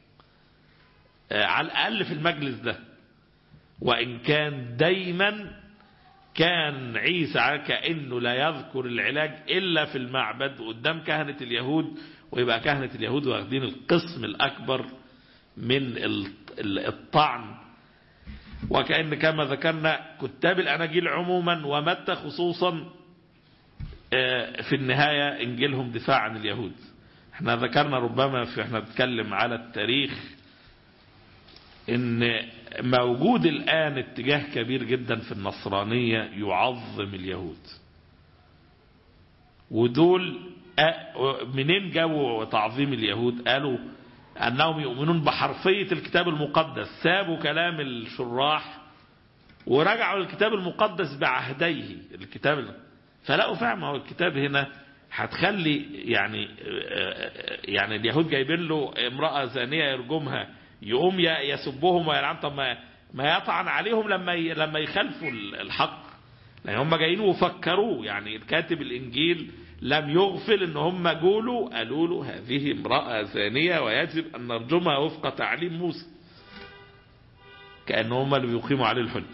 على الأقل في المجلس ده. وإن كان دايما كان عيسى كأنه لا يذكر العلاج إلا في المعبد قدام كهنة اليهود، ويبقى كهنة اليهود واخدين القسم الأكبر من الطعن. وكأن كما ذكرنا كتاب الأناجيل عموما ومتى خصوصا في النهاية إنجيلهم دفاع عن اليهود. احنا ذكرنا ربما احنا بنتكلم على التاريخ ان موجود الآن اتجاه كبير جدا في النصرانية يعظم اليهود. ودول منين جابوا تعظيم اليهود؟ قالوا أنهم يؤمنون بحرفية الكتاب المقدس، سابوا كلام الشراح ورجعوا للكتاب المقدس بعهديه الكتاب، فلقوا فعلا هو الكتاب هنا هتخلي يعني اليهود جايبين له امرأة زانية يرجمها، يقوم يسبهم ويلعن؟ طب ما يطعن عليهم لما يخالفوا الحق، لأن هم جايين وفكروا. يعني كاتب الإنجيل لم يغفل ان هم قالوا له هذه امرأة زانية ويجب أن نرجمها وفق تعليم موسى، كأن هم اللي بيقيموا عليه الحج.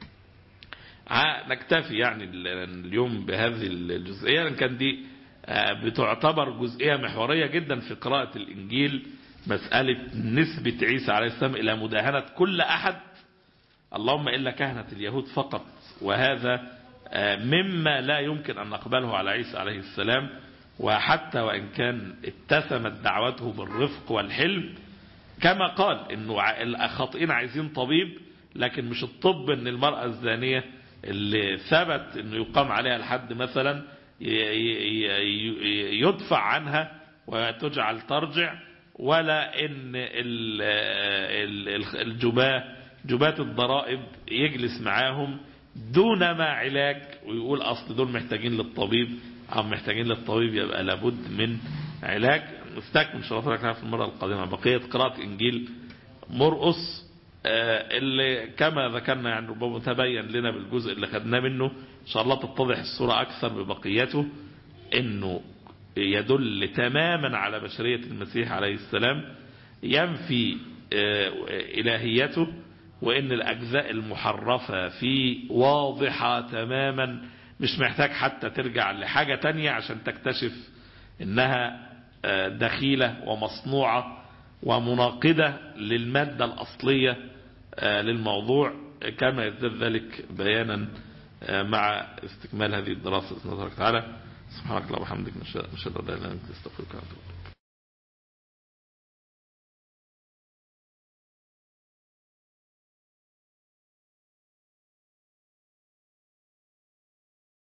نكتفي يعني اليوم بهذه الجزئية، لأن كان دي بتعتبر جزئية محورية جدا في قراءة الإنجيل، مسألة نسبة عيسى عليه السلام إلى مداهنة كل أحد، اللهم إلا كهنة اليهود فقط، وهذا مما لا يمكن أن نقبله على عيسى عليه السلام. وحتى وإن كان اتسمت دعوته بالرفق والحلم، كما قال إنه الخاطئين عايزين طبيب، لكن مش الطب إن المرأة الزانية اللي ثبت إنه يقام عليها الحد مثلا يدفع عنها وتجعل ترجع، ولا إن جبات الضرائب يجلس معاهم دون ما علاج ويقول أصل دول محتاجين للطبيب، أو محتاجين للطبيب يبقى لابد من علاج. نستكمل شرفنا في المرة القادمة بقية قراءة إنجيل مرقس، اللي كما ذكرنا يعني ربما تبين لنا بالجزء اللي خدناه منه، إن شاء الله تتضح الصورة أكثر ببقيته، إنه يدل تماما على بشرية المسيح عليه السلام، ينفي إلهيته، وإن الأجزاء المحرفة فيه واضحة تماما، مش محتاج حتى ترجع لحاجة تانية عشان تكتشف إنها دخيلة ومصنوعة ومناقضة للمادة الأصلية للموضوع، كما يزداد ذلك بيانا مع استكمال هذه الدراسة. نظرك تعالى سبحانك اللهم وبحمدك، نشهد أن لا إله إلا أنت، نستغفرك ونتوب إليك.